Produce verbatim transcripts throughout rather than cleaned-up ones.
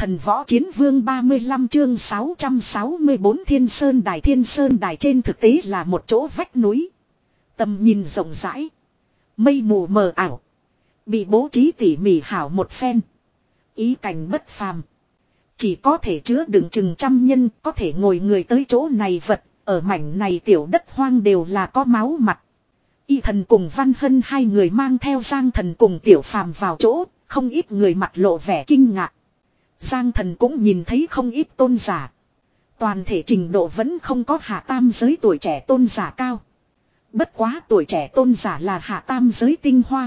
Thần võ chiến vương ba mươi lăm chương sáu trăm sáu mươi bốn Thiên Sơn Đài. Thiên Sơn Đài trên thực tế là một chỗ vách núi. Tầm nhìn rộng rãi. Mây mù mờ ảo. Bị bố trí tỉ mỉ hảo một phen. Ý cảnh bất phàm. Chỉ có thể chứa đựng chừng trăm nhân, có thể ngồi người tới chỗ này vật. Ở mảnh này tiểu đất hoang đều là có máu mặt. Y Thần cùng Văn Hân hai người mang theo Giang Thần cùng Tiểu Phàm vào chỗ. Không ít người mặt lộ vẻ kinh ngạc. Giang Thần cũng nhìn thấy không ít tôn giả. Toàn thể trình độ vẫn không có hạ tam giới tuổi trẻ tôn giả cao. Bất quá tuổi trẻ tôn giả là hạ tam giới tinh hoa.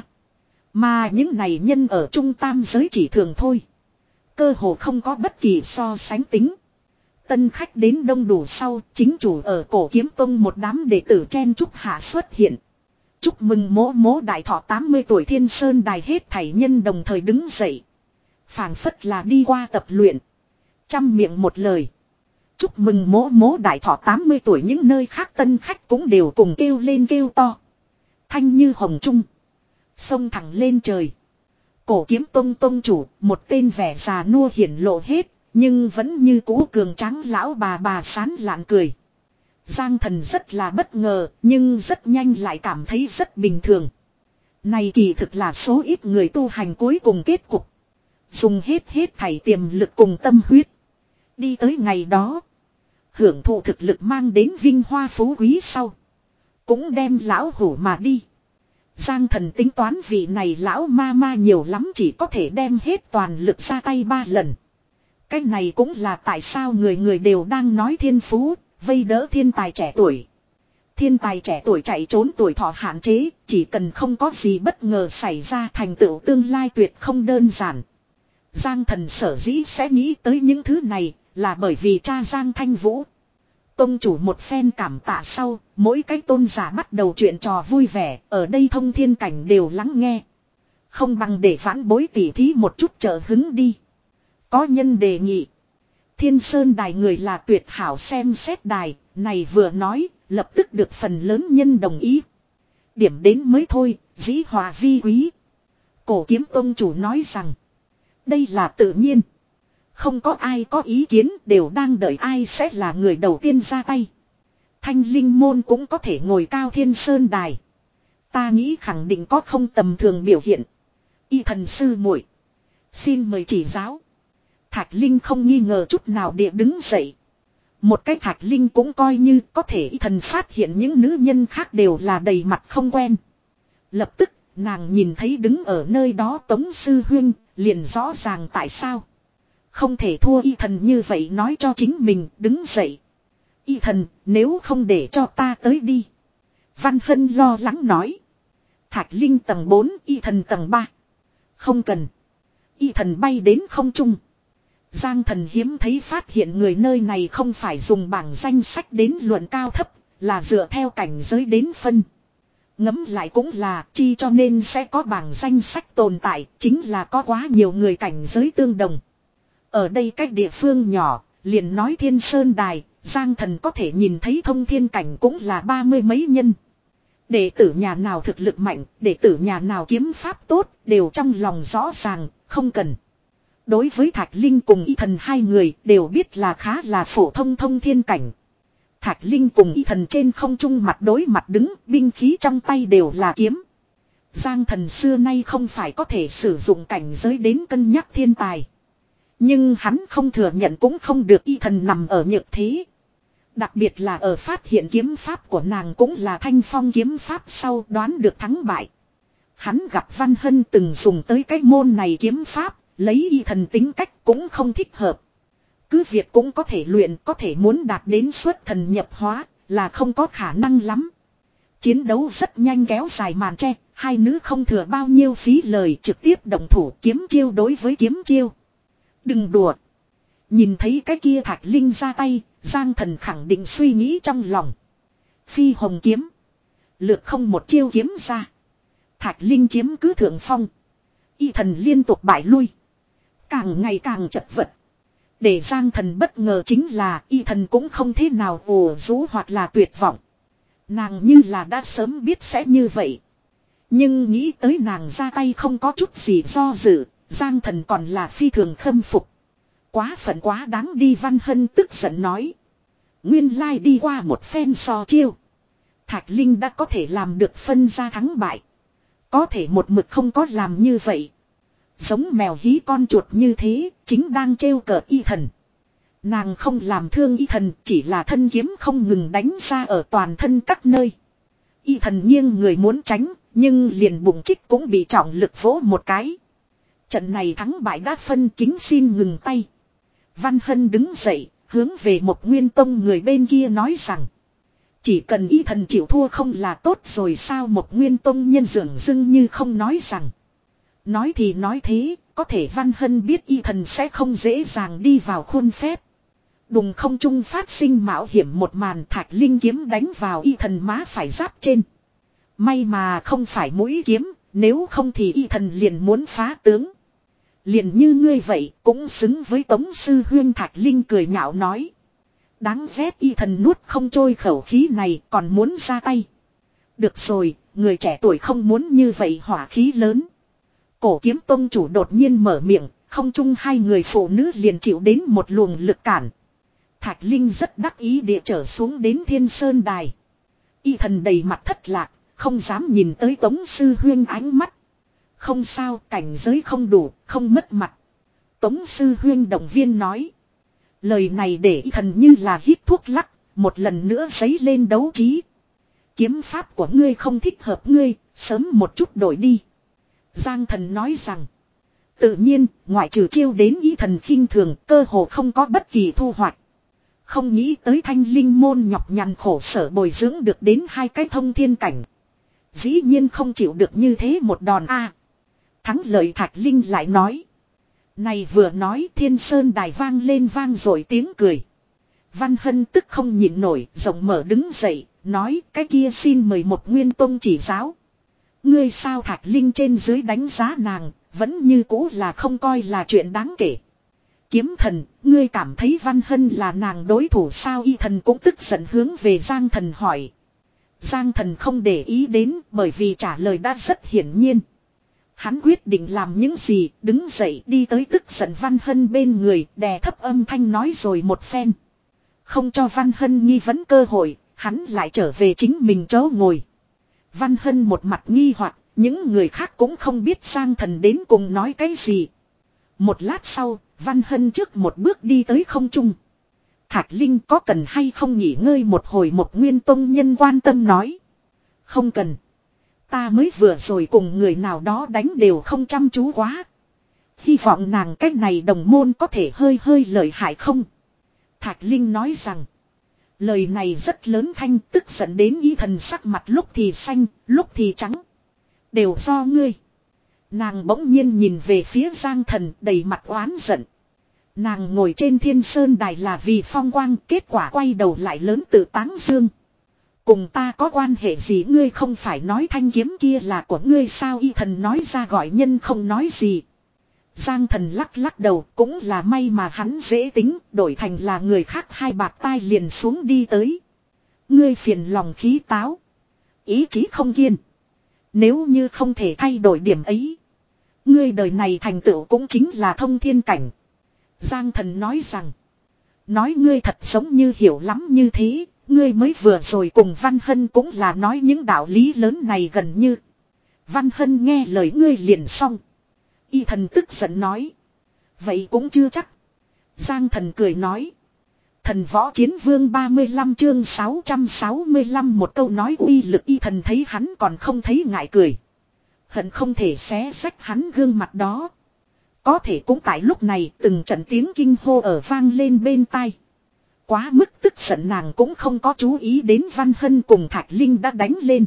Mà những này nhân ở trung tam giới chỉ thường thôi. Cơ hồ không có bất kỳ so sánh tính. Tân khách đến đông đủ sau, chính chủ ở Cổ Kiếm Tông một đám đệ tử chen chúc hạ xuất hiện. Chúc mừng mỗ mỗ đại thọ tám mươi tuổi Thiên Sơn Đài hết thảy nhân đồng thời đứng dậy. Phảng phất là đi qua tập luyện. Trăm miệng một lời. Chúc mừng mỗ mỗ đại thọ tám mươi tuổi, những nơi khác tân khách cũng đều cùng kêu lên kêu to. Thanh như hồng trung. Xông thẳng lên trời. Cổ Kiếm Tông tông chủ, một tên vẻ già nua hiển lộ hết, nhưng vẫn như cũ cường tráng lão bà bà sán lạn cười. Giang Thần rất là bất ngờ, nhưng rất nhanh lại cảm thấy rất bình thường. Này kỳ thực là số ít người tu hành cuối cùng kết cục. Dùng hết hết thảy tiềm lực cùng tâm huyết. Đi tới ngày đó. Hưởng thụ thực lực mang đến vinh hoa phú quý sau. Cũng đem lão hủ mà đi. Giang Thần tính toán vị này lão ma ma nhiều lắm chỉ có thể đem hết toàn lực ra tay ba lần. Cái này cũng là tại sao người người đều đang nói thiên phú, vây đỡ thiên tài trẻ tuổi. Thiên tài trẻ tuổi chạy trốn tuổi thọ hạn chế, chỉ cần không có gì bất ngờ xảy ra thành tựu tương lai tuyệt không đơn giản. Giang Thần sở dĩ sẽ nghĩ tới những thứ này là bởi vì cha Giang Thanh Vũ. Tông chủ một phen cảm tạ sau, mỗi cái tôn giả bắt đầu chuyện trò vui vẻ, ở đây thông thiên cảnh đều lắng nghe. Không bằng để vãn bối tỉ thí một chút trợ hứng đi. Có nhân đề nghị. Thiên Sơn Đài người là tuyệt hảo xem xét đài, này vừa nói, lập tức được phần lớn nhân đồng ý. Điểm đến mới thôi, dĩ hòa vi quý. Cổ Kiếm Tông chủ nói rằng, đây là tự nhiên. Không có ai có ý kiến, đều đang đợi ai sẽ là người đầu tiên ra tay. Thanh Linh môn cũng có thể ngồi cao Thiên Sơn Đài. Ta nghĩ khẳng định có không tầm thường biểu hiện. Y Thần sư muội, xin mời chỉ giáo. Thạch Linh không nghi ngờ chút nào địa đứng dậy. Một cái Thạch Linh cũng coi như có thể Y Thần phát hiện những nữ nhân khác đều là đầy mặt không quen. Lập tức nàng nhìn thấy đứng ở nơi đó Tống Sư Huyên, liền rõ ràng tại sao. Không thể thua Y Thần như vậy nói cho chính mình đứng dậy. Y Thần, nếu không để cho ta tới đi. Văn Hân lo lắng nói. Thạch Linh tầng bốn, Y Thần tầng ba. Không cần. Y Thần bay đến không trung. Giang Thần hiếm thấy phát hiện người nơi này không phải dùng bảng danh sách đến luận cao thấp, là dựa theo cảnh giới đến phân. Ngẫm lại cũng là chi cho nên sẽ có bảng danh sách tồn tại, chính là có quá nhiều người cảnh giới tương đồng. Ở đây cách địa phương nhỏ, liền nói Thiên Sơn Đài, Giang Thần có thể nhìn thấy thông thiên cảnh cũng là ba mươi mấy nhân. Đệ tử nhà nào thực lực mạnh, đệ tử nhà nào kiếm pháp tốt, đều trong lòng rõ ràng, không cần. Đối với Thạch Linh cùng Y Thần hai người đều biết là khá là phổ thông thông thiên cảnh. Thạch Linh cùng Y Thần trên không trung mặt đối mặt đứng, binh khí trong tay đều là kiếm. Giang Thần xưa nay không phải có thể sử dụng cảnh giới đến cân nhắc thiên tài. Nhưng hắn không thừa nhận cũng không được Y Thần nằm ở nhược thế. Đặc biệt là ở phát hiện kiếm pháp của nàng cũng là thanh phong kiếm pháp sau đoán được thắng bại. Hắn gặp Văn Hân từng dùng tới cái môn này kiếm pháp, lấy Y Thần tính cách cũng không thích hợp. Cứ việc cũng có thể luyện, có thể muốn đạt đến xuất thần nhập hóa, là không có khả năng lắm. Chiến đấu rất nhanh kéo dài màn tre, hai nữ không thừa bao nhiêu phí lời trực tiếp động thủ kiếm chiêu đối với kiếm chiêu. Đừng đùa. Nhìn thấy cái kia Thạch Linh ra tay, Giang Thần khẳng định suy nghĩ trong lòng. Phi hồng kiếm. Lược không một chiêu kiếm ra. Thạch Linh chiếm cứ thượng phong. Y Thần liên tục bại lui. Càng ngày càng chật vật. Để Giang Thần bất ngờ chính là Y Thần cũng không thế nào ồ rú hoặc là tuyệt vọng. Nàng như là đã sớm biết sẽ như vậy. Nhưng nghĩ tới nàng ra tay không có chút gì do dự, Giang Thần còn là phi thường khâm phục. Quá phận quá đáng đi, Văn Hân tức giận nói. Nguyên lai đi qua một phen so chiêu. Thạch Linh đã có thể làm được phân ra thắng bại. Có thể một mực không có làm như vậy. Giống mèo hí con chuột như thế, chính đang trêu cợt y thần. Nàng không làm thương y thần, chỉ là thân kiếm không ngừng đánh ra ở toàn thân các nơi. Y thần nghiêng người muốn tránh, nhưng liền bụng chích cũng bị trọng lực vỗ một cái. Trận này thắng bại đã phân, kính xin ngừng tay. Văn Hân đứng dậy, hướng về một Nguyên Tông người bên kia nói rằng. Chỉ cần y thần chịu thua không là tốt rồi sao, một Nguyên Tông nhân dường dưng như không nói rằng. Nói thì nói thế, có thể Văn Hân biết y thần sẽ không dễ dàng đi vào khuôn phép. Đùng không trung phát sinh mạo hiểm một màn, Thạch Linh kiếm đánh vào y thần má phải giáp trên. May mà không phải mũi kiếm, nếu không thì y thần liền muốn phá tướng. Liền như ngươi vậy cũng xứng với Tống sư huyên, Thạch Linh cười nhạo nói. Đáng ghét, y thần nuốt không trôi khẩu khí này còn muốn ra tay. Được rồi, người trẻ tuổi không muốn như vậy hỏa khí lớn. Cổ kiếm tông chủ đột nhiên mở miệng, không chung hai người phụ nữ liền chịu đến một luồng lực cản. Thạch Linh rất đắc ý địa trở xuống đến Thiên Sơn Đài. Y thần đầy mặt thất lạc, không dám nhìn tới Tống sư huyên ánh mắt. Không sao, cảnh giới không đủ, không mất mặt. Tống sư huyên động viên nói. Lời này để y thần như là hít thuốc lắc, một lần nữa giấy lên đấu trí. Kiếm pháp của ngươi không thích hợp ngươi, sớm một chút đổi đi. Giang thần nói rằng. Tự nhiên, ngoại trừ chiêu đến y thần khinh thường, cơ hồ không có bất kỳ thu hoạch. Không nghĩ tới Thanh Linh môn nhọc nhằn khổ sở bồi dưỡng được đến hai cái thông thiên cảnh. Dĩ nhiên không chịu được như thế một đòn a. Thắng lợi, Thạch Linh lại nói. Này vừa nói, Thiên Sơn Đài vang lên vang rồi tiếng cười. Văn Hân tức không nhịn nổi, rộng mở đứng dậy, nói cái kia xin mời một Nguyên Tông chỉ giáo. Ngươi sao, Thạch Linh trên dưới đánh giá nàng, vẫn như cũ là không coi là chuyện đáng kể. Kiếm thần, ngươi cảm thấy Văn Hân là nàng đối thủ sao? Y thần cũng tức giận hướng về Giang thần hỏi. Giang thần không để ý đến, bởi vì trả lời đã rất hiển nhiên. Hắn quyết định làm những gì, đứng dậy đi tới tức giận Văn Hân bên người, đè thấp âm thanh nói rồi một phen. Không cho Văn Hân nghi vấn cơ hội, hắn lại trở về chính mình chỗ ngồi. Văn Hân một mặt nghi hoặc, những người khác cũng không biết Giang thần đến cùng nói cái gì. Một lát sau, Văn Hân trước một bước đi tới không trung. Thạch Linh có cần hay không nghỉ ngơi một hồi, một Nguyên Tông nhân quan tâm nói. Không cần. Ta mới vừa rồi cùng người nào đó đánh đều không chăm chú quá. Hy vọng nàng cách này đồng môn có thể hơi hơi lợi hại không. Thạch Linh nói rằng. Lời này rất lớn thanh, tức giận đến y thần sắc mặt lúc thì xanh, lúc thì trắng. Đều do ngươi. Nàng bỗng nhiên nhìn về phía Giang thần đầy mặt oán giận. Nàng ngồi trên Thiên Sơn Đài là vì phong quang, kết quả quay đầu lại lớn tự táng dương. Cùng ta có quan hệ gì? Ngươi không phải nói thanh kiếm kia là của ngươi sao? Y thần nói ra gọi nhân không nói gì. Giang thần lắc lắc đầu, cũng là may mà hắn dễ tính, đổi thành là người khác hai bạt tai liền xuống đi tới. Ngươi phiền lòng khí táo, ý chí không kiên. Nếu như không thể thay đổi điểm ấy, ngươi đời này thành tựu cũng chính là thông thiên cảnh. Giang thần nói rằng, nói ngươi thật giống như hiểu lắm như thế, ngươi mới vừa rồi cùng Văn Hân cũng là nói những đạo lý lớn này gần như. Văn Hân nghe lời ngươi liền xong. Y thần tức giận nói. Vậy cũng chưa chắc. Giang thần cười nói. Thần võ chiến vương ba mươi lăm chương sáu trăm sáu mươi lăm một câu nói uy lực. Y thần thấy hắn còn không thấy ngại cười. Hận không thể xé xách hắn gương mặt đó. Có thể cũng tại lúc này từng trận tiếng kinh hô ở vang lên bên tai. Quá mức tức giận nàng cũng không có chú ý đến Văn Hân cùng Thạch Linh đã đánh lên.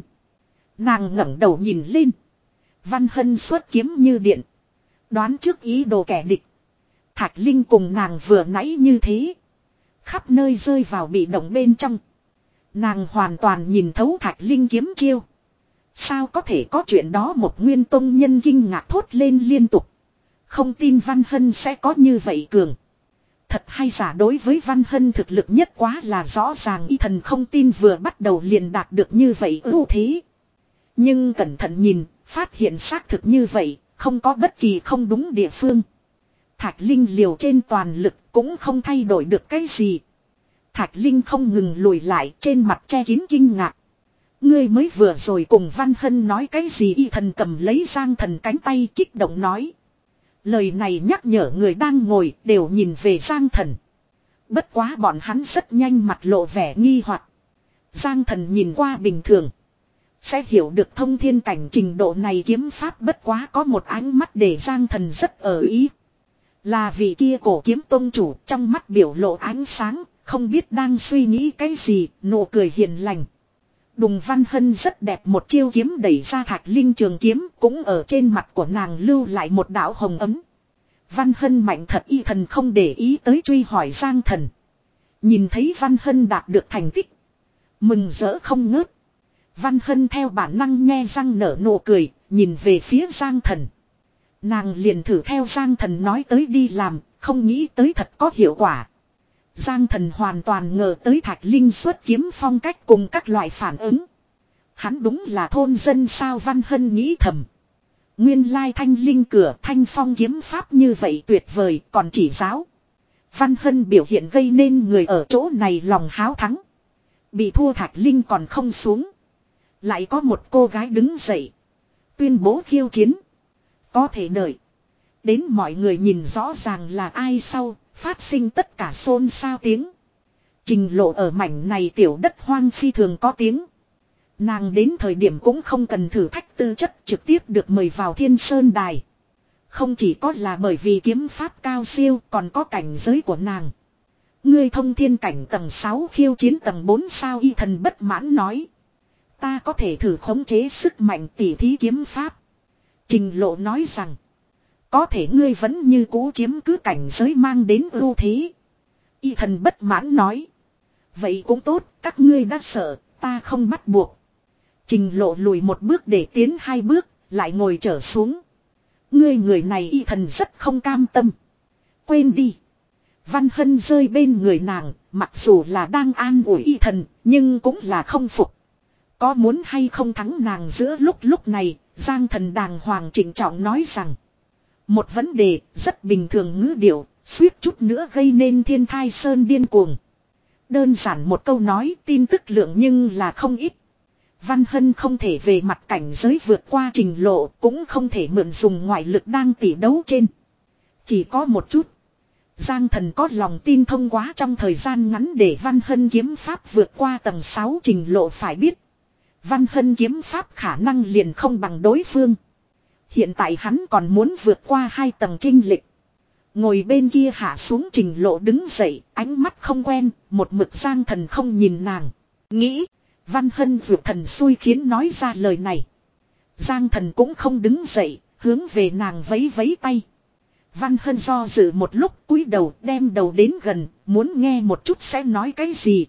Nàng ngẩng đầu nhìn lên. Văn Hân xuất kiếm như điện. Đoán trước ý đồ kẻ địch. Thạch Linh cùng nàng vừa nãy như thế. Khắp nơi rơi vào bị động bên trong. Nàng hoàn toàn nhìn thấu Thạch Linh kiếm chiêu. Sao có thể có chuyện đó? Một Nguyên Tông nhân kinh ngạc thốt lên liên tục. Không tin Văn Hân sẽ có như vậy cường. Thật hay giả? Đối với Văn Hân thực lực nhất quá là rõ ràng. Y thần không tin vừa bắt đầu liền đạt được như vậy ưu thế. Nhưng cẩn thận nhìn, phát hiện xác thực như vậy, không có bất kỳ không đúng địa phương. Thạch Linh liều trên toàn lực cũng không thay đổi được cái gì. Thạch Linh không ngừng lùi lại, trên mặt che kín kinh ngạc. Ngươi mới vừa rồi cùng Văn Hân nói cái gì? Y thần cầm lấy Giang Thần cánh tay kích động nói. Lời này nhắc nhở người đang ngồi đều nhìn về Giang Thần. Bất quá bọn hắn rất nhanh mặt lộ vẻ nghi hoặc. Giang Thần nhìn qua bình thường. Sẽ hiểu được thông thiên cảnh trình độ này kiếm pháp, bất quá có một ánh mắt để Giang Thần rất ở ý. Là vị kia cổ kiếm tông chủ, trong mắt biểu lộ ánh sáng, không biết đang suy nghĩ cái gì, nụ cười hiền lành. Đùng Văn Hân rất đẹp, một chiêu kiếm đẩy ra Thạch Linh trường kiếm, cũng ở trên mặt của nàng lưu lại một đạo hồng ấm. Văn Hân mạnh thật, y thần không để ý tới truy hỏi Giang Thần. Nhìn thấy Văn Hân đạt được thành tích, mừng rỡ không ngớt. Văn Hân theo bản năng nhe răng nở nụ cười, nhìn về phía Giang Thần. Nàng liền thử theo Giang Thần nói tới đi làm, không nghĩ tới thật có hiệu quả. Giang Thần hoàn toàn ngờ tới Thạch Linh xuất kiếm phong cách cùng các loại phản ứng. Hắn đúng là thôn dân sao? Văn Hân nghĩ thầm. Nguyên lai Thanh Linh cửa Thanh Phong kiếm pháp như vậy tuyệt vời, còn chỉ giáo. Văn Hân biểu hiện gây nên người ở chỗ này lòng háo thắng. Bị thua Thạch Linh còn không xuống. Lại có một cô gái đứng dậy, tuyên bố khiêu chiến. Có thể đợi đến mọi người nhìn rõ ràng là ai sau, phát sinh tất cả xôn xao tiếng. Trình Lộ ở mảnh này tiểu đất hoang phi thường có tiếng. Nàng đến thời điểm cũng không cần thử thách tư chất, trực tiếp được mời vào Thiên Sơn Đài. Không chỉ có là bởi vì kiếm pháp cao siêu, còn có cảnh giới của nàng. Ngươi thông thiên cảnh tầng sáu khiêu chiến tầng bốn sao? Y thần bất mãn nói. Ta có thể thử khống chế sức mạnh tỉ thí kiếm pháp. Trình Lộ nói rằng. Có thể ngươi vẫn như cũ chiếm cứ cảnh giới mang đến ưu thế. Y thần bất mãn nói. Vậy cũng tốt, các ngươi đã sợ, ta không bắt buộc. Trình Lộ lùi một bước để tiến hai bước, lại ngồi trở xuống. Ngươi người này, y thần rất không cam tâm. Quên đi. Văn Hân rơi bên người nàng, mặc dù là đang an ủi y thần, nhưng cũng là không phục. Có muốn hay không thắng nàng giữa lúc lúc này, Giang Thần đàng hoàng trịnh trọng nói rằng. Một vấn đề rất bình thường ngữ điệu, suýt chút nữa gây nên thiên thai sơn điên cuồng. Đơn giản một câu nói, tin tức lượng nhưng là không ít. Văn Hân không thể về mặt cảnh giới vượt qua Trình Lộ, cũng không thể mượn dùng ngoại lực đang tỉ đấu trên. Chỉ có một chút. Giang Thần có lòng tin thông qua trong thời gian ngắn để Văn Hân kiếm pháp vượt qua tầng sáu. Trình Lộ phải biết. Văn Hân kiếm pháp khả năng liền không bằng đối phương. Hiện tại hắn còn muốn vượt qua hai tầng chênh lệch. Ngồi bên kia hạ xuống, Trình Lộ đứng dậy, ánh mắt không quen, một mực Giang Thần không nhìn nàng. Nghĩ, Văn Hân vượt thần xui khiến nói ra lời này. Giang Thần cũng không đứng dậy, hướng về nàng vẫy vẫy tay. Văn Hân do dự một lúc, cúi đầu đem đầu đến gần, muốn nghe một chút sẽ nói cái gì.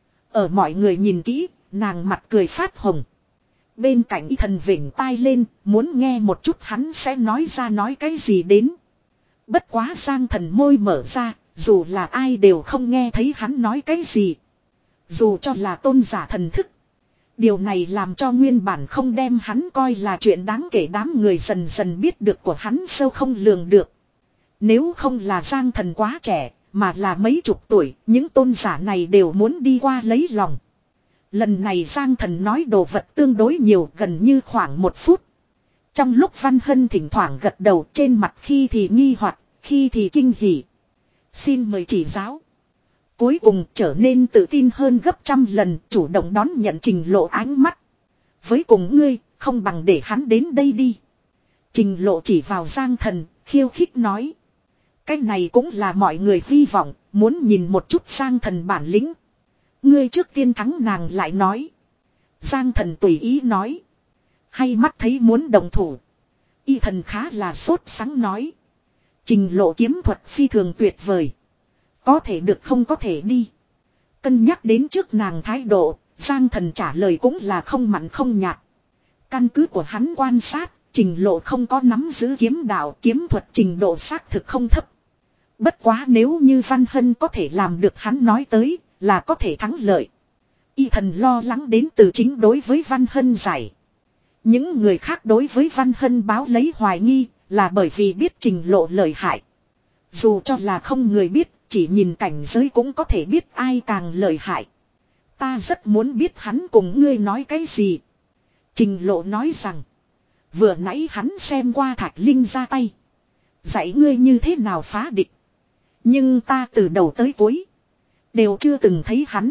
Ở mọi người nhìn kỹ, nàng mặt cười phát hồng. Bên cạnh y thần vểnh tai lên, muốn nghe một chút hắn sẽ nói ra nói cái gì đến. Bất quá Giang Thần môi mở ra, dù là ai đều không nghe thấy hắn nói cái gì. Dù cho là tôn giả thần thức. Điều này làm cho nguyên bản không đem hắn coi là chuyện đáng kể đám người dần dần biết được của hắn sâu không lường được. Nếu không là Giang Thần quá trẻ, mà là mấy chục tuổi, những tôn giả này đều muốn đi qua lấy lòng. Lần này Giang Thần nói đồ vật tương đối nhiều, gần như khoảng một phút. Trong lúc Văn Hân thỉnh thoảng gật đầu, trên mặt khi thì nghi hoặc, khi thì kinh hỉ. Xin mời chỉ giáo. Cuối cùng trở nên tự tin hơn gấp trăm lần, chủ động đón nhận Trình Lộ ánh mắt. Với cùng ngươi, không bằng để hắn đến đây đi. Trình Lộ chỉ vào Giang Thần, khiêu khích nói. Cái này cũng là mọi người hy vọng, muốn nhìn một chút Giang Thần bản lĩnh. Ngươi trước tiên thắng nàng lại nói. Giang Thần tùy ý nói. Hay mắt thấy muốn đồng thủ. Y thần khá là sốt sắng nói. Trình Lộ kiếm thuật phi thường tuyệt vời. Có thể được không có thể đi. Cân nhắc đến trước nàng thái độ, Giang Thần trả lời cũng là không mặn không nhạt. Căn cứ của hắn quan sát, Trình Lộ không có nắm giữ kiếm đạo, kiếm thuật trình độ xác thực không thấp. Bất quá nếu như Văn Hân có thể làm được hắn nói tới, là có thể thắng lợi. Y thần lo lắng đến từ chính đối với Văn Hân giải. Những người khác đối với Văn Hân báo lấy hoài nghi, là bởi vì biết Trình Lộ lợi hại. Dù cho là không người biết, chỉ nhìn cảnh giới cũng có thể biết ai càng lợi hại. Ta rất muốn biết hắn cùng ngươi nói cái gì. Trình Lộ nói rằng. Vừa nãy hắn xem qua Thạch Linh ra tay. Dạy ngươi như thế nào phá địch. Nhưng ta từ đầu tới cuối. Đều chưa từng thấy hắn.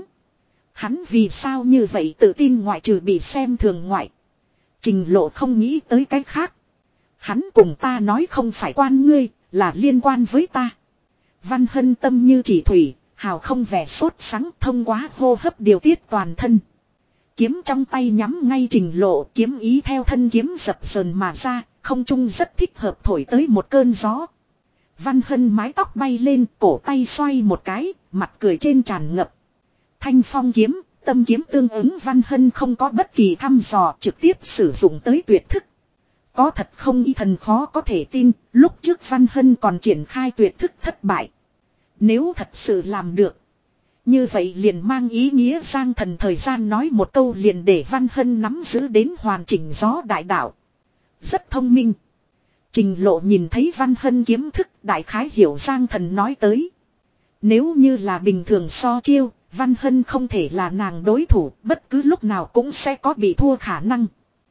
Hắn vì sao như vậy tự tin ngoại trừ bị xem thường ngoại. Trình Lộ không nghĩ tới cái khác. Hắn cùng ta nói không phải quan ngươi, là liên quan với ta. Văn Hân tâm như chỉ thủy, hào không vẻ sốt sắng thông qua hô hấp điều tiết toàn thân. Kiếm trong tay nhắm ngay Trình Lộ, kiếm ý theo thân kiếm dập dờn mà ra, không trung rất thích hợp thổi tới một cơn gió. Văn Hân mái tóc bay lên, cổ tay xoay một cái, mặt cười trên tràn ngập. Thanh phong kiếm, tâm kiếm tương ứng Văn Hân không có bất kỳ thăm dò trực tiếp sử dụng tới tuyệt thức. Có thật không y thần khó có thể tin, lúc trước Văn Hân còn triển khai tuyệt thức thất bại. Nếu thật sự làm được. Như vậy liền mang ý nghĩa Giang Thần thời gian nói một câu liền để Văn Hân nắm giữ đến hoàn chỉnh gió đại đạo. Rất thông minh. Trình Lộ nhìn thấy Văn Hân kiếm thức đại khái hiểu Giang Thần nói tới. Nếu như là bình thường so chiêu, Văn Hân không thể là nàng đối thủ, bất cứ lúc nào cũng sẽ có bị thua khả năng.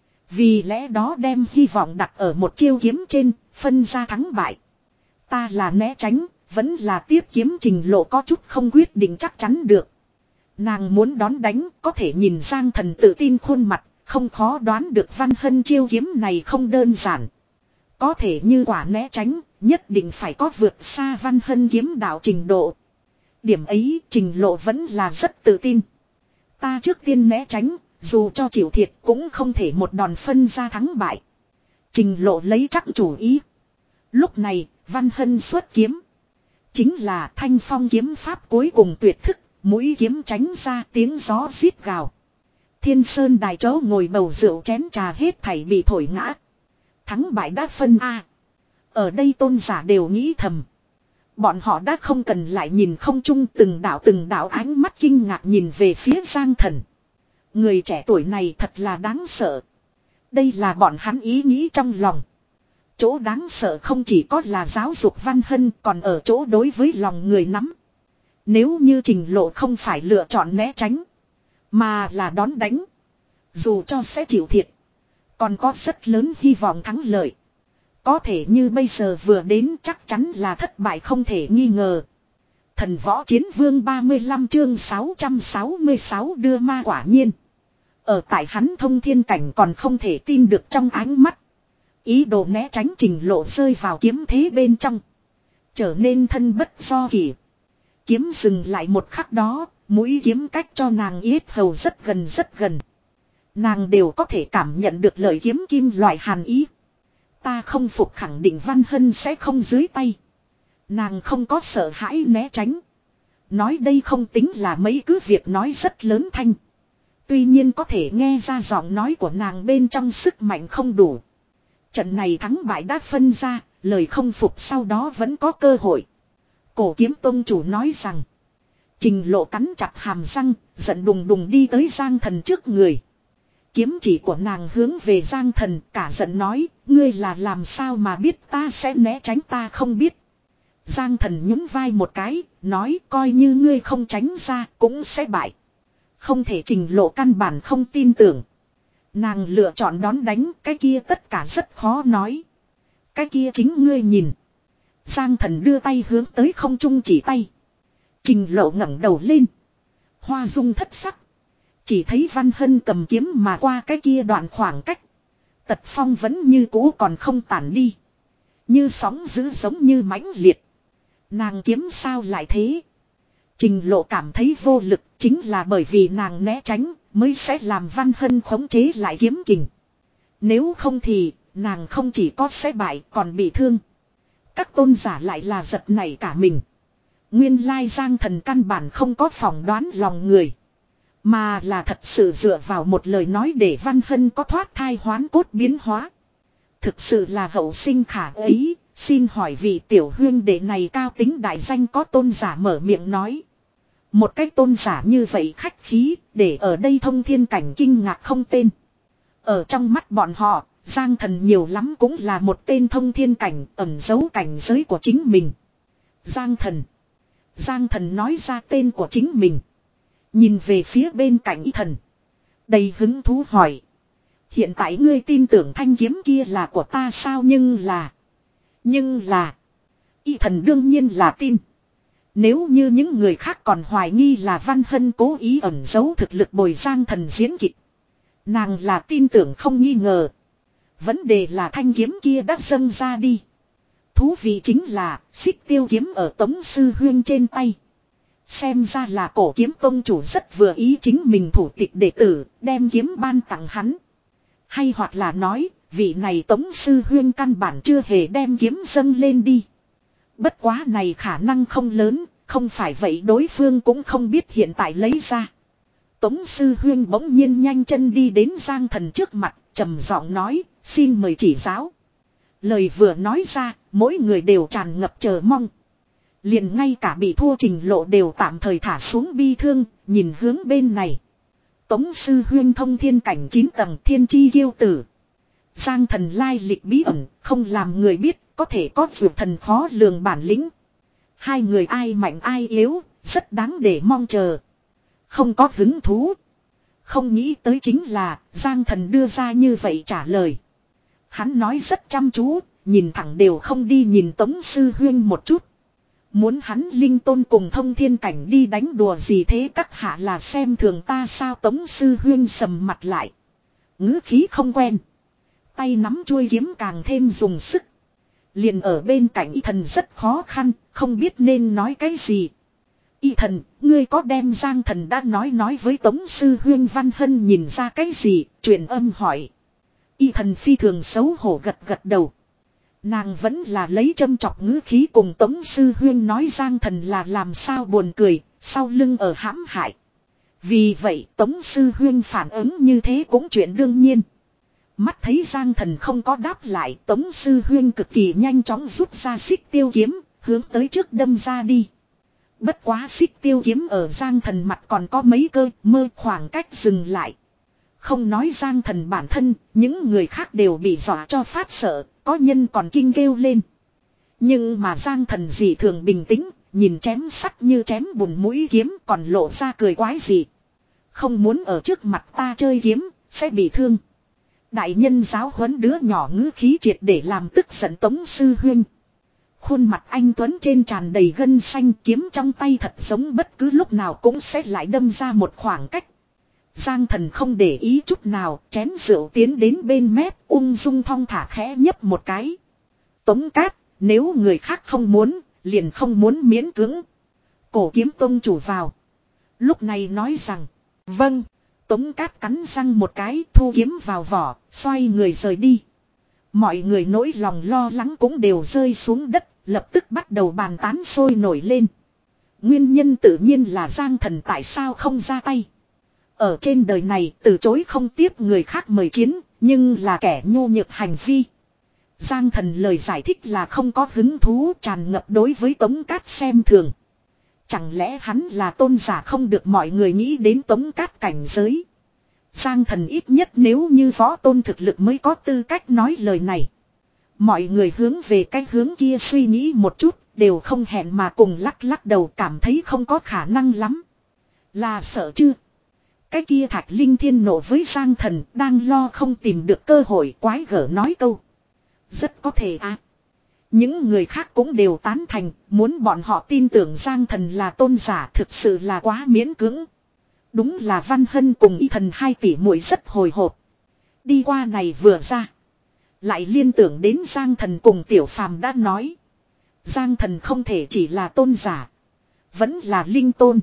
Vì lẽ đó đem hy vọng đặt ở một chiêu kiếm trên, phân ra thắng bại. Ta là né tránh, vẫn là tiếp kiếm. Trình Lộ có chút không quyết định chắc chắn được. Nàng muốn đón đánh, có thể nhìn Giang Thần tự tin khuôn mặt, không khó đoán được Văn Hân chiêu kiếm này không đơn giản. Có thể như quả né tránh, nhất định phải có vượt xa Văn Hân kiếm đạo trình độ. Điểm ấy Trình Lộ vẫn là rất tự tin. Ta trước tiên né tránh, dù cho chịu thiệt cũng không thể một đòn phân ra thắng bại. Trình Lộ lấy chắc chủ ý. Lúc này, Văn Hân xuất kiếm. Chính là thanh phong kiếm pháp cuối cùng tuyệt thức, mũi kiếm tránh ra tiếng gió rít gào. Thiên Sơn đài chỗ ngồi bầu rượu chén trà hết thảy bị thổi ngã. Thắng bại đã phân A. Ở đây tôn giả đều nghĩ thầm. Bọn họ đã không cần lại nhìn không chung từng đạo từng đạo ánh mắt kinh ngạc nhìn về phía Giang Thần. Người trẻ tuổi này thật là đáng sợ. Đây là bọn hắn ý nghĩ trong lòng. Chỗ đáng sợ không chỉ có là giáo dục Văn Hân còn ở chỗ đối với lòng người nắm. Nếu như Trình Lộ không phải lựa chọn né tránh, mà là đón đánh. Dù cho sẽ chịu thiệt, còn có rất lớn hy vọng thắng lợi. Có thể như bây giờ vừa đến chắc chắn là thất bại không thể nghi ngờ. Thần võ chiến vương ba mươi lăm chương sáu trăm sáu mươi sáu đưa ma quả nhiên. Ở tại hắn thông thiên cảnh còn không thể tin được trong ánh mắt. Ý đồ né tránh Trình Lộ rơi vào kiếm thế bên trong. Trở nên thân bất do kỷ. Kiếm dừng lại một khắc đó, mũi kiếm cách cho nàng yết hầu rất gần rất gần. Nàng đều có thể cảm nhận được lời kiếm kim loại hàn ý. Ta không phục khẳng định Văn Hân sẽ không dưới tay. Nàng không có sợ hãi né tránh. Nói đây không tính là mấy cứ việc nói rất lớn thanh. Tuy nhiên có thể nghe ra giọng nói của nàng bên trong sức mạnh không đủ. Trận này thắng bại đã phân ra, lời không phục sau đó vẫn có cơ hội. Cổ kiếm tông chủ nói rằng. Trình Lộ cắn chặt hàm răng, giận đùng đùng đi tới Giang Thần trước người. Kiếm chỉ của nàng hướng về Giang Thần, cả giận nói, ngươi là làm sao mà biết ta sẽ né tránh, ta không biết. Giang Thần nhún vai một cái, nói coi như ngươi không tránh ra cũng sẽ bại. Không thể. Trình Lộ căn bản không tin tưởng. Nàng lựa chọn đón đánh, cái kia tất cả rất khó nói. Cái kia chính ngươi nhìn. Giang Thần đưa tay hướng tới không trung chỉ tay. Trình Lộ ngẩng đầu lên. Hoa dung thất sắc. Chỉ thấy Văn Hân cầm kiếm mà qua cái kia đoạn khoảng cách. Tật phong vẫn như cũ còn không tản đi. Như sóng dữ giống như mãnh liệt. Nàng kiếm sao lại thế? Trình Lộ cảm thấy vô lực, chính là bởi vì nàng né tránh mới sẽ làm Văn Hân khống chế lại kiếm kình. Nếu không thì nàng không chỉ có sẽ bại còn bị thương. Các tôn giả lại là giật nảy cả mình. Nguyên lai Giang Thần căn bản không có phỏng đoán lòng người. Mà là thật sự dựa vào một lời nói để Văn Hân có thoát thai hoán cốt biến hóa. Thực sự là hậu sinh khả ấy. Xin hỏi vị tiểu huyên đệ này cao tính đại danh có tôn giả mở miệng nói. Một cách tôn giả như vậy khách khí, để ở đây thông thiên cảnh kinh ngạc không tên. Ở trong mắt bọn họ, Giang Thần nhiều lắm cũng là một tên thông thiên cảnh ẩn giấu cảnh giới của chính mình. Giang thần. Giang thần nói ra tên của chính mình. Nhìn về phía bên cạnh y thần. Đầy hứng thú hỏi. Hiện tại ngươi tin tưởng thanh kiếm kia là của ta sao? Nhưng là. Nhưng là. Y thần đương nhiên là tin. Nếu như những người khác còn hoài nghi là Văn Hân cố ý ẩn giấu thực lực bồi Giang thần diễn kịch. Nàng là tin tưởng không nghi ngờ. Vấn đề là thanh kiếm kia đã dâng ra đi. Thú vị chính là xích tiêu kiếm ở Tống Sư Huyên trên tay. Xem ra là cổ kiếm tông chủ rất vừa ý chính mình thủ tịch đệ tử, đem kiếm ban tặng hắn. Hay hoặc là nói, vị này Tống Sư Huyên căn bản chưa hề đem kiếm dâng lên đi. Bất quá này khả năng không lớn, không phải vậy đối phương cũng không biết hiện tại lấy ra. Tống Sư Huyên bỗng nhiên nhanh chân đi đến Giang thần trước mặt, trầm giọng nói, xin mời chỉ giáo. Lời vừa nói ra, mỗi người đều tràn ngập chờ mong. Liền ngay cả bị thua Trình Lộ đều tạm thời thả xuống bi thương, nhìn hướng bên này. Tống Sư Huyên thông thiên cảnh chín tầng thiên chi kiêu tử. Giang thần lai lịch bí ẩn, không làm người biết, có thể có vượt thần khó lường bản lĩnh. Hai người ai mạnh ai yếu, rất đáng để mong chờ. Không có hứng thú. Không nghĩ tới chính là, Giang thần đưa ra như vậy trả lời. Hắn nói rất chăm chú, nhìn thẳng đều không đi nhìn Tống Sư Huyên một chút. Muốn hắn linh tôn cùng thông thiên cảnh đi đánh đùa gì thế, các hạ là xem thường ta sao? Tống Sư Huyên sầm mặt lại. Ngữ khí không quen. Tay nắm chuôi kiếm càng thêm dùng sức. Liền ở bên cạnh y thần rất khó khăn, không biết nên nói cái gì. Y thần, ngươi có đem Giang thần đã nói nói với Tống Sư Huyên Văn Hân nhìn ra cái gì, truyền âm hỏi. Y thần phi thường xấu hổ gật gật đầu. Nàng vẫn là lấy châm chọc ngữ khí cùng Tống Sư Huyên nói Giang thần là làm sao buồn cười, sau lưng ở hãm hại. Vì vậy Tống Sư Huyên phản ứng như thế cũng chuyện đương nhiên. Mắt thấy Giang thần không có đáp lại, Tống Sư Huyên cực kỳ nhanh chóng rút ra xích tiêu kiếm, hướng tới trước đâm ra đi. Bất quá xích tiêu kiếm ở Giang thần mặt còn có mấy cơ mơ khoảng cách dừng lại. Không nói Giang thần bản thân, những người khác đều bị dọa cho phát sợ, có nhân còn kinh kêu lên. Nhưng mà Giang thần dị thường bình tĩnh, nhìn chém sắt như chém bùn mũi kiếm còn lộ ra cười quái gì. Không muốn ở trước mặt ta chơi kiếm, sẽ bị thương. Đại nhân giáo huấn đứa nhỏ ngữ khí triệt để làm tức giận Tống Sư Huyên. Khuôn mặt anh Tuấn trên tràn đầy gân xanh, kiếm trong tay thật giống bất cứ lúc nào cũng sẽ lại đâm ra một khoảng cách. Giang thần không để ý chút nào, chén rượu tiến đến bên mép, ung dung thong thả khẽ nhấp một cái. Tống Cát, nếu người khác không muốn, liền không muốn miễn cưỡng. Cổ kiếm tông chủ vào. Lúc này nói rằng, vâng. Tống Cát cắn răng một cái, thu kiếm vào vỏ, xoay người rời đi. Mọi người nỗi lòng lo lắng cũng đều rơi xuống đất, lập tức bắt đầu bàn tán sôi nổi lên. Nguyên nhân tự nhiên là Giang thần tại sao không ra tay. Ở trên đời này từ chối không tiếp người khác mời chiến, nhưng là kẻ nhu nhược hành vi. Giang thần lời giải thích là không có hứng thú, tràn ngập đối với Tống Cát xem thường. Chẳng lẽ hắn là tôn giả không được mọi người nghĩ đến Tống Cát cảnh giới. Giang thần ít nhất nếu như võ tôn thực lực mới có tư cách nói lời này. Mọi người hướng về cái hướng kia suy nghĩ một chút, đều không hẹn mà cùng lắc lắc đầu, cảm thấy không có khả năng lắm. Là sợ chưa? Cái kia Thạch Linh Thiên nộ với Giang thần, đang lo không tìm được cơ hội, quái gở nói câu. Rất có thể à. Những người khác cũng đều tán thành, muốn bọn họ tin tưởng Giang thần là tôn giả thực sự là quá miễn cưỡng. Đúng là Văn Hân cùng y thần hai tỷ muội rất hồi hộp. Đi qua này vừa ra. Lại liên tưởng đến Giang thần cùng Tiểu Phàm đã nói. Giang thần không thể chỉ là tôn giả. Vẫn là linh tôn.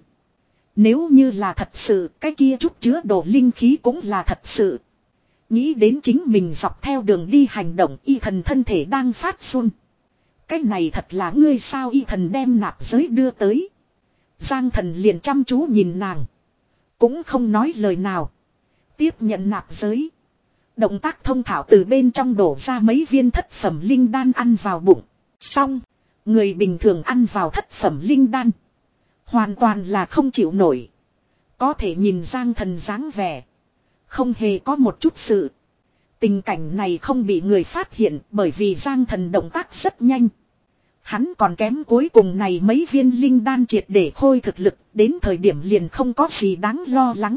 Nếu như là thật sự, cái kia chút chứa đồ linh khí cũng là thật sự. Nghĩ đến chính mình dọc theo đường đi hành động, y thần thân thể đang phát run. Cái này thật là ngươi sao? Y thần đem nạp giới đưa tới. Giang thần liền chăm chú nhìn nàng. Cũng không nói lời nào. Tiếp nhận nạp giới. Động tác thông thạo từ bên trong đổ ra mấy viên thất phẩm linh đan ăn vào bụng. Xong. Người bình thường ăn vào thất phẩm linh đan. Hoàn toàn là không chịu nổi. Có thể nhìn Giang thần dáng vẻ. Không hề có một chút sự. Tình cảnh này không bị người phát hiện bởi vì Giang thần động tác rất nhanh. Hắn còn kém cuối cùng này mấy viên linh đan triệt để khôi thực lực, đến thời điểm liền không có gì đáng lo lắng.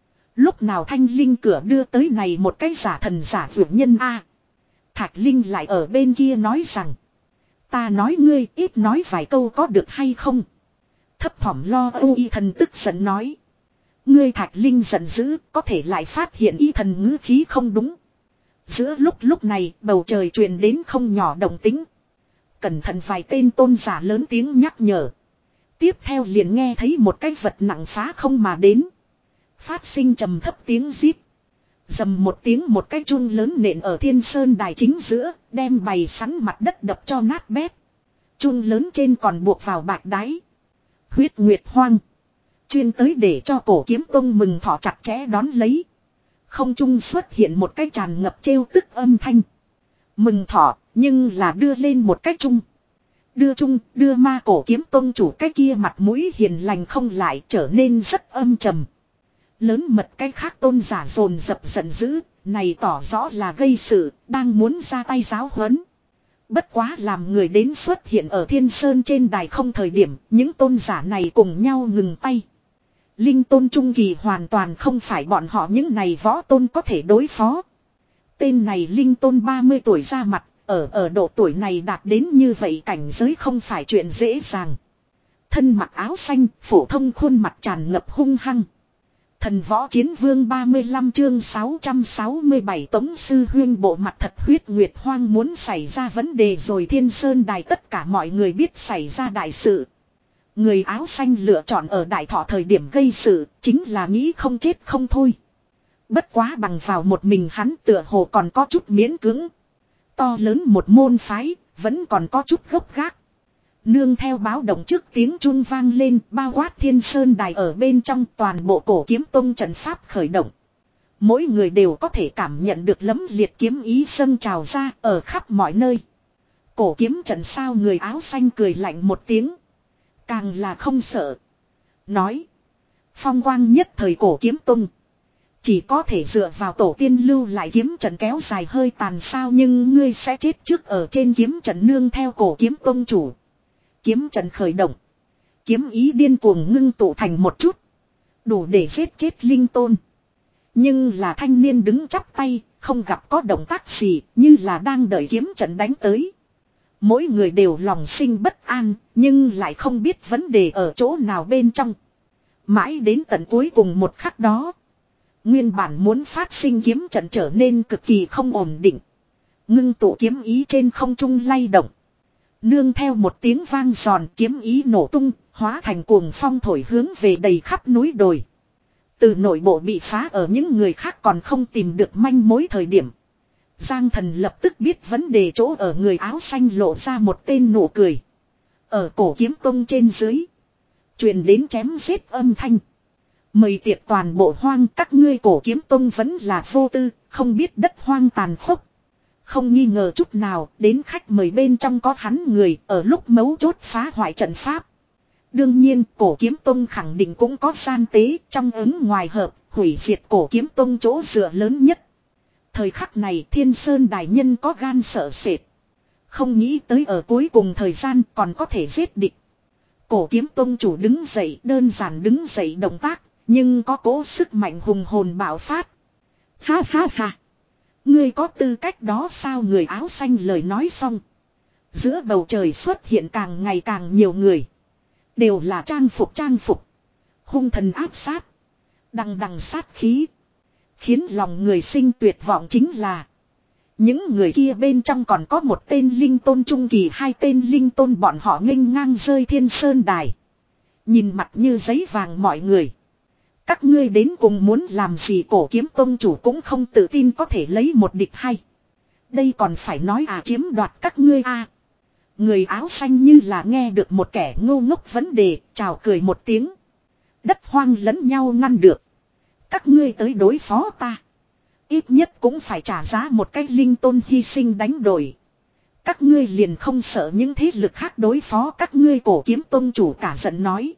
Lúc nào thanh linh cửa đưa tới này một cái giả thần giả vượt nhân a. Thạch Linh lại ở bên kia nói rằng. Ta nói ngươi ít nói vài câu có được hay không? Thấp thỏm lo âu y thần tức giận nói. Ngươi Thạch Linh giận dữ, có thể lại phát hiện y thần ngữ khí không đúng. Giữa lúc lúc này, bầu trời truyền đến không nhỏ động tĩnh. Cẩn thận vài tên tôn giả lớn tiếng nhắc nhở. Tiếp theo liền nghe thấy một cái vật nặng phá không mà đến. Phát sinh trầm thấp tiếng rít. Dầm một tiếng một cái chun lớn nện ở Thiên Sơn đài chính giữa, đem bày sẵn mặt đất đập cho nát bét. Chun lớn trên còn buộc vào bạch đáy. Huyết Nguyệt Hoang. Chuyên tới để cho Cổ Kiếm Tông mừng thọ chặt chẽ đón lấy. Không trung xuất hiện một cái tràn ngập trêu tức âm thanh. Mừng thọ, nhưng là đưa lên một cái chung. Đưa chung, đưa ma Cổ Kiếm Tông chủ cái kia mặt mũi hiền lành không lại trở nên rất âm trầm. Lớn mật cái khác tôn giả dồn dập giận dữ, này tỏ rõ là gây sự, đang muốn ra tay giáo huấn. Bất quá làm người đến xuất hiện ở Thiên Sơn trên đài không thời điểm, những tôn giả này cùng nhau ngừng tay. Linh tôn trung kỳ hoàn toàn không phải bọn họ những này võ tôn có thể đối phó. Tên này linh tôn ba mươi tuổi ra mặt, ở ở độ tuổi này đạt đến như vậy cảnh giới không phải chuyện dễ dàng. Thân mặc áo xanh, phổ thông khuôn mặt tràn ngập hung hăng. Thần võ chiến vương ba mươi lăm chương sáu trăm sáu mươi bảy Tống sư huyên bộ mặt thật Huyết Nguyệt Hoang muốn xảy ra vấn đề rồi. Thiên Sơn đài tất cả mọi người biết xảy ra đại sự. Người áo xanh lựa chọn ở đại thọ thời điểm gây sự, chính là nghĩ không chết không thôi. Bất quá bằng vào một mình hắn tựa hồ còn có chút miễn cưỡng. To lớn một môn phái, vẫn còn có chút gốc gác. Nương theo báo động trước tiếng chun vang lên, bao quát Thiên Sơn đài ở bên trong toàn bộ Cổ Kiếm Tông trận pháp khởi động. Mỗi người đều có thể cảm nhận được lấm liệt kiếm ý dâng trào ra ở khắp mọi nơi. Cổ kiếm trận sao? Người áo xanh cười lạnh một tiếng. Càng là không sợ. Nói. Phong quang nhất thời Cổ Kiếm Tông. Chỉ có thể dựa vào tổ tiên lưu lại kiếm trận kéo dài hơi tàn sao, nhưng ngươi sẽ chết trước ở trên kiếm trận. Nương theo Cổ Kiếm Tông chủ. Kiếm trận khởi động. Kiếm ý điên cuồng ngưng tụ thành một chút. Đủ để giết chết linh tôn. Nhưng là thanh niên đứng chắp tay, không gặp có động tác gì, như là đang đợi kiếm trận đánh tới. Mỗi người đều lòng sinh bất an, nhưng lại không biết vấn đề ở chỗ nào bên trong. Mãi đến tận cuối cùng một khắc đó. Nguyên bản muốn phát sinh kiếm trận trở nên cực kỳ không ổn định. Ngưng tụ kiếm ý trên không trung lay động. Nương theo một tiếng vang giòn, kiếm ý nổ tung, hóa thành cuồng phong thổi hướng về đầy khắp núi đồi. Từ nội bộ bị phá ở những người khác còn không tìm được manh mối thời điểm. Giang Thần lập tức biết vấn đề chỗ ở. Người áo xanh lộ ra một tên nụ cười. Ở Cổ Kiếm Tông trên dưới. Truyền đến chém giết âm thanh. Mời tiệc toàn bộ hoang, các ngươi Cổ Kiếm Tông vẫn là vô tư, không biết đất hoang tàn khốc. Không nghi ngờ chút nào, đến khách mời bên trong có hắn người, ở lúc mấu chốt phá hoại trận pháp. Đương nhiên, Cổ Kiếm Tông khẳng định cũng có gian tế, trong ứng ngoài hợp, hủy diệt Cổ Kiếm Tông chỗ dựa lớn nhất. Thời khắc này Thiên Sơn đại nhân có gan sợ sệt. Không nghĩ tới ở cuối cùng thời gian còn có thể giết địch. Cổ Kiếm Tông chủ đứng dậy, đơn giản đứng dậy động tác, nhưng có cố sức mạnh hùng hồn bạo phát. Ha ha ha. Ngươi có tư cách đó sao? Người áo xanh lời nói xong. Giữa bầu trời xuất hiện càng ngày càng nhiều người. Đều là trang phục trang phục. Hung thần áp sát. Đằng đằng sát khí. Khiến lòng người sinh tuyệt vọng chính là. Những người kia bên trong còn có một tên linh tôn trung kỳ, hai tên linh tôn, bọn họ nghênh ngang rơi Thiên Sơn đài. Nhìn mặt như giấy vàng mọi người. Các ngươi đến cùng muốn làm gì? Cổ Kiếm Tông chủ cũng không tự tin có thể lấy một địch hay. Đây còn phải nói à, chiếm đoạt các ngươi à. Người áo xanh như là nghe được một kẻ ngu ngốc vấn đề, chào cười một tiếng. Đất hoang lẫn nhau ngăn được. Các ngươi tới đối phó ta. Ít nhất cũng phải trả giá một cái linh tôn hy sinh đánh đổi. Các ngươi liền không sợ những thế lực khác đối phó các ngươi? Cổ Kiếm Tông chủ cả giận nói.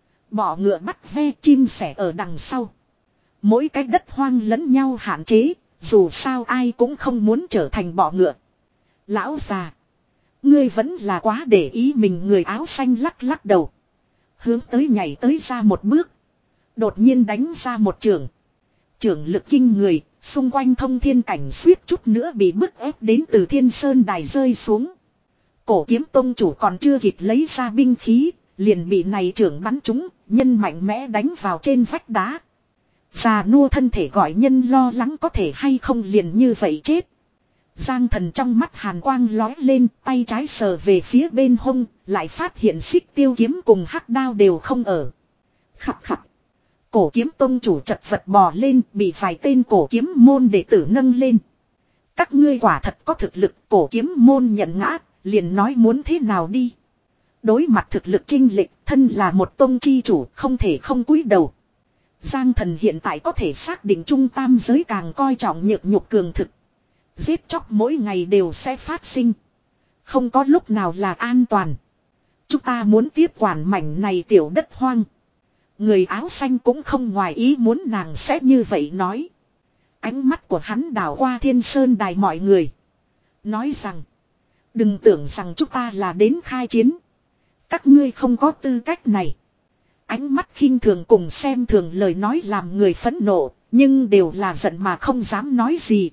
Bỏ ngựa bắt ve, chim sẻ ở đằng sau. Mỗi cái đất hoang lẫn nhau hạn chế, dù sao ai cũng không muốn trở thành bọ ngựa. Lão già, Ngươi vẫn là quá để ý mình. Người áo xanh lắc lắc đầu. Hướng tới nhảy tới ra một bước. Đột nhiên đánh ra một trường. Trường lực kinh người, xung quanh thông thiên cảnh suýt chút nữa bị bức ép đến từ thiên sơn đài rơi xuống. Cổ kiếm tông chủ còn chưa kịp lấy ra binh khí, liền bị này trưởng bắn trúng, nhân mạnh mẽ đánh vào trên vách đá. Già nua thân thể gọi nhân lo lắng có thể hay không liền như vậy chết. Giang Thần trong mắt hàn quang lói lên, tay trái sờ về phía bên hông, lại phát hiện xích tiêu kiếm cùng hắc đao đều không ở. Khập khập. Cổ kiếm tông chủ chật vật bò lên, bị vài tên cổ kiếm môn đệ tử nâng lên. Các ngươi quả thật có thực lực. Cổ kiếm môn nhận ngã, liền nói muốn thế nào đi. Đối mặt thực lực chênh lệch, thân là một tông chi chủ, không thể không cúi đầu. Giang Thần hiện tại có thể xác định trung tam giới càng coi trọng nhược nhục cường thực. Giết chóc mỗi ngày đều sẽ phát sinh. Không có lúc nào là an toàn. Chúng ta muốn tiếp quản mảnh này tiểu đất hoang. Người áo xanh cũng không ngoài ý muốn nàng sẽ như vậy nói. Ánh mắt của hắn đảo qua thiên sơn đài mọi người. Nói rằng. Đừng tưởng rằng chúng ta là đến khai chiến. Các ngươi không có tư cách này. Ánh mắt khinh thường cùng xem thường lời nói làm người phẫn nộ. Nhưng đều là giận mà không dám nói gì.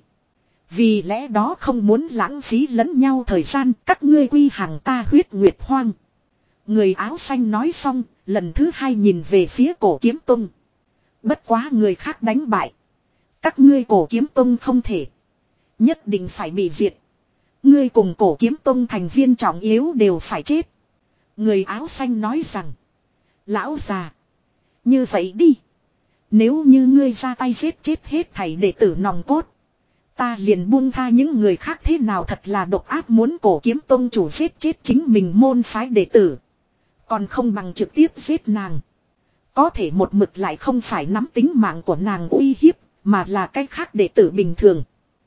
Vì lẽ đó không muốn lãng phí lẫn nhau thời gian. Các ngươi quy hàng ta huyết nguyệt hoang. Người áo xanh nói xong. Lần thứ hai nhìn về phía cổ kiếm tông. Bất quá người khác đánh bại. Các ngươi cổ kiếm tông không thể. Nhất định phải bị diệt. Ngươi cùng cổ kiếm tông thành viên trọng yếu đều phải chết. Người áo xanh nói rằng. Lão già. Như vậy đi. Nếu như ngươi ra tay giết chết hết thảy đệ tử nòng cốt. Ta liền buông tha những người khác thế nào thật là độc ác muốn cổ kiếm tông chủ giết chết chính mình môn phái đệ tử. Còn không bằng trực tiếp giết nàng. Có thể một mực lại không phải nắm tính mạng của nàng uy hiếp. Mà là cách khác đệ tử bình thường.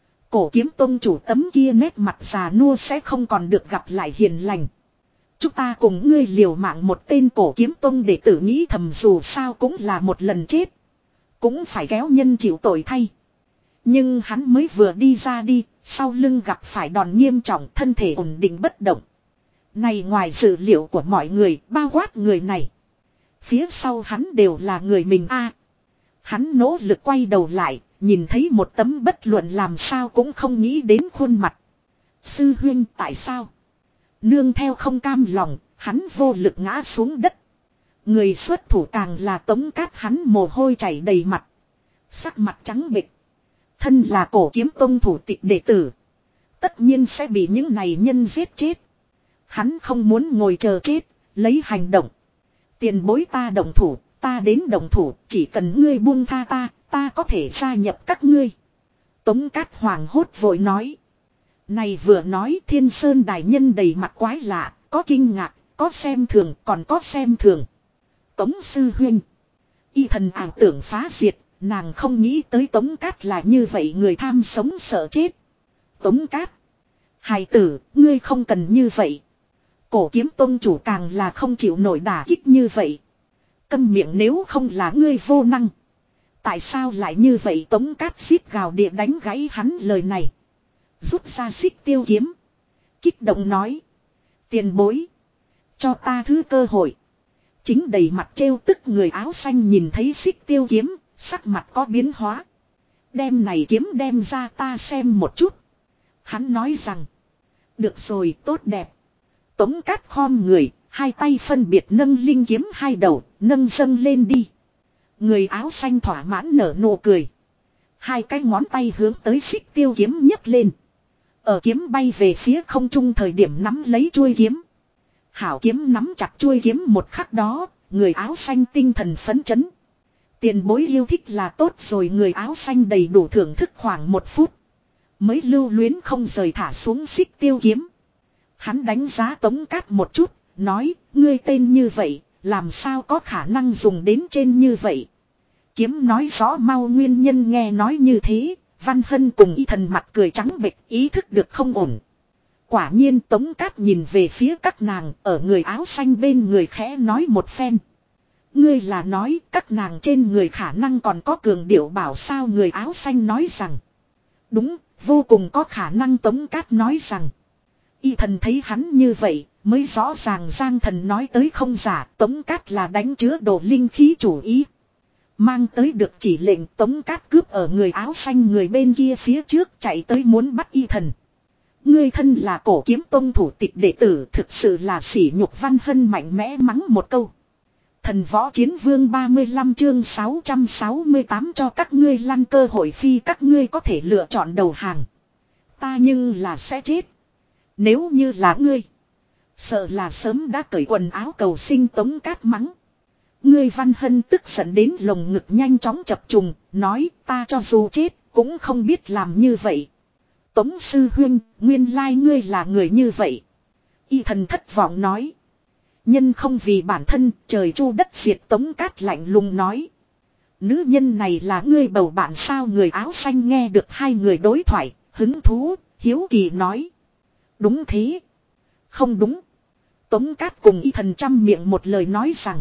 Cổ kiếm tông chủ tấm kia nét mặt già nua sẽ không còn được gặp lại hiền lành. Chúng ta cùng ngươi liều mạng một tên cổ kiếm tông đệ tử nghĩ thầm dù sao cũng là một lần chết. Cũng phải kéo nhân chịu tội thay. Nhưng hắn mới vừa đi ra đi, sau lưng gặp phải đòn nghiêm trọng thân thể ổn định bất động. Này ngoài dự liệu của mọi người, bao quát người này. Phía sau hắn đều là người mình a. Hắn nỗ lực quay đầu lại, nhìn thấy một tấm bất luận làm sao cũng không nghĩ đến khuôn mặt. Sư huynh tại sao? Nương theo không cam lòng, hắn vô lực ngã xuống đất. Người xuất thủ càng là Tống Cát hắn mồ hôi chảy đầy mặt. Sắc mặt trắng bệch. Thân là cổ kiếm tông thủ tịch đệ tử. Tất nhiên sẽ bị những này nhân giết chết. Hắn không muốn ngồi chờ chết, lấy hành động. Tiền bối ta động thủ. Ta đến đồng thủ, chỉ cần ngươi buông tha ta, ta có thể gia nhập các ngươi. Tống Cát hoàng hốt vội nói. Này vừa nói thiên sơn đại nhân đầy mặt quái lạ, có kinh ngạc, có xem thường, còn có xem thường. Tống sư huynh. Y thần ảo tưởng phá diệt, nàng không nghĩ tới Tống Cát là như vậy người tham sống sợ chết. Tống Cát. Hài tử, ngươi không cần như vậy. Cổ kiếm tông chủ càng là không chịu nổi đả kích như vậy. Câm miệng nếu không là ngươi vô năng. Tại sao lại như vậy Tống Cát xít gào địa đánh gãy hắn lời này. Rút ra xích tiêu kiếm. Kích động nói. Tiền bối. Cho ta thứ cơ hội. Chính đầy mặt trêu tức người áo xanh nhìn thấy xích tiêu kiếm. Sắc mặt có biến hóa. Đem này kiếm đem ra ta xem một chút. Hắn nói rằng. Được rồi tốt đẹp. Tống Cát khom người. Hai tay phân biệt nâng linh kiếm hai đầu, nâng dâng lên đi. Người áo xanh thỏa mãn nở nụ cười. Hai cái ngón tay hướng tới xích tiêu kiếm nhấc lên. Ở kiếm bay về phía không trung thời điểm nắm lấy chuôi kiếm. Hảo kiếm nắm chặt chuôi kiếm một khắc đó, người áo xanh tinh thần phấn chấn. Tiền bối yêu thích là tốt rồi người áo xanh đầy đủ thưởng thức khoảng một phút. Mới lưu luyến không rời thả xuống xích tiêu kiếm. Hắn đánh giá Tống Cát một chút. Nói, ngươi tên như vậy, làm sao có khả năng dùng đến trên như vậy. Kiếm nói rõ mau nguyên nhân nghe nói như thế, Văn Hân cùng y thần mặt cười trắng bệch ý thức được không ổn. Quả nhiên Tống Cát nhìn về phía các nàng ở người áo xanh bên người khẽ nói một phen. Ngươi là nói các nàng trên người khả năng còn có cường điệu bảo sao người áo xanh nói rằng. Đúng, vô cùng có khả năng Tống Cát nói rằng. Y thần thấy hắn như vậy, mới rõ ràng Giang Thần nói tới không giả, Tống Cát là đánh chứa đồ linh khí chủ ý. Mang tới được chỉ lệnh Tống Cát cướp ở người áo xanh người bên kia phía trước chạy tới muốn bắt Y thần. Ngươi thân là cổ kiếm tông thủ tịch đệ tử, thực sự là sỉ nhục. Văn Hân mạnh mẽ mắng một câu. Thần võ chiến vương ba mươi lăm chương sáu trăm sáu mươi tám cho các ngươi lăn cơ hội phi, các ngươi có thể lựa chọn đầu hàng. Ta nhưng là sẽ chết. Nếu như là ngươi, sợ là sớm đã cởi quần áo cầu sinh. Tống Cát mắng. Ngươi Văn Hân tức giận đến lồng ngực nhanh chóng chập trùng, nói ta cho dù chết cũng không biết làm như vậy. Tống sư huynh, nguyên lai ngươi là người như vậy. Y thần thất vọng nói. Nhân không vì bản thân, trời chu đất diệt. Tống Cát lạnh lùng nói. Nữ nhân này là ngươi bầu bạn sao? Người áo xanh nghe được hai người đối thoại, hứng thú, hiếu kỳ nói. Đúng thế. Không đúng. Tống Cát cùng Y thần trăm miệng một lời nói rằng.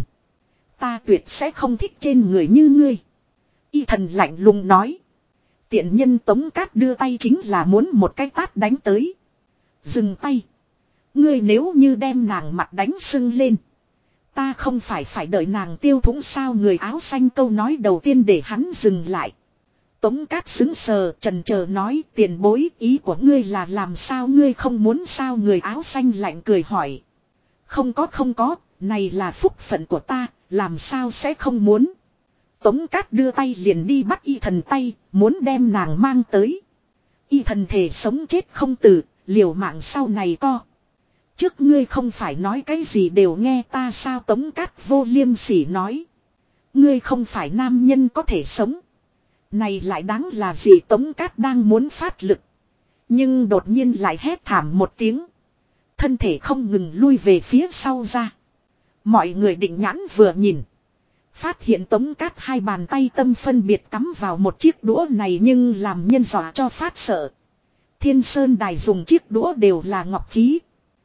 Ta tuyệt sẽ không thích trên người như ngươi. Y thần lạnh lùng nói. Tiện nhân. Tống Cát đưa tay chính là muốn một cái tát đánh tới. Dừng tay. Ngươi nếu như đem nàng mặt đánh sưng lên, ta không phải phải đợi nàng tiêu thủng sao? Người áo xanh câu nói đầu tiên để hắn dừng lại. Tống Cát xứng sờ trần chờ nói, tiền bối, ý của ngươi là làm sao? Ngươi không muốn sao? Người áo xanh lạnh cười hỏi. Không có không có, này là phúc phận của ta, làm sao sẽ không muốn? Tống Cát đưa tay liền đi bắt Y thần tay, muốn đem nàng mang tới. Y thần thề sống chết không từ, liều mạng sau này co. Trước ngươi không phải nói cái gì đều nghe ta sao? Tống Cát vô liêm sỉ nói. Ngươi không phải nam nhân có thể sống. Này lại đáng là gì? Tống Cát đang muốn phát lực, nhưng đột nhiên lại hét thảm một tiếng. Thân thể không ngừng lui về phía sau ra. Mọi người định nhãn vừa nhìn, phát hiện Tống Cát hai bàn tay tâm phân biệt cắm vào một chiếc đũa này, nhưng làm nhân dọa cho phát sợ. Thiên Sơn Đài dùng chiếc đũa đều là ngọc khí,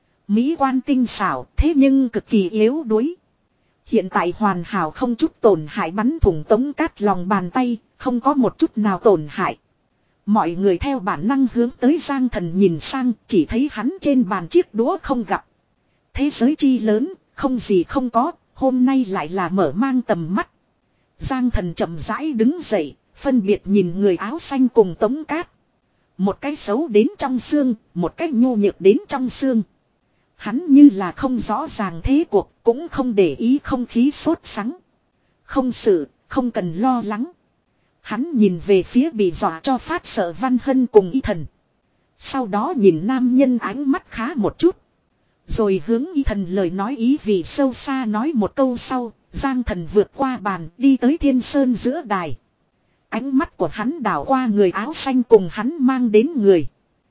mỹ quan tinh xảo, thế nhưng cực kỳ yếu đuối. Hiện tại hoàn hảo không chút tổn hại bắn thủng Tống Cát lòng bàn tay, không có một chút nào tổn hại. Mọi người theo bản năng hướng tới Giang Thần nhìn sang, chỉ thấy hắn trên bàn chiếc đũa không gặp. Thế giới chi lớn, không gì không có, hôm nay lại là mở mang tầm mắt. Giang Thần chậm rãi đứng dậy, phân biệt nhìn người áo xanh cùng Tống Cát. Một cái xấu đến trong xương, một cái nhu nhược đến trong xương. Hắn như là không rõ ràng thế cuộc, cũng không để ý không khí sốt sắng. Không sự, không cần lo lắng. Hắn nhìn về phía bị dọa cho phát sợ Văn Hân cùng Y thần. Sau đó nhìn nam nhân ánh mắt khá một chút. Rồi hướng Y thần lời nói ý vị sâu xa nói một câu sau, Giang Thần vượt qua bàn đi tới Thiên Sơn giữa đài. Ánh mắt của hắn đảo qua người áo xanh cùng hắn mang đến người.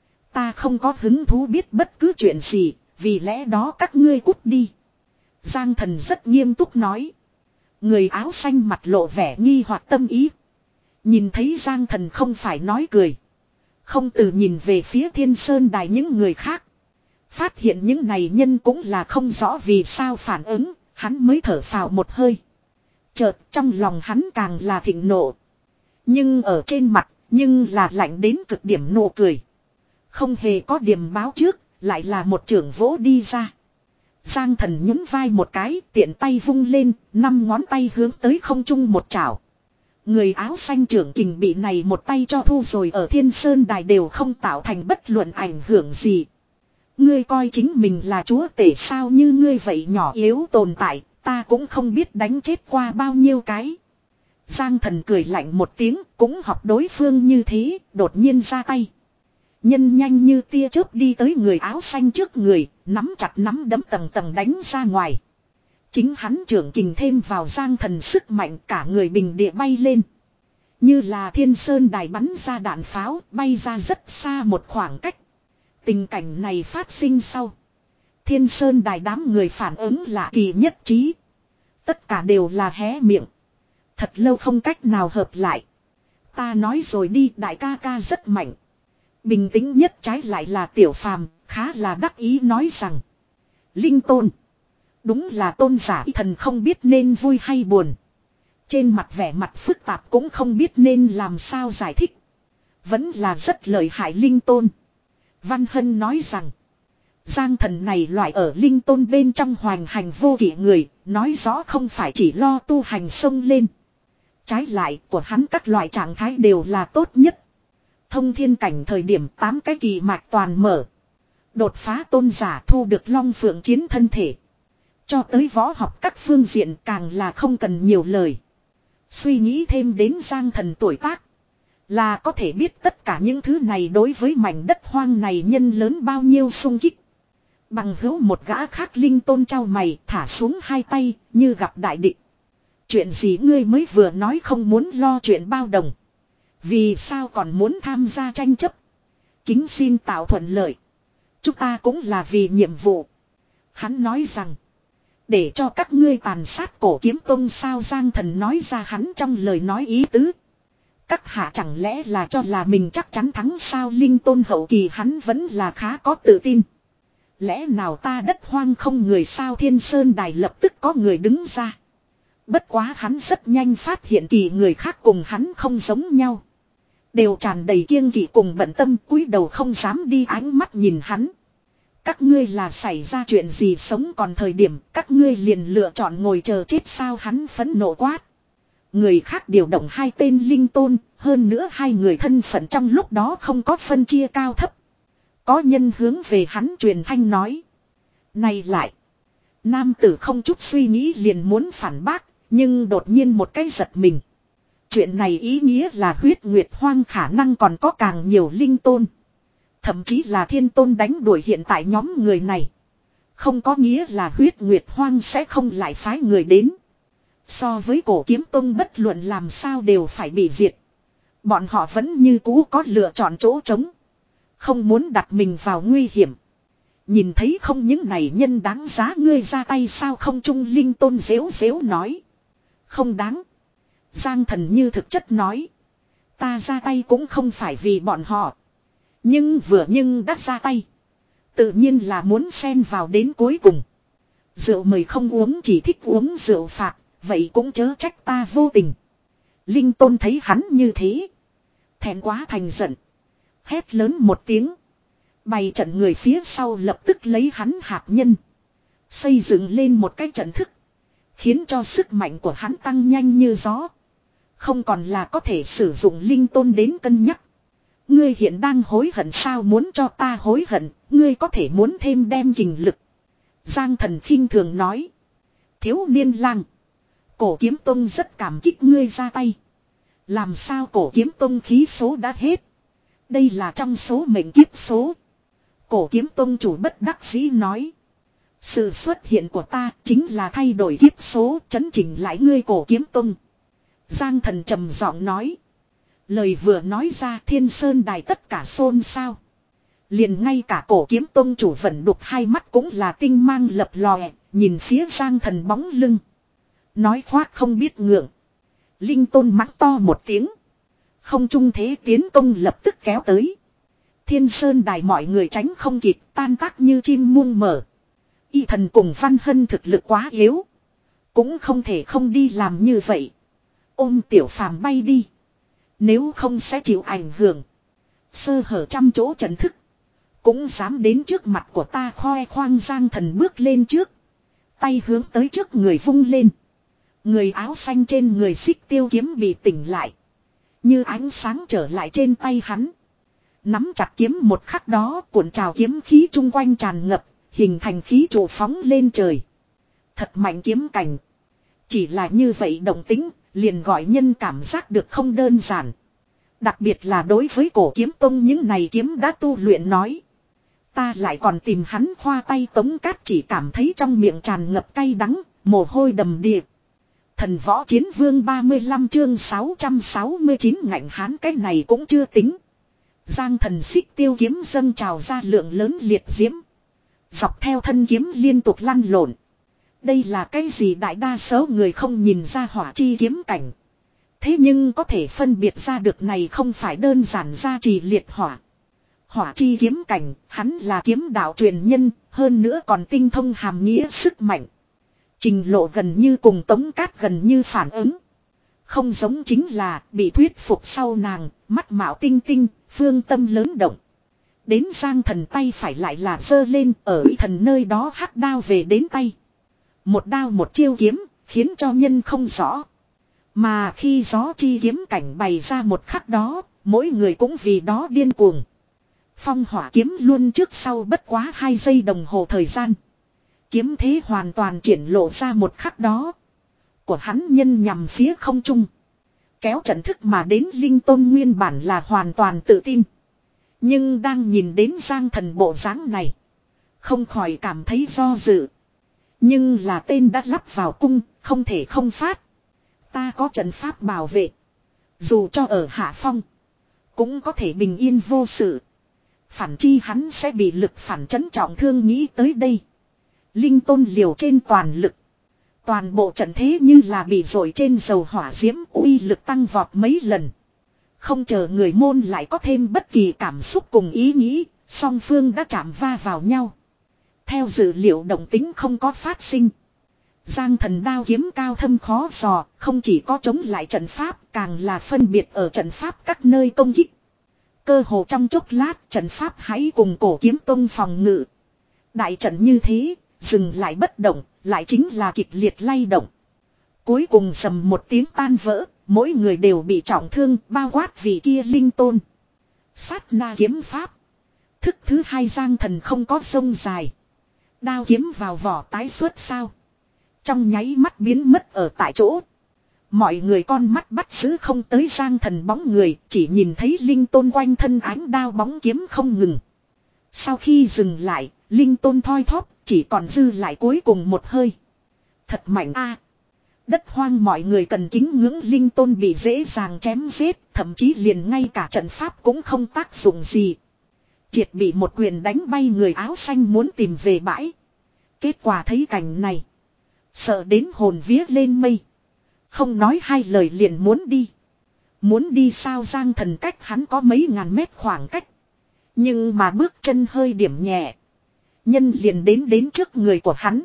Ta không có hứng thú biết bất cứ chuyện gì, vì lẽ đó các ngươi cút đi. Giang Thần rất nghiêm túc nói. Người áo xanh mặt lộ vẻ nghi hoặc tâm ý. Nhìn thấy Giang Thần không phải nói cười, không từ nhìn về phía Thiên Sơn Đài những người khác. Phát hiện những này nhân cũng là không rõ vì sao phản ứng, hắn mới thở phào một hơi. Chợt trong lòng hắn càng là thịnh nộ. Nhưng ở trên mặt, nhưng là lạnh đến cực điểm nụ cười. Không hề có điểm báo trước, lại là một chưởng vỗ đi ra. Giang Thần nhún vai một cái, tiện tay vung lên, năm ngón tay hướng tới không trung một chảo. Người áo xanh trưởng kình bị này một tay cho thu rồi, ở Thiên Sơn Đài đều không tạo thành bất luận ảnh hưởng gì. Ngươi coi chính mình là chúa tể sao? Như ngươi vậy nhỏ yếu tồn tại, ta cũng không biết đánh chết qua bao nhiêu cái. Giang Thần cười lạnh một tiếng, cũng học đối phương như thế, đột nhiên ra tay. Nhân nhanh như tia chớp đi tới người áo xanh trước người, nắm chặt nắm đấm tầng tầng đánh ra ngoài. Chính hắn trưởng kình thêm vào Giang Thần sức mạnh, cả người bình địa bay lên. Như là Thiên Sơn Đài bắn ra đạn pháo, bay ra rất xa một khoảng cách. Tình cảnh này phát sinh sau, Thiên Sơn Đài đám người phản ứng lạ kỳ nhất trí. Tất cả đều là hé miệng. Thật lâu không cách nào hợp lại. Ta nói rồi đi, đại ca ca rất mạnh. Bình tĩnh nhất trái lại là Tiểu Phàm, khá là đắc ý nói rằng. Linh Tôn. Đúng là tôn giả. Y thần không biết nên vui hay buồn. Trên mặt vẻ mặt phức tạp cũng không biết nên làm sao giải thích. Vẫn là rất lợi hại Linh Tôn. Văn Hân nói rằng. Giang Thần này loại ở linh tôn bên trong hoành hành vô kỷ người, nói rõ không phải chỉ lo tu hành xông lên. Trái lại của hắn các loại trạng thái đều là tốt nhất. Thông thiên cảnh thời điểm tám cái kỳ mạch toàn mở. Đột phá tôn giả thu được long phượng chiến thân thể. Cho tới võ học các phương diện càng là không cần nhiều lời. Suy nghĩ thêm đến Giang Thần tuổi tác. Là có thể biết tất cả những thứ này đối với mảnh đất hoang này nhân lớn bao nhiêu sung kích. Bằng hữu một gã khác linh tôn trao mày thả xuống hai tay như gặp đại địch. Chuyện gì ngươi mới vừa nói không muốn lo chuyện bao đồng. Vì sao còn muốn tham gia tranh chấp. Kính xin tạo thuận lợi. Chúng ta cũng là vì nhiệm vụ. Hắn nói rằng. Để cho các ngươi tàn sát cổ kiếm tông sao Giang Thần nói ra hắn trong lời nói ý tứ. Các hạ chẳng lẽ là cho là mình chắc chắn thắng sao linh tôn hậu kỳ hắn vẫn là khá có tự tin. Lẽ nào ta đất hoang không người sao Thiên Sơn Đài lập tức có người đứng ra. Bất quá hắn rất nhanh phát hiện kỳ người khác cùng hắn không giống nhau. Đều tràn đầy kiêng kỵ cùng bận tâm cúi đầu không dám đi ánh mắt nhìn hắn. Các ngươi là xảy ra chuyện gì sống còn thời điểm các ngươi liền lựa chọn ngồi chờ chết sao hắn phẫn nộ quát. Người khác điều động hai tên linh tôn, hơn nữa hai người thân phận trong lúc đó không có phân chia cao thấp. Có nhân hướng về hắn truyền thanh nói. Này lại. Nam tử không chút suy nghĩ liền muốn phản bác, nhưng đột nhiên một cái giật mình. Chuyện này ý nghĩa là huyết nguyệt hoang khả năng còn có càng nhiều linh tôn. Thậm chí là thiên tôn đánh đuổi hiện tại nhóm người này. Không có nghĩa là huyết nguyệt hoang sẽ không lại phái người đến. So với cổ kiếm tông bất luận làm sao đều phải bị diệt. Bọn họ vẫn như cũ có lựa chọn chỗ trống. Không muốn đặt mình vào nguy hiểm. Nhìn thấy không những này nhân đáng giá ngươi ra tay sao không trung linh tôn dễu dễu nói. Không đáng. Giang Thần như thực chất nói. Ta ra tay cũng không phải vì bọn họ. Nhưng vừa nhưng đã ra tay. Tự nhiên là muốn xen vào đến cuối cùng. Rượu mời không uống chỉ thích uống rượu phạt. Vậy cũng chớ trách ta vô tình. Linh tôn thấy hắn như thế. Thẹn quá thành giận. Hét lớn một tiếng. Bày trận người phía sau lập tức lấy hắn hạt nhân. Xây dựng lên một cái trận thức. Khiến cho sức mạnh của hắn tăng nhanh như gió. Không còn là có thể sử dụng linh tôn đến cân nhắc. Ngươi hiện đang hối hận sao muốn cho ta hối hận. Ngươi có thể muốn thêm đem kình lực. Giang Thần khinh thường nói. Thiếu niên lang. Cổ kiếm tông rất cảm kích ngươi ra tay. Làm sao cổ kiếm tông khí số đã hết. Đây là trong số mệnh kiếp số. Cổ kiếm tông chủ bất đắc dĩ nói. Sự xuất hiện của ta chính là thay đổi kiếp số chấn chỉnh lại ngươi cổ kiếm tông. Giang Thần trầm giọng nói. Lời vừa nói ra Thiên Sơn Đài tất cả xôn xao. Liền ngay cả cổ kiếm tông chủ vẫn đục hai mắt cũng là tinh mang lập lòe. Nhìn phía Giang Thần bóng lưng. Nói khoác không biết ngượng. Linh tôn mắng to một tiếng. Không trung thế tiến công lập tức kéo tới. Thiên Sơn Đài mọi người tránh không kịp tan tác như chim muông mở. Y thần cùng Văn Hân thực lực quá yếu. Cũng không thể không đi làm như vậy. Ôm tiểu phàm bay đi. Nếu không sẽ chịu ảnh hưởng. Sơ hở trăm chỗ trận thức. Cũng dám đến trước mặt của ta khoe khoang Giang Thần bước lên trước. Tay hướng tới trước người vung lên. Người áo xanh trên người xích tiêu kiếm bị tỉnh lại. Như ánh sáng trở lại trên tay hắn. Nắm chặt kiếm một khắc đó cuộn trào kiếm khí chung quanh tràn ngập. Hình thành khí trụ phóng lên trời. Thật mạnh kiếm cảnh. Chỉ là như vậy động tính. Liền gọi nhân cảm giác được không đơn giản. Đặc biệt là đối với cổ kiếm tông những này kiếm đã tu luyện nói. Ta lại còn tìm hắn khoa tay tống cát chỉ cảm thấy trong miệng tràn ngập cay đắng. Mồ hôi đầm đìa. Thần võ chiến vương ba mươi lăm chương sáu trăm sáu mươi chín ngạnh hán cái này cũng chưa tính. Giang Thần xích tiêu kiếm dâng trào ra lượng lớn liệt diễm. Dọc theo thân kiếm liên tục lăn lộn. Đây là cái gì đại đa số người không nhìn ra hỏa chi kiếm cảnh. Thế nhưng có thể phân biệt ra được này không phải đơn giản gia trì liệt hỏa. Hỏa chi kiếm cảnh, hắn là kiếm đạo truyền nhân, hơn nữa còn tinh thông hàm nghĩa sức mạnh. Trình lộ gần như cùng Tống Cát gần như phản ứng. Không giống chính là bị thuyết phục sau nàng, mắt mạo tinh tinh, phương tâm lớn động. đến Giang Thần tay phải lại là giơ lên, ở Y Thần nơi đó hắc đao về đến tay. Một đao một chiêu kiếm, khiến cho nhân không rõ. Mà khi gió chi kiếm cảnh bày ra một khắc đó, mỗi người cũng vì đó điên cuồng. Phong hỏa kiếm luôn trước sau bất quá hai giây đồng hồ thời gian. Kiếm thế hoàn toàn triển lộ ra một khắc đó. Của hắn nhân nhằm phía không trung. Kéo trận thức mà đến Linh Tôn nguyên bản là hoàn toàn tự tin. Nhưng đang nhìn đến Giang Thần bộ dáng này, không khỏi cảm thấy do dự. Nhưng là tên đã lắp vào cung, không thể không phát. Ta có trận pháp bảo vệ. Dù cho ở hạ phong, cũng có thể bình yên vô sự. Phản chi hắn sẽ bị lực phản chấn trọng thương, nghĩ tới đây. Linh Tôn liều trên toàn lực. Toàn bộ trận thế như là bị dội trên dầu hỏa diễm, uy lực tăng vọt mấy lần. Không chờ người môn lại có thêm bất kỳ cảm xúc cùng ý nghĩ, song phương đã chạm va vào nhau. Theo dự liệu động tính không có phát sinh. Giang Thần đao kiếm cao thâm khó dò, không chỉ có chống lại trận pháp, càng là phân biệt ở trận pháp các nơi công kích. Cơ hồ trong chốc lát, trận pháp hãy cùng cổ kiếm tông phòng ngự. Đại trận như thế, dừng lại bất động, lại chính là kịch liệt lay động. Cuối cùng sầm một tiếng tan vỡ, mỗi người đều bị trọng thương, bao quát vị kia Linh Tôn. Sát na kiếm pháp. Thức thứ hai Giang Thần không có sông dài. Đao kiếm vào vỏ tái xuất sao. Trong nháy mắt biến mất ở tại chỗ. Mọi người con mắt bắt giữ không tới Giang Thần bóng người, chỉ nhìn thấy Linh Tôn quanh thân ánh đao bóng kiếm không ngừng. Sau khi dừng lại, Linh Tôn thoi thóp, chỉ còn dư lại cuối cùng một hơi. Thật mạnh a. Đất hoang mọi người cần kính ngưỡng Linh Tôn bị dễ dàng chém giết, thậm chí liền ngay cả trận pháp cũng không tác dụng gì. Triệt bị một quyền đánh bay người áo xanh muốn tìm về bãi. Kết quả thấy cảnh này, sợ đến hồn vía lên mây. Không nói hai lời liền muốn đi. Muốn đi sao? Giang Thần cách hắn có mấy ngàn mét khoảng cách. Nhưng mà bước chân hơi điểm nhẹ, nhân liền đến đến trước người của hắn.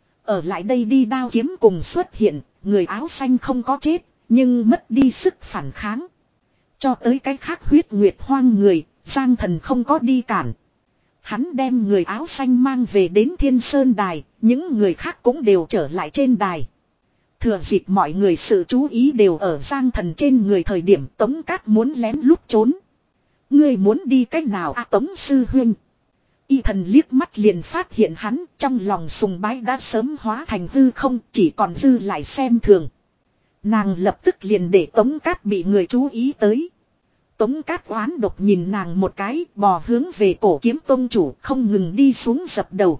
Ở lại đây đi, đao kiếm cùng xuất hiện, người áo xanh không có chết, nhưng mất đi sức phản kháng. Cho tới cái khác huyết nguyệt hoang người, Giang Thần không có đi cản. Hắn đem người áo xanh mang về đến Thiên Sơn Đài, những người khác cũng đều trở lại trên đài. Thừa dịp mọi người sự chú ý đều ở Giang Thần trên người thời điểm, Tống Cát muốn lén lút trốn. Ngươi muốn đi cách nào a Tống sư huynh? Y Thần liếc mắt liền phát hiện hắn, trong lòng sùng bái đã sớm hóa thành hư không, chỉ còn dư lại xem thường. Nàng lập tức liền để Tống Cát bị người chú ý tới. Tống Cát oán độc nhìn nàng một cái, bò hướng về cổ kiếm tông chủ, không ngừng đi xuống dập đầu.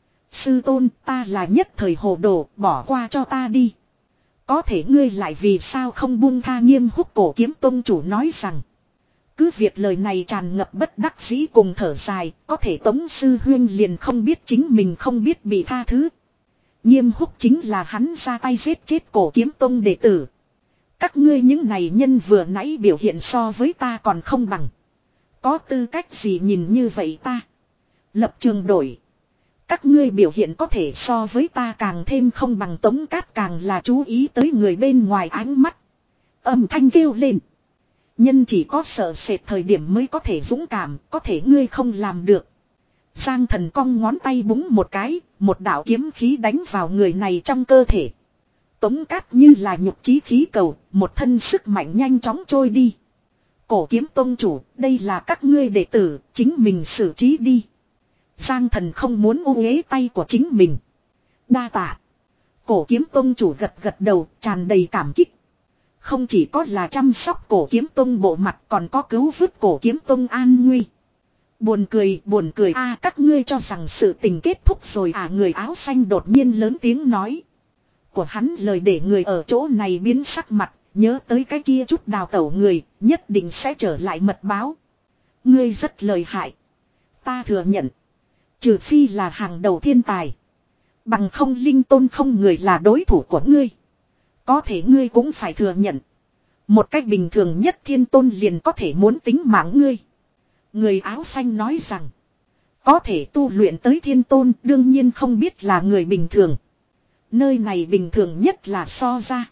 Sư tôn, ta là nhất thời hồ đồ, bỏ qua cho ta đi. Có thể ngươi lại vì sao không buông tha? Nghiêm Húc cổ kiếm tông chủ nói rằng. Cứ việc lời này tràn ngập bất đắc dĩ cùng thở dài, có thể Tống sư huyên liền không biết chính mình không biết bị tha thứ. Nghiêm Húc chính là hắn ra tay giết chết cổ kiếm tông đệ tử. Các ngươi những này nhân vừa nãy biểu hiện so với ta còn không bằng. Có tư cách gì nhìn như vậy ta? Lập trường đổi. Các ngươi biểu hiện có thể so với ta càng thêm không bằng. Tống Cát càng là chú ý tới người bên ngoài ánh mắt. Âm thanh kêu lên. Nhân chỉ có sợ sệt thời điểm mới có thể dũng cảm, có thể ngươi không làm được. Giang Thần cong ngón tay búng một cái, một đạo kiếm khí đánh vào người này trong cơ thể. Tống Cát như là nhục chí khí cầu, một thân sức mạnh nhanh chóng trôi đi. Cổ kiếm tông chủ, đây là các ngươi đệ tử, chính mình xử trí đi. Giang Thần không muốn ô uế tay của chính mình. Đa tạ. Cổ kiếm tông chủ gật gật đầu, tràn đầy cảm kích. Không chỉ có là chăm sóc cổ kiếm tông bộ mặt, còn có cứu vớt cổ kiếm tông an nguy. Buồn cười, buồn cười a à, các ngươi cho rằng sự tình kết thúc rồi à? Người áo xanh đột nhiên lớn tiếng nói. Của hắn lời để người ở chỗ này biến sắc mặt, nhớ tới cái kia chút đào tẩu người, nhất định sẽ trở lại mật báo. Ngươi rất lợi hại. Ta thừa nhận. Trừ phi là hàng đầu thiên tài. Bằng không Linh Tôn không người là đối thủ của ngươi. Có thể ngươi cũng phải thừa nhận. Một cách bình thường nhất thiên tôn liền có thể muốn tính mạng ngươi. Người áo xanh nói rằng. Có thể tu luyện tới thiên tôn đương nhiên không biết là người bình thường. Nơi này bình thường nhất là so ra.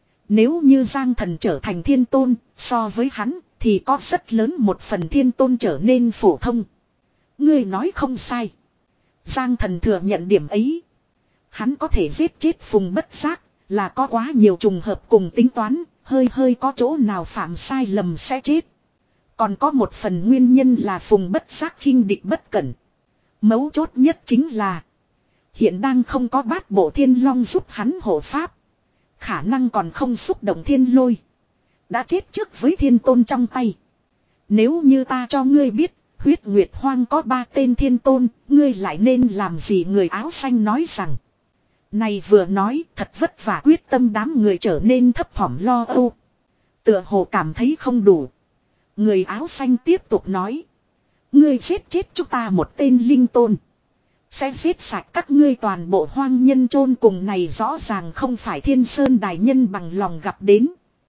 Nếu như Giang Thần trở thành thiên tôn, so với hắn thì có rất lớn một phần thiên tôn trở nên phổ thông. Ngươi nói không sai. Giang Thần thừa nhận điểm ấy. Hắn có thể giết chết Phùng Bất Giác là có quá nhiều trùng hợp cùng tính toán, hơi hơi có chỗ nào phạm sai lầm sẽ chết. Còn có một phần nguyên nhân là Phùng Bất Giác khinh địch bất cẩn. Mấu chốt nhất chính là hiện đang không có bát bộ thiên long giúp hắn hộ pháp. Khả năng còn không xúc động thiên lôi. Đã chết trước với thiên tôn trong tay. Nếu như ta cho ngươi biết huyết nguyệt hoang có ba tên thiên tôn, ngươi lại nên làm gì? Người áo xanh nói rằng. Này vừa nói thật vất vả quyết tâm đám người trở nên thấp thỏm lo âu. Tựa hồ cảm thấy không đủ. Người áo xanh tiếp tục nói. Ngươi giết chết chúng ta một tên linh tôn. Sẽ giết sạch các ngươi toàn bộ hoang nhân chôn cùng, này rõ ràng không phải Thiên Sơn Đại Nhân bằng lòng gặp đến.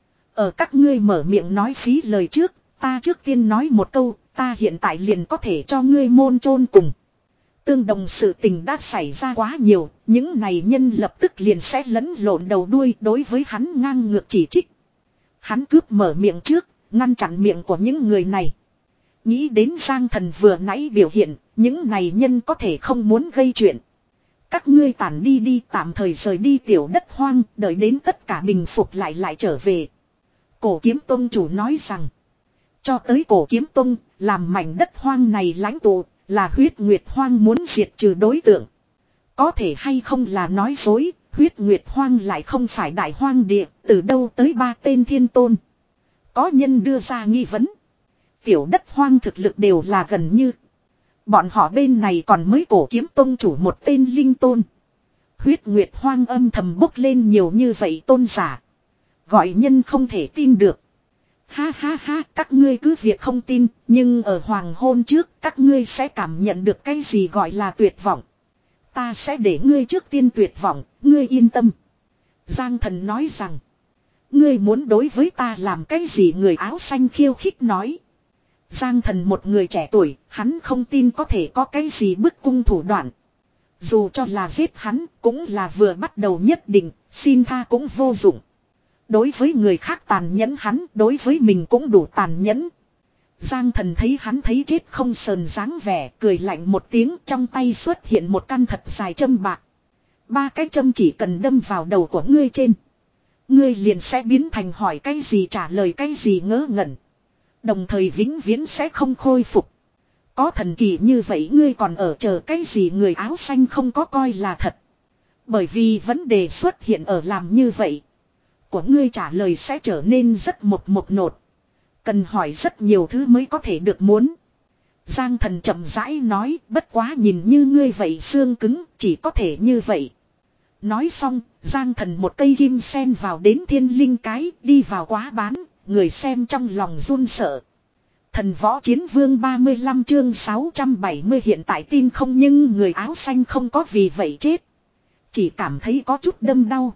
Ở các ngươi mở miệng nói phí lời trước, ta trước tiên nói một câu, ta hiện tại liền có thể cho ngươi môn chôn cùng. Tương đồng sự tình đã xảy ra quá nhiều, những này nhân lập tức liền sẽ lẫn lộn đầu đuôi đối với hắn ngang ngược chỉ trích. Hắn cướp mở miệng trước, ngăn chặn miệng của những người này. Nghĩ đến Giang Thần vừa nãy biểu hiện, những này nhân có thể không muốn gây chuyện. Các ngươi tản đi đi, tạm thời rời đi tiểu đất hoang, đợi đến tất cả bình phục lại lại trở về. Cổ Kiếm Tông chủ nói rằng, cho tới Cổ Kiếm Tông, làm mảnh đất hoang này lãnh tụ, là huyết nguyệt hoang muốn diệt trừ đối tượng. Có thể hay không là nói dối, huyết nguyệt hoang lại không phải đại hoang địa, từ đâu tới ba tên thiên tôn. Có nhân đưa ra nghi vấn. Tiểu đất hoang thực lực đều là gần như. Bọn họ bên này còn mới Cổ Kiếm Tông chủ một tên linh tôn. Huyết nguyệt hoang âm thầm bốc lên nhiều như vậy tôn giả. Gọi nhân không thể tin được. Ha ha ha, các ngươi cứ việc không tin, nhưng ở hoàng hôn trước các ngươi sẽ cảm nhận được cái gì gọi là tuyệt vọng. Ta sẽ để ngươi trước tiên tuyệt vọng, ngươi yên tâm. Giang Thần nói rằng, ngươi muốn đối với ta làm cái gì? Người áo xanh khiêu khích nói. Giang Thần một người trẻ tuổi, hắn không tin có thể có cái gì bức cung thủ đoạn. Dù cho là giết hắn, cũng là vừa bắt đầu nhất định, xin tha cũng vô dụng. Đối với người khác tàn nhẫn hắn, đối với mình cũng đủ tàn nhẫn. Giang Thần thấy hắn thấy chết không sờn dáng vẻ, cười lạnh một tiếng, trong tay xuất hiện một căn thật dài châm bạc. Ba cái châm chỉ cần đâm vào đầu của ngươi trên. Ngươi liền sẽ biến thành hỏi cái gì trả lời cái gì ngớ ngẩn. Đồng thời vĩnh viễn sẽ không khôi phục. Có thần kỳ như vậy ngươi còn ở chờ cái gì? Người áo xanh không có coi là thật. Bởi vì vấn đề xuất hiện ở làm như vậy. Của ngươi trả lời sẽ trở nên rất một một nột. Cần hỏi rất nhiều thứ mới có thể được muốn. Giang Thần chậm rãi nói, bất quá nhìn như ngươi vậy xương cứng, chỉ có thể như vậy. Nói xong, Giang Thần một cây kim sen vào đến thiên linh cái, đi vào quá bán, người xem trong lòng run sợ. Thần Võ Chiến Vương ba mươi lăm chương sáu trăm bảy mươi hiện tại tin không, nhưng người áo xanh không có vì vậy chết. Chỉ cảm thấy có chút đâm đau.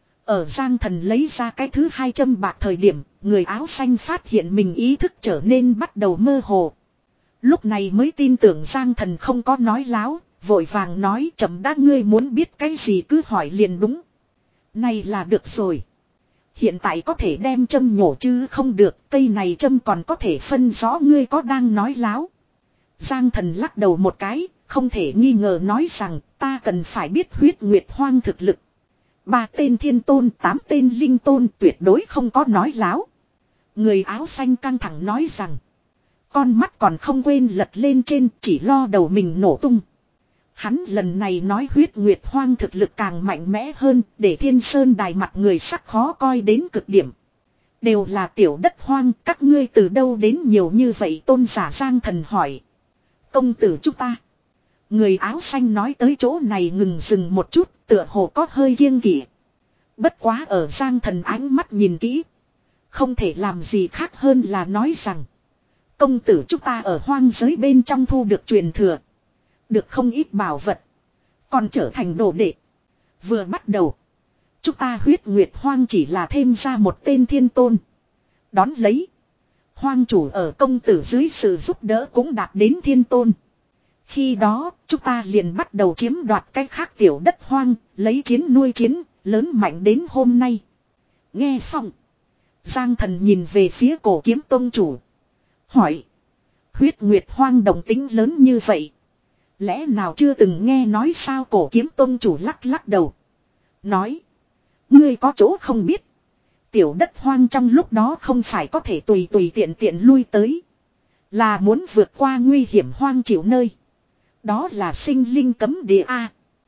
Ở Giang Thần lấy ra cái thứ hai châm bạc thời điểm, người áo xanh phát hiện mình ý thức trở nên bắt đầu mơ hồ. Lúc này mới tin tưởng Giang Thần không có nói láo, vội vàng nói chậm đã, ngươi muốn biết cái gì cứ hỏi liền đúng. Này là được rồi. Hiện tại có thể đem châm nhổ chứ không được, cây này châm còn có thể phân rõ ngươi có đang nói láo. Giang Thần lắc đầu một cái, không thể nghi ngờ nói rằng ta cần phải biết huyết nguyệt hoang thực lực. Ba tên thiên tôn, tám tên linh tôn tuyệt đối không có nói láo. Người áo xanh căng thẳng nói rằng. Con mắt còn không quên lật lên trên, chỉ lo đầu mình nổ tung. Hắn lần này nói huyết nguyệt hoang thực lực càng mạnh mẽ hơn, để Thiên Sơn Đài mặt người sắc khó coi đến cực điểm. Đều là tiểu đất hoang, các ngươi từ đâu đến nhiều như vậy? Tôn giả Giang Thần hỏi. Công tử chúng ta. Người áo xanh nói tới chỗ này ngừng dừng một chút, tựa hồ có hơi kiêng kỵ. Bất quá ở Giang Thần ánh mắt nhìn kỹ, không thể làm gì khác hơn là nói rằng công tử chúng ta ở hoang giới bên trong thu được truyền thừa, được không ít bảo vật, còn trở thành đồ đệ. Vừa bắt đầu chúng ta huyết nguyệt hoang chỉ là thêm ra một tên thiên tôn. Đón lấy hoang chủ ở công tử dưới sự giúp đỡ cũng đạt đến thiên tôn. Khi đó chúng ta liền bắt đầu chiếm đoạt cái khác tiểu đất hoang, lấy chiến nuôi chiến, lớn mạnh đến hôm nay. Nghe xong, Giang Thần nhìn về phía Cổ Kiếm Tông chủ, hỏi: Huyết Nguyệt Hoang động tính lớn như vậy. Lẽ nào chưa từng nghe nói sao? Cổ Kiếm Tông chủ lắc lắc đầu. Nói. Ngươi có chỗ không biết. Tiểu đất hoang trong lúc đó không phải có thể tùy tùy tiện tiện lui tới. Là muốn vượt qua nguy hiểm hoang chịu nơi. Đó là sinh linh cấm địa A.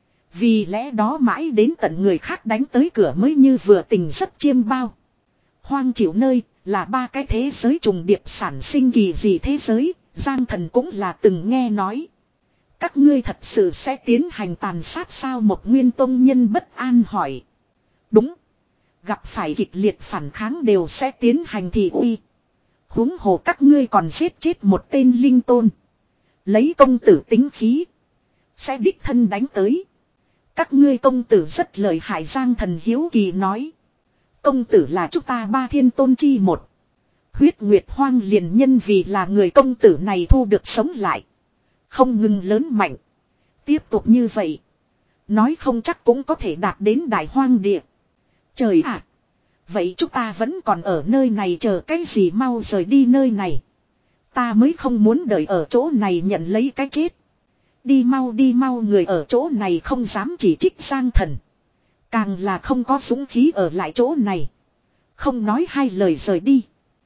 Vì lẽ đó mãi đến tận người khác đánh tới cửa mới như vừa tình rất chiêm bao. Hoang chịu nơi là ba cái thế giới trùng điệp sản sinh kỳ dị thế giới. Giang Thần cũng là từng nghe nói. Các ngươi thật sự sẽ tiến hành tàn sát sao? Một Nguyên Tông nhân bất an hỏi. Đúng. Gặp phải kịch liệt phản kháng đều sẽ tiến hành thị uy. Huống hồ các ngươi còn giết chết một tên linh tôn. Lấy công tử tính khí. Sẽ đích thân đánh tới. Các ngươi công tử rất lợi hại. Giang Thần hiếu kỳ nói. Công tử là chúng ta ba thiên tôn chi một. Huyết Nguyệt Hoang liền nhân vì là người công tử này thu được sống lại. Không ngừng lớn mạnh. Tiếp tục như vậy. Nói không chắc cũng có thể đạt đến đại hoang địa. Trời ạ! Vậy chúng ta vẫn còn ở nơi này chờ cái gì? Mau rời đi nơi này. Ta mới không muốn đợi ở chỗ này nhận lấy cái chết. Đi mau đi mau. Người ở chỗ này không dám chỉ trích Giang Thần. Càng là không có dũng khí ở lại chỗ này. Không nói hai lời rời đi.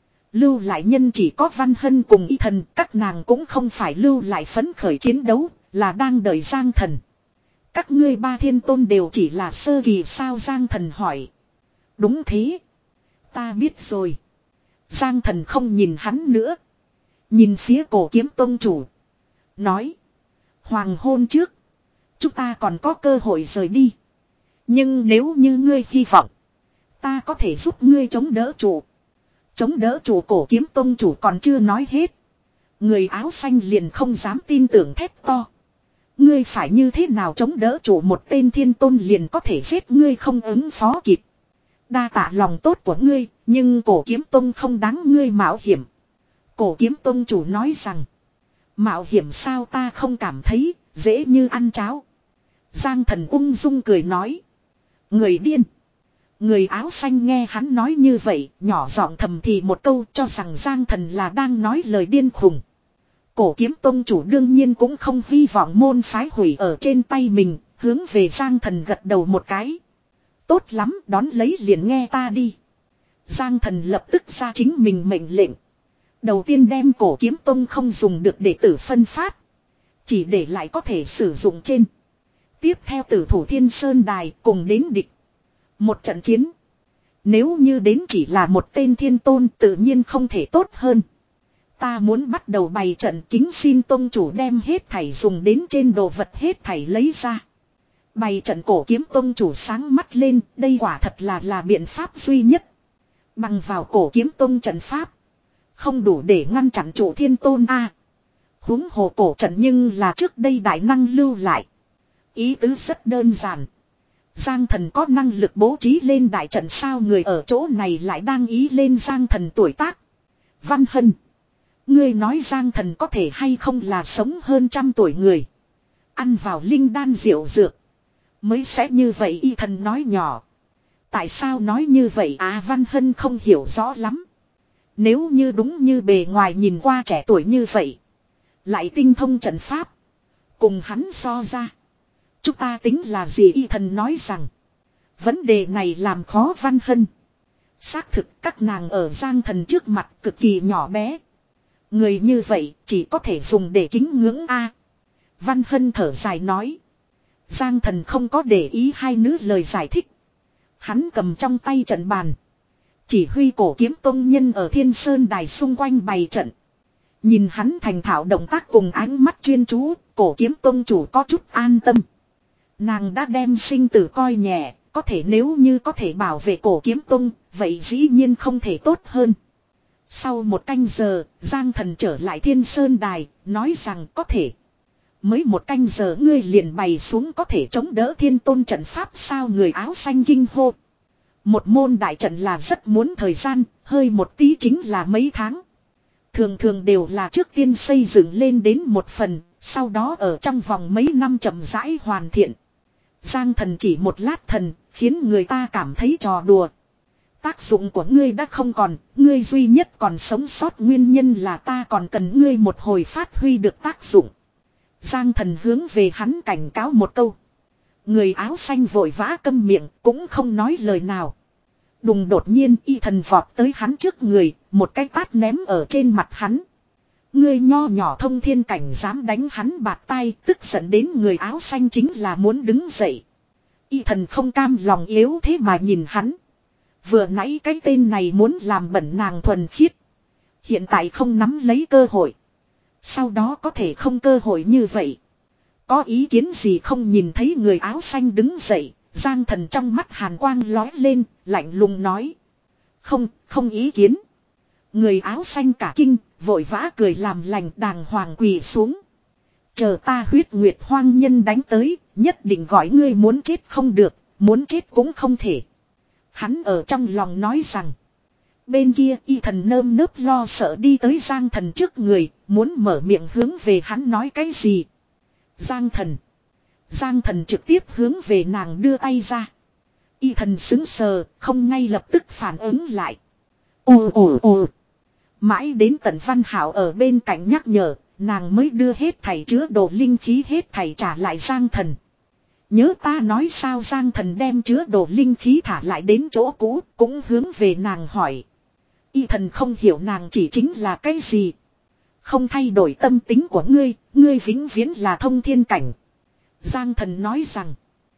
Lưu lại nhân chỉ có Văn Hân cùng Y Thần. Các nàng cũng không phải lưu lại phấn khởi chiến đấu. Là đang đợi Giang Thần. Các ngươi ba thiên tôn đều chỉ là sơ kỳ sao? Giang Thần hỏi. Đúng thế. Ta biết rồi. Giang Thần không nhìn hắn nữa. Nhìn phía Cổ Kiếm Tông chủ. Nói. Hoàng hôn trước. Chúng ta còn có cơ hội rời đi. Nhưng nếu như ngươi hy vọng. Ta có thể giúp ngươi chống đỡ chủ. Chống đỡ chủ? Cổ Kiếm Tông chủ còn chưa nói hết. Người áo xanh liền không dám tin tưởng thét to. Ngươi phải như thế nào chống đỡ chủ? Một tên thiên tôn liền có thể giết ngươi không ứng phó kịp. Đa tạ lòng tốt của ngươi, nhưng Cổ Kiếm Tông không đáng ngươi mạo hiểm. Cổ Kiếm Tông chủ nói rằng. Mạo hiểm sao? Ta không cảm thấy, dễ như ăn cháo. Giang Thần ung dung cười nói. Người điên. Người áo xanh nghe hắn nói như vậy, nhỏ giọng thầm thì một câu, cho rằng Giang Thần là đang nói lời điên khùng. Cổ Kiếm Tông chủ đương nhiên cũng không hy vọng môn phái hủy ở trên tay mình, hướng về Giang Thần gật đầu một cái. Tốt lắm, đón lấy liền nghe ta đi. Giang Thần lập tức ra chính mình mệnh lệnh. Đầu tiên đem Cổ Kiếm Tông không dùng được đệ tử phân phát. Chỉ để lại có thể sử dụng trên. Tiếp theo tử thủ Thiên Sơn Đài cùng đến địch. Một trận chiến. Nếu như đến chỉ là một tên thiên tôn tự nhiên không thể tốt hơn. Ta muốn bắt đầu bày trận, kính xin tông chủ đem hết thảy dùng đến trên đồ vật hết thảy lấy ra. Bày trận? Cổ Kiếm Tông chủ sáng mắt lên, đây quả thật là là biện pháp duy nhất. Bằng vào Cổ Kiếm Tông trận pháp. Không đủ để ngăn chặn chủ thiên tôn a. Huống hồ cổ trận nhưng là trước đây đại năng lưu lại. Ý tứ rất đơn giản. Giang Thần có năng lực bố trí lên đại trận sao? Người ở chỗ này lại đang ý lên Giang Thần tuổi tác. Văn Hân. Ngươi nói Giang Thần có thể hay không là sống hơn trăm tuổi người. Ăn vào linh đan diệu dược. Mới sẽ như vậy. Y Thần nói nhỏ. Tại sao nói như vậy? À, Văn Hân không hiểu rõ lắm. Nếu như đúng như bề ngoài nhìn qua trẻ tuổi như vậy. Lại tinh thông trận pháp. Cùng hắn so ra. Chúng ta tính là gì? Y Thần nói rằng. Vấn đề này làm khó Văn Hân. Xác thực các nàng ở Giang Thần trước mặt cực kỳ nhỏ bé. Người như vậy chỉ có thể dùng để kính ngưỡng a. Văn Hân thở dài nói. Giang Thần không có để ý hai nữ lời giải thích. Hắn cầm trong tay trận bàn. Chỉ huy Cổ Kiếm Tông nhân ở Thiên Sơn Đài xung quanh bày trận. Nhìn hắn thành thạo động tác cùng ánh mắt chuyên chú, Cổ Kiếm Tông chủ có chút an tâm. Nàng đã đem sinh tử coi nhẹ, có thể nếu như có thể bảo vệ Cổ Kiếm Tông, vậy dĩ nhiên không thể tốt hơn. Sau một canh giờ, Giang Thần trở lại Thiên Sơn Đài, nói rằng có thể. Mới một canh giờ ngươi liền bày xuống có thể chống đỡ thiên tôn trận pháp sao? Người áo xanh kinh hô. Một môn đại trận là rất muốn thời gian, hơi một tí chính là mấy tháng. Thường thường đều là trước tiên xây dựng lên đến một phần, sau đó ở trong vòng mấy năm chậm rãi hoàn thiện. Giang Thần chỉ một lát thần, khiến người ta cảm thấy trò đùa. Tác dụng của ngươi đã không còn, ngươi duy nhất còn sống sót nguyên nhân là ta còn cần ngươi một hồi phát huy được tác dụng. Giang Thần hướng về hắn cảnh cáo một câu. Người áo xanh vội vã câm miệng, cũng không nói lời nào. Đùng đột nhiên y thần vọt tới hắn trước người, một cái tát ném ở trên mặt hắn. Người nho nhỏ thông thiên cảnh dám đánh hắn bạt tai, tức giận đến người áo xanh chính là muốn đứng dậy. Y thần không cam lòng yếu thế mà nhìn hắn. Vừa nãy cái tên này muốn làm bẩn nàng thuần khiết. Hiện tại không nắm lấy cơ hội. Sau đó có thể không cơ hội như vậy. Có ý kiến gì không? Nhìn thấy người áo xanh đứng dậy, Giang Thần trong mắt hàn quang lói lên, lạnh lùng nói. Không, không ý kiến. Người áo xanh cả kinh, vội vã cười làm lành đàng hoàng quỳ xuống. Chờ ta huyết nguyệt hoang nhân đánh tới, nhất định gọi ngươi muốn chết không được, muốn chết cũng không thể. Hắn ở trong lòng nói rằng. Bên kia y thần nơm nớp lo sợ đi tới Giang Thần trước người, muốn mở miệng hướng về hắn nói cái gì. Giang Thần. Giang Thần trực tiếp hướng về nàng đưa tay ra. Y thần xứng sờ, không ngay lập tức phản ứng lại. Ồ ồ ồ. Mãi đến tận Văn Hảo ở bên cạnh nhắc nhở, nàng mới đưa hết thảy chứa đồ linh khí hết thảy trả lại Giang Thần. Nhớ ta nói sao? Giang Thần đem chứa đồ linh khí thả lại đến chỗ cũ, cũng hướng về nàng hỏi. Y thần không hiểu nàng chỉ chính là cái gì. Không thay đổi tâm tính của ngươi, ngươi vĩnh viễn là thông thiên cảnh. Giang Thần nói rằng.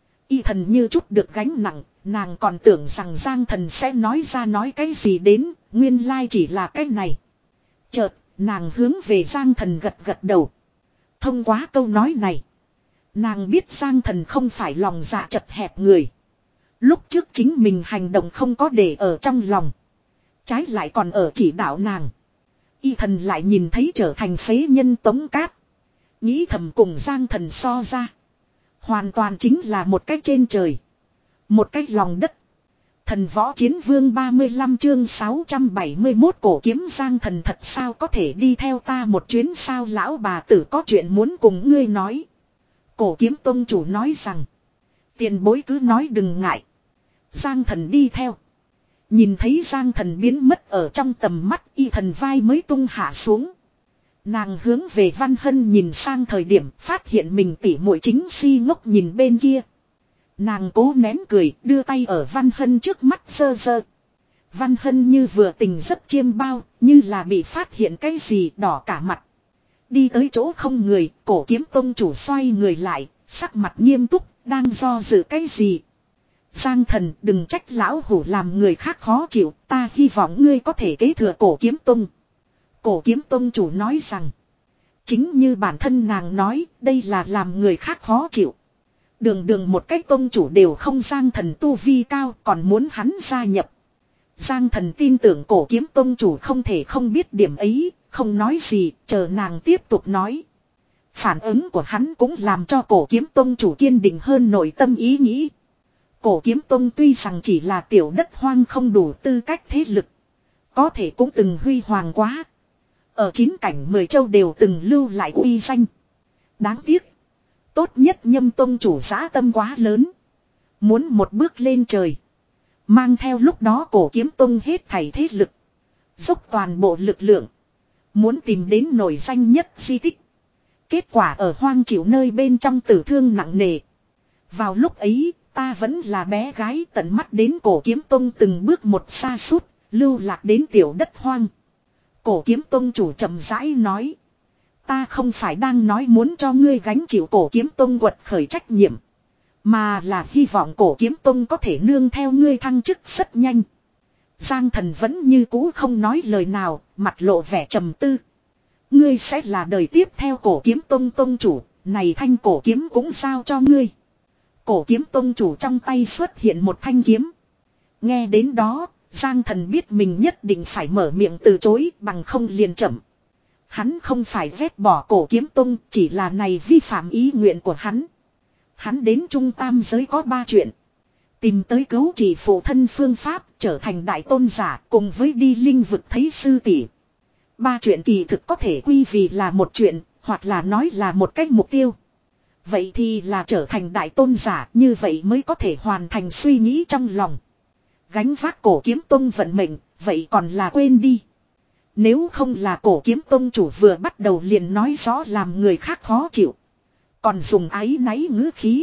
Y thần như chút được gánh nặng, nàng còn tưởng rằng Giang Thần sẽ nói ra nói cái gì đến, nguyên lai chỉ là cái này. Chợt, nàng hướng về Giang Thần gật gật đầu. Thông qua câu nói này, nàng biết Giang Thần không phải lòng dạ chật hẹp người. Lúc trước chính mình hành động không có để ở trong lòng. Trái lại còn ở chỉ đạo nàng. Y thần lại nhìn thấy trở thành phế nhân Tống Cát. Nghĩ thầm cùng Giang Thần so ra. Hoàn toàn chính là một cách trên trời. Một cách lòng đất. Thần võ chiến vương ba mươi lăm chương sáu trăm bảy mươi mốt cổ kiếm Giang Thần thật sao có thể đi theo ta một chuyến sao? Lão bà tử có chuyện muốn cùng ngươi nói. Cổ kiếm tông chủ nói rằng. Tiền bối cứ nói đừng ngại. Giang Thần đi theo. Nhìn thấy Giang Thần biến mất ở trong tầm mắt, y thần vai mới tung hạ xuống. Nàng hướng về Văn Hân nhìn sang thời điểm phát hiện mình tỉ muội chính si ngốc nhìn bên kia. Nàng cố nén cười đưa tay ở Văn Hân trước mắt sơ sơ. Văn Hân như vừa tình rất chiêm bao, như là bị phát hiện cái gì đỏ cả mặt. Đi tới chỗ không người, cổ kiếm tông chủ xoay người lại, sắc mặt nghiêm túc, đang do dự cái gì. Giang Thần, đừng trách lão hủ làm người khác khó chịu, ta hy vọng ngươi có thể kế thừa cổ kiếm tông. Cổ kiếm tông chủ nói rằng, chính như bản thân nàng nói, đây là làm người khác khó chịu. Đường đường một cách tông chủ đều không, Giang Thần tu vi cao còn muốn hắn gia nhập. Giang Thần tin tưởng cổ kiếm tông chủ không thể không biết điểm ấy, không nói gì, chờ nàng tiếp tục nói. Phản ứng của hắn cũng làm cho cổ kiếm tông chủ kiên định hơn nội tâm ý nghĩ. Cổ kiếm tông tuy rằng chỉ là tiểu đất hoang không đủ tư cách thế lực. Có thể cũng từng huy hoàng quá. Ở chín cảnh mười châu đều từng lưu lại uy danh. Đáng tiếc. Tốt nhất Nhâm tông chủ dã tâm quá lớn. Muốn một bước lên trời. Mang theo lúc đó cổ kiếm tông hết thảy thế lực. Dốc toàn bộ lực lượng. Muốn tìm đến nổi danh nhất di tích. Kết quả ở hoang chịu nơi bên trong tử thương nặng nề. Vào lúc ấy, ta vẫn là bé gái tận mắt đến cổ kiếm tông từng bước một xa suốt, lưu lạc đến tiểu đất hoang. Cổ kiếm tông chủ chậm rãi nói. Ta không phải đang nói muốn cho ngươi gánh chịu cổ kiếm tông quật khởi trách nhiệm. Mà là hy vọng cổ kiếm tông có thể nương theo ngươi thăng chức rất nhanh. Giang Thần vẫn như cũ không nói lời nào, mặt lộ vẻ trầm tư. Ngươi sẽ là đời tiếp theo cổ kiếm tông tông chủ, này thanh cổ kiếm cũng giao cho ngươi. Cổ kiếm tông chủ trong tay xuất hiện một thanh kiếm. Nghe đến đó, Giang Thần biết mình nhất định phải mở miệng từ chối bằng không liền chậm. Hắn không phải ghét bỏ cổ kiếm tông, chỉ là này vi phạm ý nguyện của hắn. Hắn đến Trung Tam giới có ba chuyện. Tìm tới cứu trị phụ thân phương pháp, trở thành đại tôn giả, cùng với đi linh vực thấy sư tỷ. Ba chuyện kỳ thực có thể quy vì là một chuyện, hoặc là nói là một cách mục tiêu. Vậy thì là trở thành đại tôn giả, như vậy mới có thể hoàn thành suy nghĩ trong lòng. Gánh vác cổ kiếm tông vận mệnh, vậy còn là quên đi. Nếu không là cổ kiếm tông chủ vừa bắt đầu liền nói rõ làm người khác khó chịu. Còn dùng áy náy ngữ khí.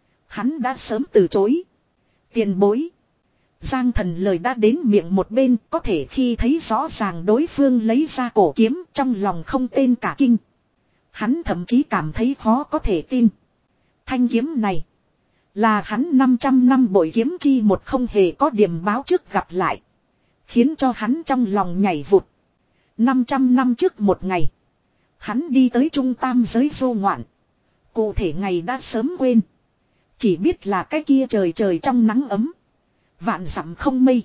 Hắn đã sớm từ chối. Tiền bối. Giang Thần lời đã đến miệng một bên, có thể khi thấy rõ ràng đối phương lấy ra cổ kiếm, trong lòng không tên cả kinh. Hắn thậm chí cảm thấy khó có thể tin. Thanh kiếm này là hắn năm trăm năm bội kiếm chi một, không hề có điểm báo trước gặp lại, khiến cho hắn trong lòng nhảy vụt. năm trăm năm trước một ngày, hắn đi tới trung tam giới vô ngoạn. Cụ thể ngày đã sớm quên. Chỉ biết là cái kia trời trời trong nắng ấm, vạn dặm không mây.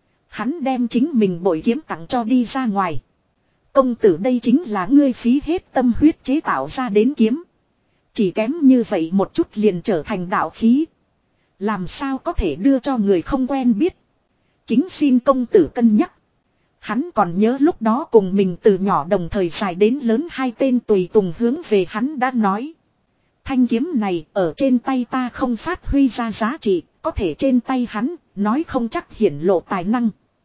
Hắn đem chính mình bội kiếm tặng cho đi ra ngoài. Công tử, đây chính là ngươi phí hết tâm huyết chế tạo ra đến kiếm. Chỉ kém như vậy một chút liền trở thành đạo khí. Làm sao có thể đưa cho người không quen biết. Kính xin công tử cân nhắc. Hắn còn nhớ lúc đó cùng mình từ nhỏ đồng thời dài đến lớn hai tên tùy tùng hướng về hắn đã nói. Thanh kiếm này ở trên tay ta không phát huy ra giá trị, có thể trên tay hắn, nói không chắc hiển lộ tài năng.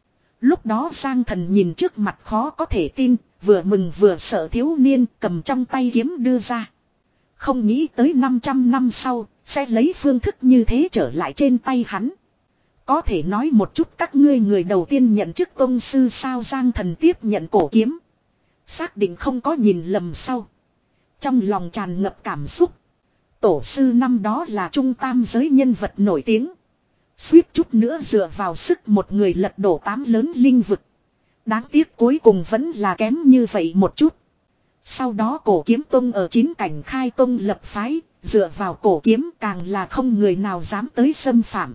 Lúc đó Giang Thần nhìn trước mặt khó có thể tin, vừa mừng vừa sợ thiếu niên cầm trong tay kiếm đưa ra. Không nghĩ tới năm trăm năm sau, sẽ lấy phương thức như thế trở lại trên tay hắn. Có thể nói một chút các ngươi người đầu tiên nhận chức tông sư sao? Giang Thần tiếp nhận cổ kiếm. Xác định không có nhìn lầm sau. Trong lòng tràn ngập cảm xúc. Tổ sư năm đó là trung tam giới nhân vật nổi tiếng. Suýt chút nữa dựa vào sức một người lật đổ tám lớn linh vực. Đáng tiếc cuối cùng vẫn là kém như vậy một chút. Sau đó cổ kiếm tông ở chín cảnh khai tông lập phái, dựa vào cổ kiếm càng là không người nào dám tới xâm phạm.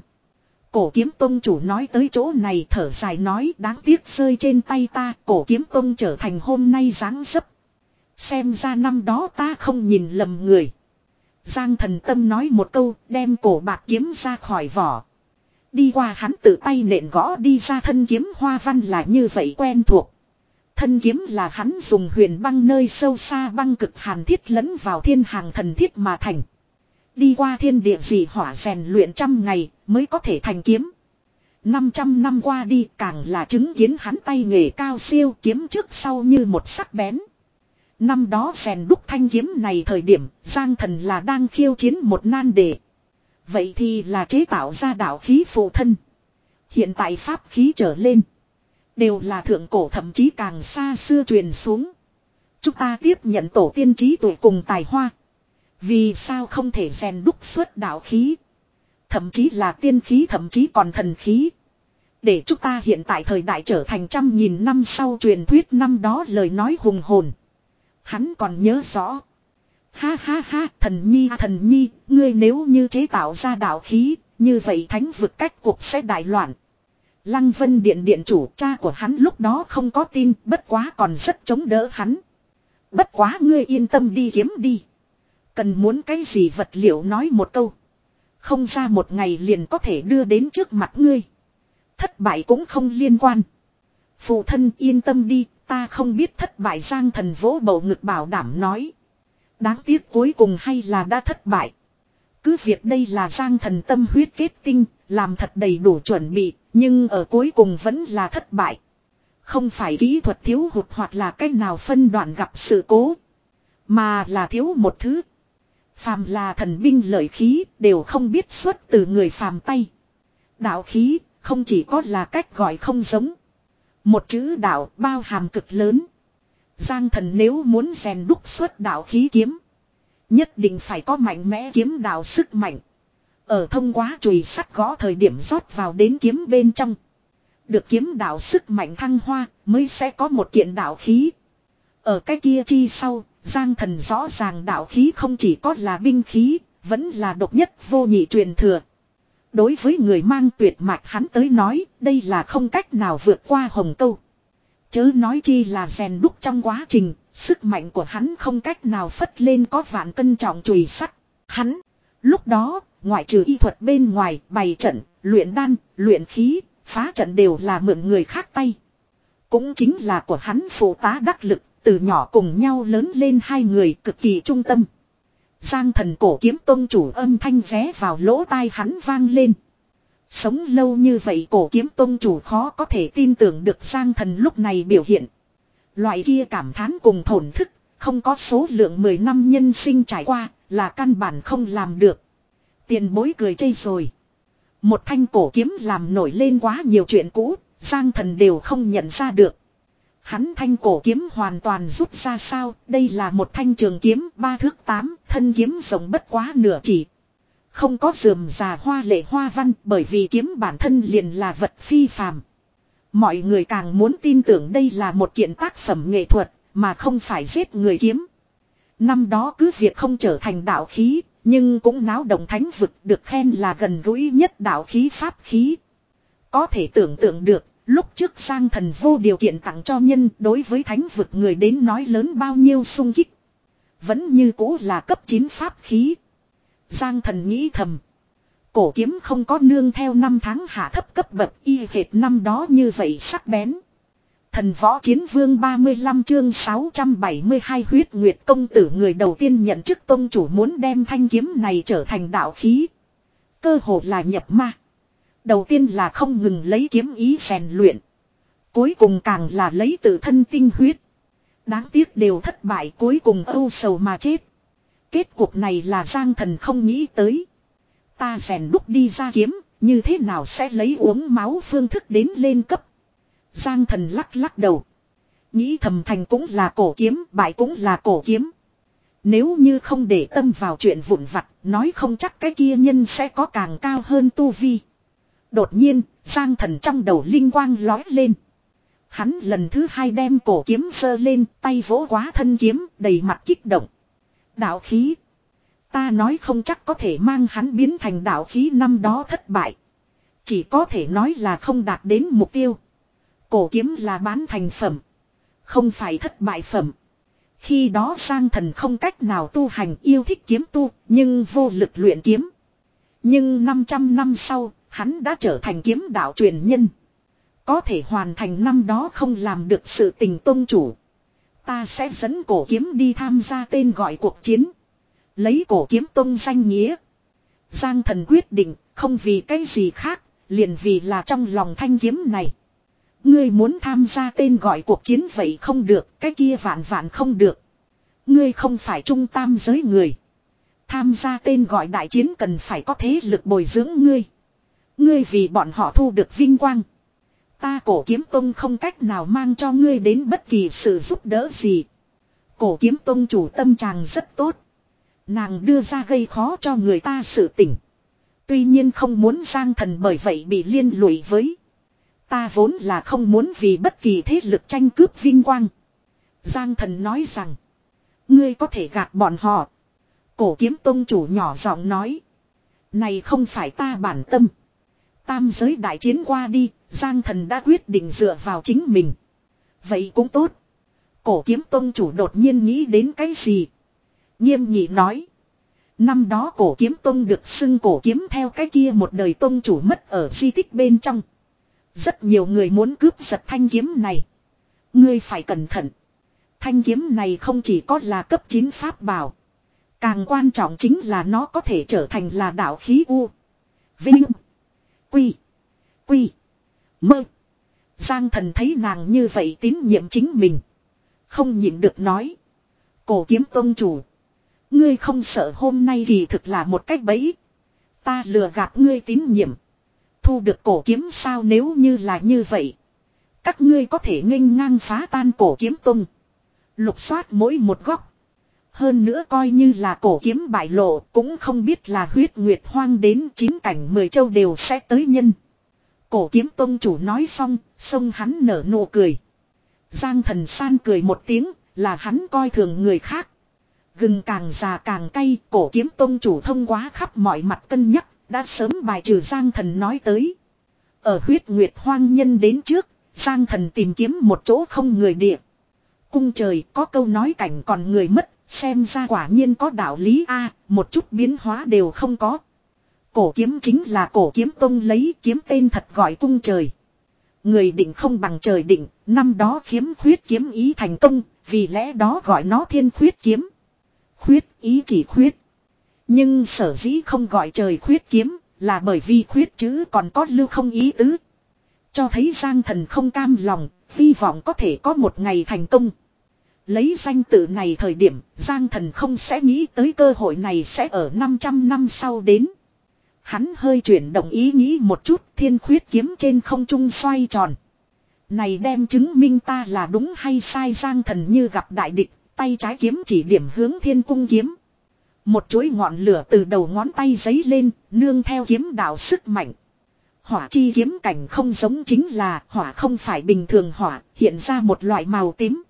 Cổ kiếm tông chủ nói tới chỗ này thở dài nói, đáng tiếc rơi trên tay ta, cổ kiếm tông trở thành hôm nay dáng dấp. Xem ra năm đó ta không nhìn lầm người. Giang Thần tâm nói một câu, đem cổ bạc kiếm ra khỏi vỏ. Đi qua hắn tự tay nện gõ đi ra thân kiếm hoa văn là như vậy quen thuộc. Thân kiếm là hắn dùng huyền băng nơi sâu xa băng cực hàn thiết lẫn vào thiên hàng thần thiết mà thành. Đi qua thiên địa dị hỏa rèn luyện trăm ngày mới có thể thành kiếm. Năm trăm năm qua đi càng là chứng kiến hắn tay nghề cao siêu, kiếm trước sau như một sắc bén. Năm đó rèn đúc thanh kiếm này thời điểm, Giang Thần là đang khiêu chiến một nan đề. Vậy thì là chế tạo ra đạo khí phụ thân. Hiện tại pháp khí trở lên, đều là thượng cổ thậm chí càng xa xưa truyền xuống. Chúng ta tiếp nhận tổ tiên trí tuệ cùng tài hoa. Vì sao không thể rèn đúc xuất đạo khí? Thậm chí là tiên khí, thậm chí còn thần khí. Để chúng ta hiện tại thời đại trở thành trăm nghìn năm sau truyền thuyết năm đó lời nói hùng hồn. Hắn còn nhớ rõ. Ha ha ha, thần nhi thần nhi, ngươi nếu như chế tạo ra đạo khí, như vậy thánh vực cách cuộc sẽ đại loạn. Lăng Vân Điện điện chủ cha của hắn lúc đó không có tin, bất quá còn rất chống đỡ hắn. Bất quá ngươi yên tâm đi kiếm đi. Cần muốn cái gì vật liệu nói một câu. Không ra một ngày liền có thể đưa đến trước mặt ngươi. Thất bại cũng không liên quan. Phụ thân yên tâm đi, ta không biết thất bại. Giang Thần vỗ bầu ngực bảo đảm nói. Đáng tiếc cuối cùng hay là đã thất bại. Cứ việc đây là Giang Thần tâm huyết kết tinh, làm thật đầy đủ chuẩn bị, nhưng ở cuối cùng vẫn là thất bại. Không phải kỹ thuật thiếu hụt hoặc là cách nào phân đoạn gặp sự cố, mà là thiếu một thứ. Phàm là thần binh lợi khí đều không biết xuất từ người phàm tay. Đạo khí không chỉ có là cách gọi không giống. Một chữ đạo bao hàm cực lớn. Giang Thần nếu muốn rèn đúc xuất đạo khí kiếm, nhất định phải có mạnh mẽ kiếm đạo sức mạnh. Ở thông qua chùy sắt gõ thời điểm rót vào đến kiếm bên trong. Được kiếm đạo sức mạnh thăng hoa mới sẽ có một kiện đạo khí. Ở cái kia chi sau, Giang Thần rõ ràng đạo khí không chỉ có là binh khí, vẫn là độc nhất vô nhị truyền thừa. Đối với người mang tuyệt mạch hắn tới nói, đây là không cách nào vượt qua hồng câu. Chớ nói chi là rèn đúc trong quá trình, sức mạnh của hắn không cách nào phất lên có vạn cân trọng chùy sắt. Hắn, lúc đó, ngoại trừ y thuật bên ngoài, bày trận, luyện đan, luyện khí, phá trận đều là mượn người khác tay. Cũng chính là của hắn phụ tá đắc lực, từ nhỏ cùng nhau lớn lên hai người cực kỳ trung tâm. Giang Thần cổ kiếm tông chủ âm thanh vé vào lỗ tai hắn vang lên. Sống lâu như vậy cổ kiếm tông chủ khó có thể tin tưởng được Giang Thần lúc này biểu hiện. Loại kia cảm thán cùng thổn thức, không có số lượng mười năm nhân sinh trải qua, là căn bản không làm được. Tiền bối cười chây rồi. Một thanh cổ kiếm làm nổi lên quá nhiều chuyện cũ, Giang Thần đều không nhận ra được. Hắn thanh cổ kiếm hoàn toàn rút ra sao, đây là một thanh trường kiếm ba thước tám, thân kiếm rộng bất quá nửa chỉ. Không có rườm rà hoa lệ hoa văn bởi vì kiếm bản thân liền là vật phi phàm. Mọi người càng muốn tin tưởng đây là một kiện tác phẩm nghệ thuật, mà không phải giết người kiếm. Năm đó cứ việc không trở thành đạo khí, nhưng cũng náo động thánh vực được khen là gần gũi nhất đạo khí pháp khí. Có thể tưởng tượng được, lúc trước Giang Thần vô điều kiện tặng cho nhân đối với thánh vực người đến nói lớn bao nhiêu sung kích. Vẫn như cũ là cấp chín pháp khí. Giang Thần nghĩ thầm. Cổ kiếm không có nương theo năm tháng hạ thấp cấp bậc y hệt năm đó như vậy sắc bén. Thần võ chiến vương ba mươi lăm chương sáu trăm bảy mươi hai huyết nguyệt công tử người đầu tiên nhận chức tông chủ muốn đem thanh kiếm này trở thành đạo khí. Cơ hồ là nhập ma. Đầu tiên là không ngừng lấy kiếm ý rèn luyện. Cuối cùng càng là lấy tự thân tinh huyết. Đáng tiếc đều thất bại cuối cùng âu sầu mà chết. Kết cuộc này là Giang Thần không nghĩ tới. Ta rèn đúc đi ra kiếm, như thế nào sẽ lấy uống máu phương thức đến lên cấp. Giang Thần lắc lắc đầu. Nghĩ thầm thành cũng là cổ kiếm, bại cũng là cổ kiếm. Nếu như không để tâm vào chuyện vụn vặt, nói không chắc cái kia nhân sẽ có càng cao hơn tu vi. Đột nhiên, Giang Thần trong đầu linh quang lói lên. Hắn lần thứ hai đem cổ kiếm giơ lên, tay vỗ quá thân kiếm, đầy mặt kích động. Đạo khí. Ta nói không chắc có thể mang hắn biến thành đạo khí năm đó thất bại. Chỉ có thể nói là không đạt đến mục tiêu. Cổ kiếm là bán thành phẩm. Không phải thất bại phẩm. Khi đó Giang Thần không cách nào tu hành yêu thích kiếm tu, nhưng vô lực luyện kiếm. Nhưng năm trăm năm sau, hắn đã trở thành kiếm đạo truyền nhân. Có thể hoàn thành năm đó không làm được sự tình tông chủ. Ta sẽ dẫn cổ kiếm đi tham gia tên gọi cuộc chiến. Lấy cổ kiếm tông danh nghĩa. Giang Thần quyết định, không vì cái gì khác, liền vì là trong lòng thanh kiếm này. Ngươi muốn tham gia tên gọi cuộc chiến vậy không được, cái kia vạn vạn không được. Ngươi không phải trung tam giới người. Tham gia tên gọi đại chiến cần phải có thế lực bồi dưỡng ngươi. Ngươi vì bọn họ thu được vinh quang. Ta cổ kiếm tông không cách nào mang cho ngươi đến bất kỳ sự giúp đỡ gì. Cổ kiếm tông chủ tâm trạng rất tốt. Nàng đưa ra gây khó cho người ta sự tỉnh. Tuy nhiên không muốn Giang Thần bởi vậy bị liên lụy với. Ta vốn là không muốn vì bất kỳ thế lực tranh cướp vinh quang. Giang Thần nói rằng. Ngươi có thể gạt bọn họ. Cổ kiếm tông chủ nhỏ giọng nói. Này không phải ta bản tâm. Tam giới đại chiến qua đi, Giang Thần đã quyết định dựa vào chính mình. Vậy cũng tốt. Cổ kiếm tông chủ đột nhiên nghĩ đến cái gì? Nghiêm nghị nói. Năm đó cổ kiếm tông được xưng cổ kiếm theo cái kia một đời tông chủ mất ở di tích bên trong. Rất nhiều người muốn cướp giật thanh kiếm này. Ngươi phải cẩn thận. Thanh kiếm này không chỉ có là cấp chín pháp bảo. Càng quan trọng chính là nó có thể trở thành là đạo khí u. Vinh. Quy. Quy. Mơ. Giang Thần thấy nàng như vậy tín nhiệm chính mình. Không nhịn được nói. Cổ kiếm tông chủ. Ngươi không sợ hôm nay kỳ thực là một cách bẫy. Ta lừa gạt ngươi tín nhiệm. Thu được cổ kiếm sao nếu như là như vậy. Các ngươi có thể nghênh ngang phá tan cổ kiếm tông. Lục soát mỗi một góc. Hơn nữa coi như là cổ kiếm bại lộ cũng không biết là huyết nguyệt hoang đến chín cảnh mười châu đều sẽ tới nhân. Cổ kiếm tông chủ nói xong, xông hắn nở nụ cười. Giang Thần san cười một tiếng, là hắn coi thường người khác. Gừng càng già càng cay, cổ kiếm tông chủ thông qua khắp mọi mặt cân nhắc, đã sớm bài trừ Giang Thần nói tới. Ở huyết nguyệt hoang nhân đến trước, Giang Thần tìm kiếm một chỗ không người địa. Cung trời có câu nói cảnh còn người mất, xem ra quả nhiên có đạo lý a, một chút biến hóa đều không có. Cổ kiếm chính là cổ kiếm tông lấy kiếm tên thật gọi cung trời. Người định không bằng trời định, năm đó khiếm khuyết kiếm ý thành công, vì lẽ đó gọi nó thiên khuyết kiếm. Khuyết ý chỉ khuyết. Nhưng sở dĩ không gọi trời khuyết kiếm, Là bởi vì khuyết chữ còn có lưu không ý tứ. Cho thấy Giang Thần không cam lòng, hy vọng có thể có một ngày thành công. Lấy danh tự này thời điểm, Giang Thần không sẽ nghĩ tới cơ hội này sẽ ở năm trăm năm sau đến. Hắn hơi chuyển động ý nghĩ một chút, thiên khuyết kiếm trên không trung xoay tròn. Này đem chứng minh ta là đúng hay sai. Giang Thần như gặp đại địch, tay trái kiếm chỉ điểm hướng thiên cung kiếm. Một chuỗi ngọn lửa từ đầu ngón tay giấy lên, nương theo kiếm đạo sức mạnh. Hỏa chi kiếm cảnh không giống chính là hỏa không phải bình thường hỏa, hiện ra một loại màu tím.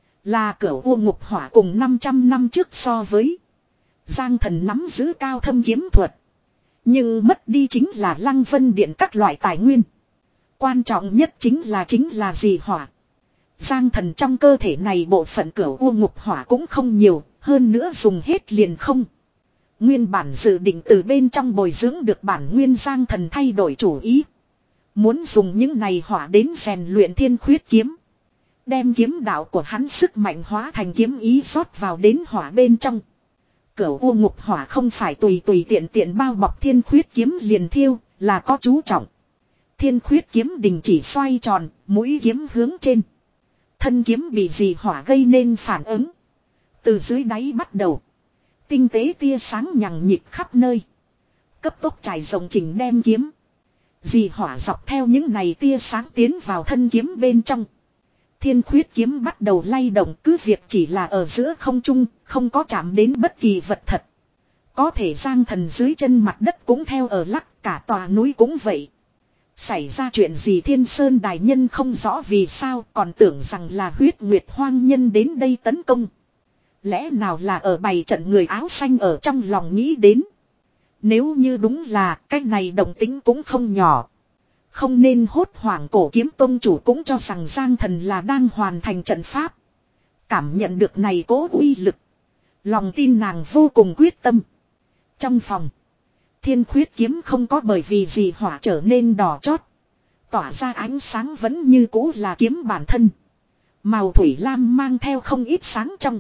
Là cửu u ngục hỏa cùng năm trăm năm trước so với. Giang Thần nắm giữ cao thâm kiếm thuật. Nhưng mất đi chính là Lăng Vân Điện các loại tài nguyên. Quan trọng nhất chính là chính là gì hỏa. Giang Thần trong cơ thể này bộ phận cửu u ngục hỏa cũng không nhiều, hơn nữa dùng hết liền không. Nguyên bản dự định từ bên trong bồi dưỡng được bản nguyên. Giang Thần thay đổi chủ ý. Muốn dùng những này hỏa đến rèn luyện thiên khuyết kiếm. Đem kiếm đạo của hắn sức mạnh hóa thành kiếm ý rót vào đến hỏa bên trong. Cửu u ngục hỏa không phải tùy tùy tiện tiện bao bọc thiên khuyết kiếm liền thiêu, là có chú trọng. Thiên khuyết kiếm đình chỉ xoay tròn, mũi kiếm hướng trên. Thân kiếm bị dị hỏa gây nên phản ứng. Từ dưới đáy bắt đầu. Tinh tế tia sáng nhằng nhịp khắp nơi. Cấp tốc trải rộng chỉnh đem kiếm. Dị hỏa dọc theo những này tia sáng tiến vào thân kiếm bên trong. Thiên khuyết kiếm bắt đầu lay động, cứ việc chỉ là ở giữa không trung, không có chạm đến bất kỳ vật thật. Có thể Giang Thần dưới chân mặt đất cũng theo ở lắc, cả tòa núi cũng vậy. Xảy ra chuyện gì Thiên Sơn Đại Nhân không rõ vì sao, còn tưởng rằng là Huyết Nguyệt Hoang Nhân đến đây tấn công. Lẽ nào là ở bày trận người áo xanh ở trong lòng nghĩ đến. Nếu như đúng là cái này động tính cũng không nhỏ. Không nên hốt hoảng. Cổ kiếm tông chủ cũng cho rằng Giang Thần là đang hoàn thành trận pháp. Cảm nhận được này cố uy lực. Lòng tin nàng vô cùng quyết tâm. Trong phòng. Thiên khuyết kiếm không có bởi vì gì hỏa trở nên đỏ chót. Tỏa ra ánh sáng vẫn như cũ là kiếm bản thân. Màu thủy lam mang theo không ít sáng trong.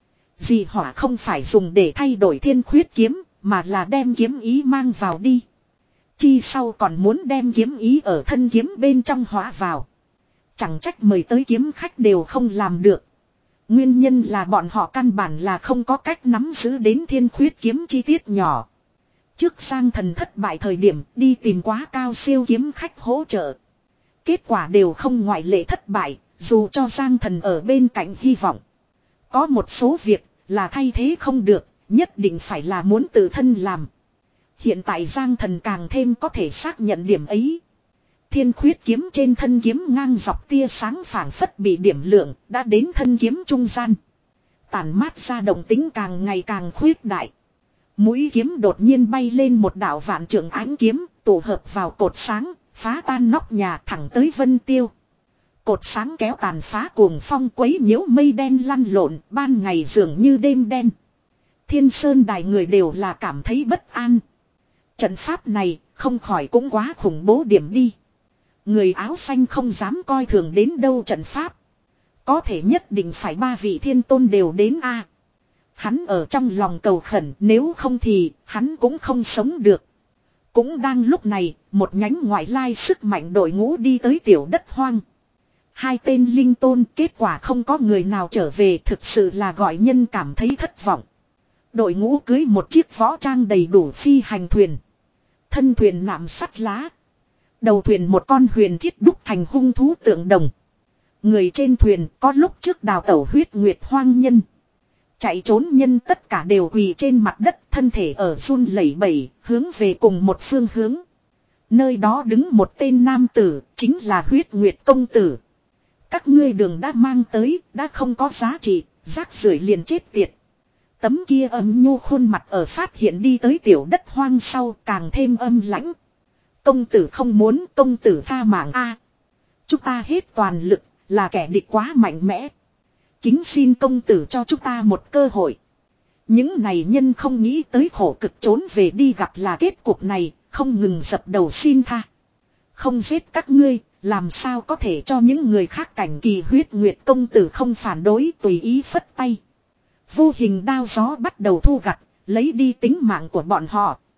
Dị hỏa không phải dùng để thay đổi thiên khuyết kiếm, mà là đem kiếm ý mang vào đi. Chi sau còn muốn đem kiếm ý ở thân kiếm bên trong hóa vào. Chẳng trách mời tới kiếm khách đều không làm được. Nguyên nhân là bọn họ căn bản là không có cách nắm giữ đến thiên khuyết kiếm chi tiết nhỏ. Trước Giang Thần thất bại thời điểm đi tìm quá cao siêu kiếm khách hỗ trợ. Kết quả đều không ngoại lệ thất bại, dù cho Giang Thần ở bên cạnh hy vọng. Có một số việc là thay thế không được, nhất định phải là muốn tự thân làm. Hiện tại Giang Thần càng thêm có thể xác nhận điểm ấy. Thiên khuyết kiếm trên thân kiếm ngang dọc tia sáng phảng phất bị điểm lượng, đã đến thân kiếm trung gian. Tản mát ra động tính càng ngày càng khuyết đại. Mũi kiếm đột nhiên bay lên một đạo vạn trượng ánh kiếm, tổ hợp vào cột sáng, phá tan nóc nhà thẳng tới Vân Tiêu. Cột sáng kéo tàn phá cuồng phong quấy nhiễu mây đen lăn lộn, ban ngày dường như đêm đen. Thiên Sơn Đài người đều là cảm thấy bất an. Trận pháp này không khỏi cũng quá khủng bố điểm đi. Người áo xanh không dám coi thường đến đâu trận pháp. Có thể nhất định phải ba vị thiên tôn đều đến a. À, hắn ở trong lòng cầu khẩn, nếu không thì hắn cũng không sống được. Cũng đang lúc này, một nhánh ngoại lai sức mạnh đội ngũ đi tới tiểu đất hoang. Hai tên linh tôn, kết quả không có người nào trở về, thực sự là gọi nhân cảm thấy thất vọng. Đội ngũ cưới một chiếc võ trang đầy đủ phi hành thuyền. Thân thuyền nạm sắt lá. Đầu thuyền một con huyền thiết đúc thành hung thú tượng đồng. Người trên thuyền có lúc trước đào tẩu huyết nguyệt hoang nhân. Chạy trốn nhân tất cả đều quỳ trên mặt đất, thân thể ở run lẩy bẩy, hướng về cùng một phương hướng. Nơi đó đứng một tên nam tử, chính là huyết nguyệt công tử. Các ngươi đường đã mang tới, đã không có giá trị, rác rưởi liền chết tiệt. Tấm kia âm nhu khuôn mặt ở phát hiện đi tới tiểu đất hoang sau càng thêm âm lãnh. Công tử không muốn, công tử tha mạng a. Chúng ta hết toàn lực, là kẻ địch quá mạnh mẽ. Kính xin công tử cho chúng ta một cơ hội. Những này nhân không nghĩ tới khổ cực trốn về đi gặp là kết cục này, không ngừng dập đầu xin tha. Không giết các ngươi, làm sao có thể cho những người khác cảnh kỳ huyết nguyệt công tử không phản đối tùy ý phất tay. Vô hình đao gió bắt đầu thu gặt, lấy đi tính mạng của bọn họ.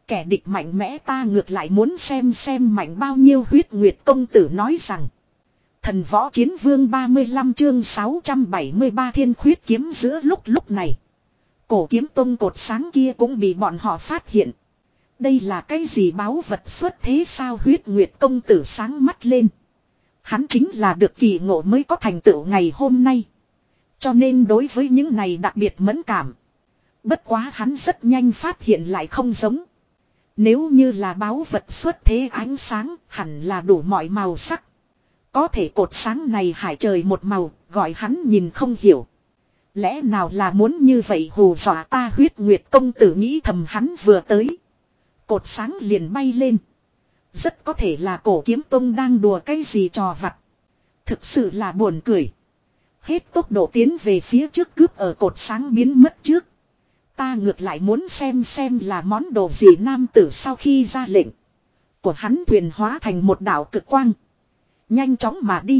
Kẻ địch mạnh mẽ ta ngược lại muốn xem xem mạnh bao nhiêu. Huyết Nguyệt công tử nói rằng. Thần võ chiến vương ba mươi lăm chương sáu trăm bảy mươi ba thiên khuyết kiếm. Giữa lúc lúc này, cổ kiếm tông cột sáng kia cũng bị bọn họ phát hiện. Đây là cái gì báu vật xuất thế sao? Huyết Nguyệt công tử sáng mắt lên. Hắn chính là được kỳ ngộ mới có thành tựu ngày hôm nay. Cho nên đối với những này đặc biệt mẫn cảm. Bất quá hắn rất nhanh phát hiện lại không giống. Nếu như là báu vật xuất thế ánh sáng hẳn là đủ mọi màu sắc. Có thể cột sáng này hải trời một màu, gọi hắn nhìn không hiểu. Lẽ nào là muốn như vậy hù dọa ta? Huyết Nguyệt công tử nghĩ thầm. Hắn vừa tới, cột sáng liền bay lên. Rất có thể là cổ kiếm tông đang đùa cái gì trò vặt. Thực sự là buồn cười. Hết tốc độ tiến về phía trước cướp ở cột sáng biến mất trước. Ta ngược lại muốn xem xem là món đồ gì. Nam tử sau khi ra lệnh của hắn, thuyền hóa thành một đạo cực quang, nhanh chóng mà đi.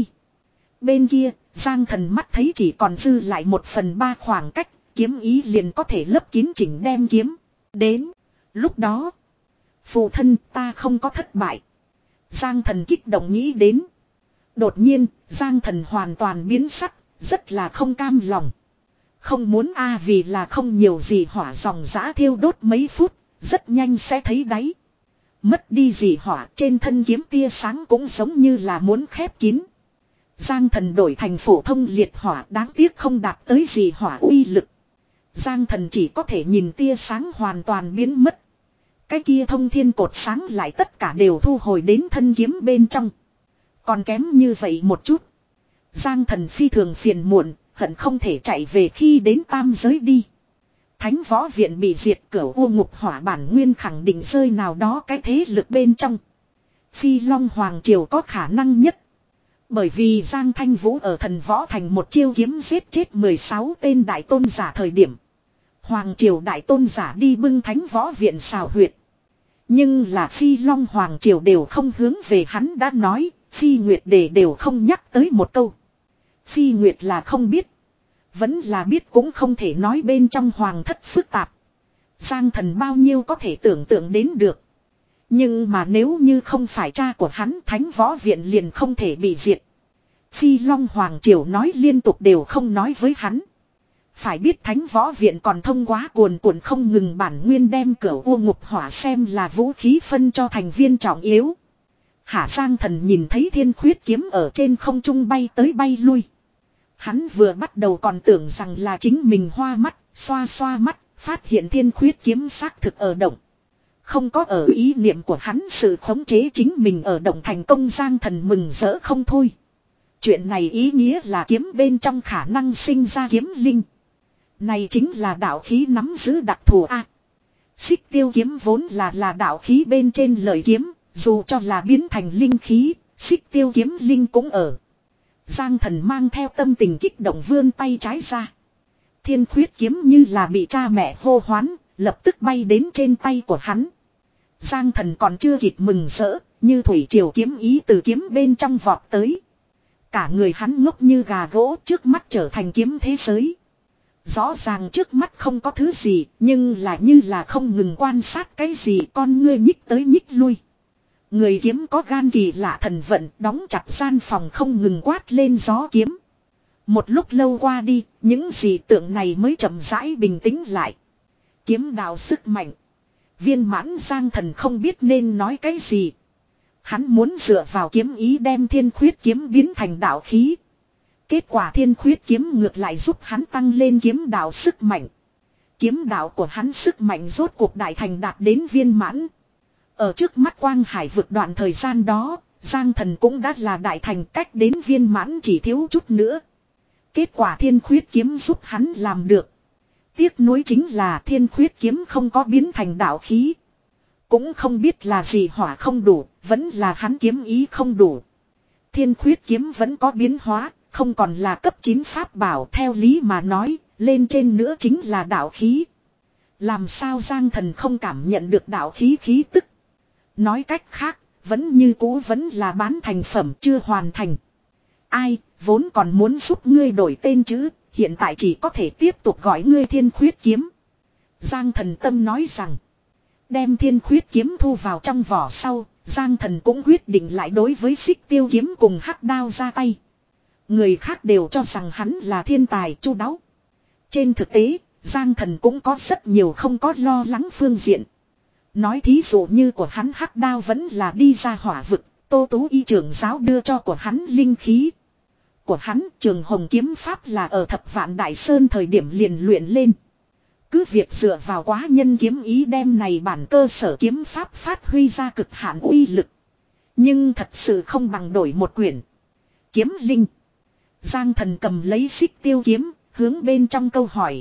Bên kia, Giang Thần mắt thấy chỉ còn dư lại một phần ba khoảng cách, kiếm ý liền có thể lấp kín chỉnh đem kiếm. Đến lúc đó, phụ thân ta không có thất bại. Giang Thần kích động nghĩ đến. Đột nhiên, Giang Thần hoàn toàn biến sắc, rất là không cam lòng. Không muốn a à, vì là không nhiều gì hỏa dòng giã thiêu đốt mấy phút, rất nhanh sẽ thấy đáy. Mất đi gì hỏa, trên thân kiếm tia sáng cũng giống như là muốn khép kín. Giang Thần đổi thành phổ thông liệt hỏa, đáng tiếc không đạt tới gì hỏa uy lực. Giang Thần chỉ có thể nhìn tia sáng hoàn toàn biến mất. Cái kia thông thiên cột sáng lại tất cả đều thu hồi đến thân kiếm bên trong. Còn kém như vậy một chút. Giang Thần phi thường phiền muộn, hận không thể chạy về khi đến tam giới đi. Thánh võ viện bị diệt, cửu u ngục hỏa bản nguyên khẳng định rơi nào đó cái thế lực bên trong. Phi Long Hoàng Triều có khả năng nhất. Bởi vì Giang Thanh Vũ ở thần võ thành một chiêu kiếm giết chết mười sáu tên đại tôn giả thời điểm. Hoàng Triều đại tôn giả đi bưng thánh võ viện xào huyệt. Nhưng là Phi Long Hoàng Triều đều không hướng về hắn đã nói, Phi Nguyệt Đề đều không nhắc tới một câu. Phi Nguyệt là không biết. Vẫn là biết cũng không thể nói bên trong hoàng thất phức tạp. Giang Thần bao nhiêu có thể tưởng tượng đến được. Nhưng mà nếu như không phải cha của hắn, thánh võ viện liền không thể bị diệt. Phi Long Hoàng Triều nói liên tục đều không nói với hắn. Phải biết thánh võ viện còn thông qua cuồn cuộn không ngừng bản nguyên đem cửu u ngục hỏa xem là vũ khí phân cho thành viên trọng yếu. Hạ Giang Thần nhìn thấy thiên khuyết kiếm ở trên không trung bay tới bay lui. Hắn vừa bắt đầu còn tưởng rằng là chính mình hoa mắt, xoa xoa mắt, phát hiện thiên khuyết kiếm xác thực ở động. Không có ở ý niệm của hắn sự khống chế chính mình ở động thành công. Giang Thần mừng rỡ không thôi. Chuyện này ý nghĩa là kiếm bên trong khả năng sinh ra kiếm linh. Này chính là đạo khí nắm giữ đặc thù a. Xích tiêu kiếm vốn là là đạo khí bên trên lời kiếm, dù cho là biến thành linh khí, xích tiêu kiếm linh cũng ở. Giang Thần mang theo tâm tình kích động vươn tay trái ra. Thiên khuyết kiếm như là bị cha mẹ hô hoán, lập tức bay đến trên tay của hắn. Giang Thần còn chưa kịp mừng rỡ, như thủy triều kiếm ý từ kiếm bên trong vọt tới. Cả người hắn ngốc như gà gỗ, trước mắt trở thành kiếm thế giới. Rõ ràng trước mắt không có thứ gì, nhưng là như là không ngừng quan sát cái gì, con ngươi nhích tới nhích lui. Người kiếm có gan kỳ lạ thần vận, đóng chặt gian phòng không ngừng quát lên gió kiếm. Một lúc lâu qua đi, những dị tượng này mới chậm rãi bình tĩnh lại. Kiếm đạo sức mạnh. Viên mãn Giang Thần không biết nên nói cái gì. Hắn muốn dựa vào kiếm ý đem thiên khuyết kiếm biến thành đạo khí. Kết quả thiên khuyết kiếm ngược lại giúp hắn tăng lên kiếm đạo sức mạnh. Kiếm đạo của hắn sức mạnh rốt cuộc đại thành đạt đến viên mãn. Ở trước mắt quang hải vực đoạn thời gian đó, Giang Thần cũng đã là đại thành, cách đến viên mãn chỉ thiếu chút nữa. Kết quả thiên khuyết kiếm giúp hắn làm được. Tiếc nuối chính là thiên khuyết kiếm không có biến thành đạo khí. Cũng không biết là gì hỏa không đủ, vẫn là hắn kiếm ý không đủ. Thiên khuyết kiếm vẫn có biến hóa, không còn là cấp chín pháp bảo, theo lý mà nói, lên trên nữa chính là đạo khí. Làm sao Giang Thần không cảm nhận được đạo khí khí tức? Nói cách khác, vẫn như cũ vẫn là bán thành phẩm chưa hoàn thành. Ai, vốn còn muốn giúp ngươi đổi tên chứ, hiện tại chỉ có thể tiếp tục gọi ngươi thiên khuyết kiếm. Giang Thần tâm nói rằng, Đem thiên khuyết kiếm thu vào trong vỏ sau, Giang Thần cũng quyết định lại đối với xích tiêu kiếm cùng hắc đao ra tay. Người khác đều cho rằng hắn là thiên tài chu đáo. Trên thực tế, Giang Thần cũng có rất nhiều không có lo lắng phương diện. Nói thí dụ như của hắn hắc đao vẫn là đi ra hỏa vực, Tô Tú y trưởng giáo đưa cho của hắn linh khí. Của hắn trường hồng kiếm pháp là ở thập vạn đại sơn thời điểm liền luyện lên. Cứ việc dựa vào quá nhân kiếm ý đem này bản cơ sở kiếm pháp phát huy ra cực hạn uy lực. Nhưng thật sự không bằng đổi một quyển. Kiếm linh. Giang Thần cầm lấy xích tiêu kiếm, hướng bên trong câu hỏi.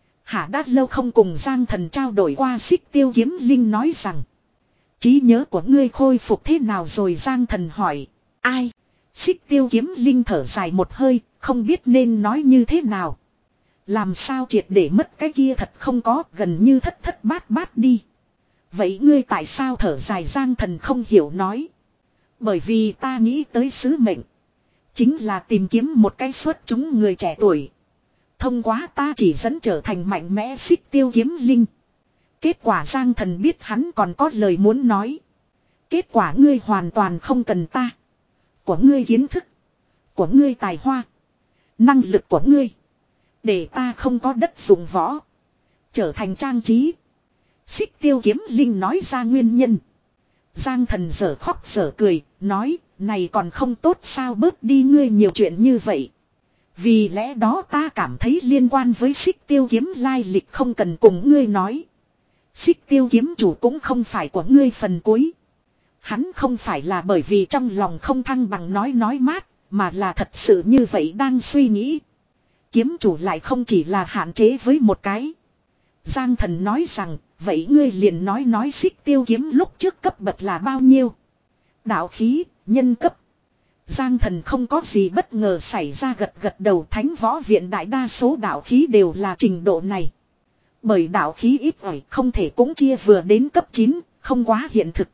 Hả đã lâu không cùng Giang Thần trao đổi qua xích tiêu kiếm linh nói rằng. Trí nhớ của ngươi khôi phục thế nào rồi Giang Thần hỏi. Ai? Xích tiêu kiếm linh thở dài một hơi, không biết nên nói như thế nào. Làm sao triệt để mất cái kia thật không có, gần như thất thất bát bát đi. Vậy ngươi tại sao thở dài Giang Thần không hiểu nói. Bởi vì ta nghĩ tới sứ mệnh. Chính là tìm kiếm một cái xuất chúng người trẻ tuổi. Thông qua ta chỉ dẫn trở thành mạnh mẽ xích tiêu kiếm linh. Kết quả Giang Thần biết hắn còn có lời muốn nói. Kết quả ngươi hoàn toàn không cần ta. Của ngươi kiến thức. Của ngươi tài hoa. Năng lực của ngươi. Để ta không có đất dụng võ. Trở thành trang trí. Xích tiêu kiếm linh nói ra nguyên nhân. Giang Thần giở khóc giở cười. Nói này còn không tốt sao bớt đi ngươi nhiều chuyện như vậy. Vì lẽ đó ta cảm thấy liên quan với xích tiêu kiếm lai lịch không cần cùng ngươi nói. Xích tiêu kiếm chủ cũng không phải của ngươi phần cuối. Hắn không phải là bởi vì trong lòng không thăng bằng nói nói mát, mà là thật sự như vậy đang suy nghĩ. Kiếm chủ lại không chỉ là hạn chế với một cái. Giang Thần nói rằng, vậy ngươi liền nói nói xích tiêu kiếm lúc trước cấp bậc là bao nhiêu. Đạo khí, nhân cấp. Giang Thần không có gì bất ngờ xảy ra gật gật đầu thánh võ viện đại đa số đạo khí đều là trình độ này. Bởi đạo khí ít ỏi không thể cũng chia vừa đến cấp chín, không quá hiện thực.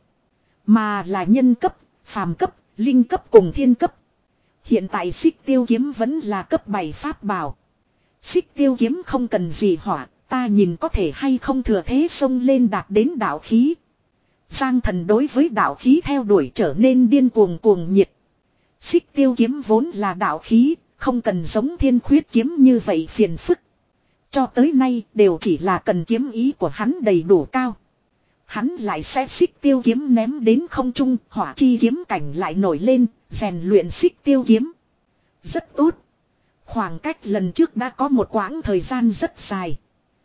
Mà là nhân cấp, phàm cấp, linh cấp cùng thiên cấp. Hiện tại xích tiêu kiếm vẫn là cấp bảy pháp bảo. Xích tiêu kiếm không cần gì hỏa, ta nhìn có thể hay không thừa thế xông lên đạt đến đạo khí. Giang Thần đối với đạo khí theo đuổi trở nên điên cuồng cuồng nhiệt. Xích tiêu kiếm vốn là đạo khí, không cần giống thiên khuyết kiếm như vậy phiền phức. Cho tới nay đều chỉ là cần kiếm ý của hắn đầy đủ cao. Hắn lại sẽ xích tiêu kiếm ném đến không trung, hỏa chi kiếm cảnh lại nổi lên, rèn luyện xích tiêu kiếm. Rất tốt. Khoảng cách lần trước đã có một quãng thời gian rất dài.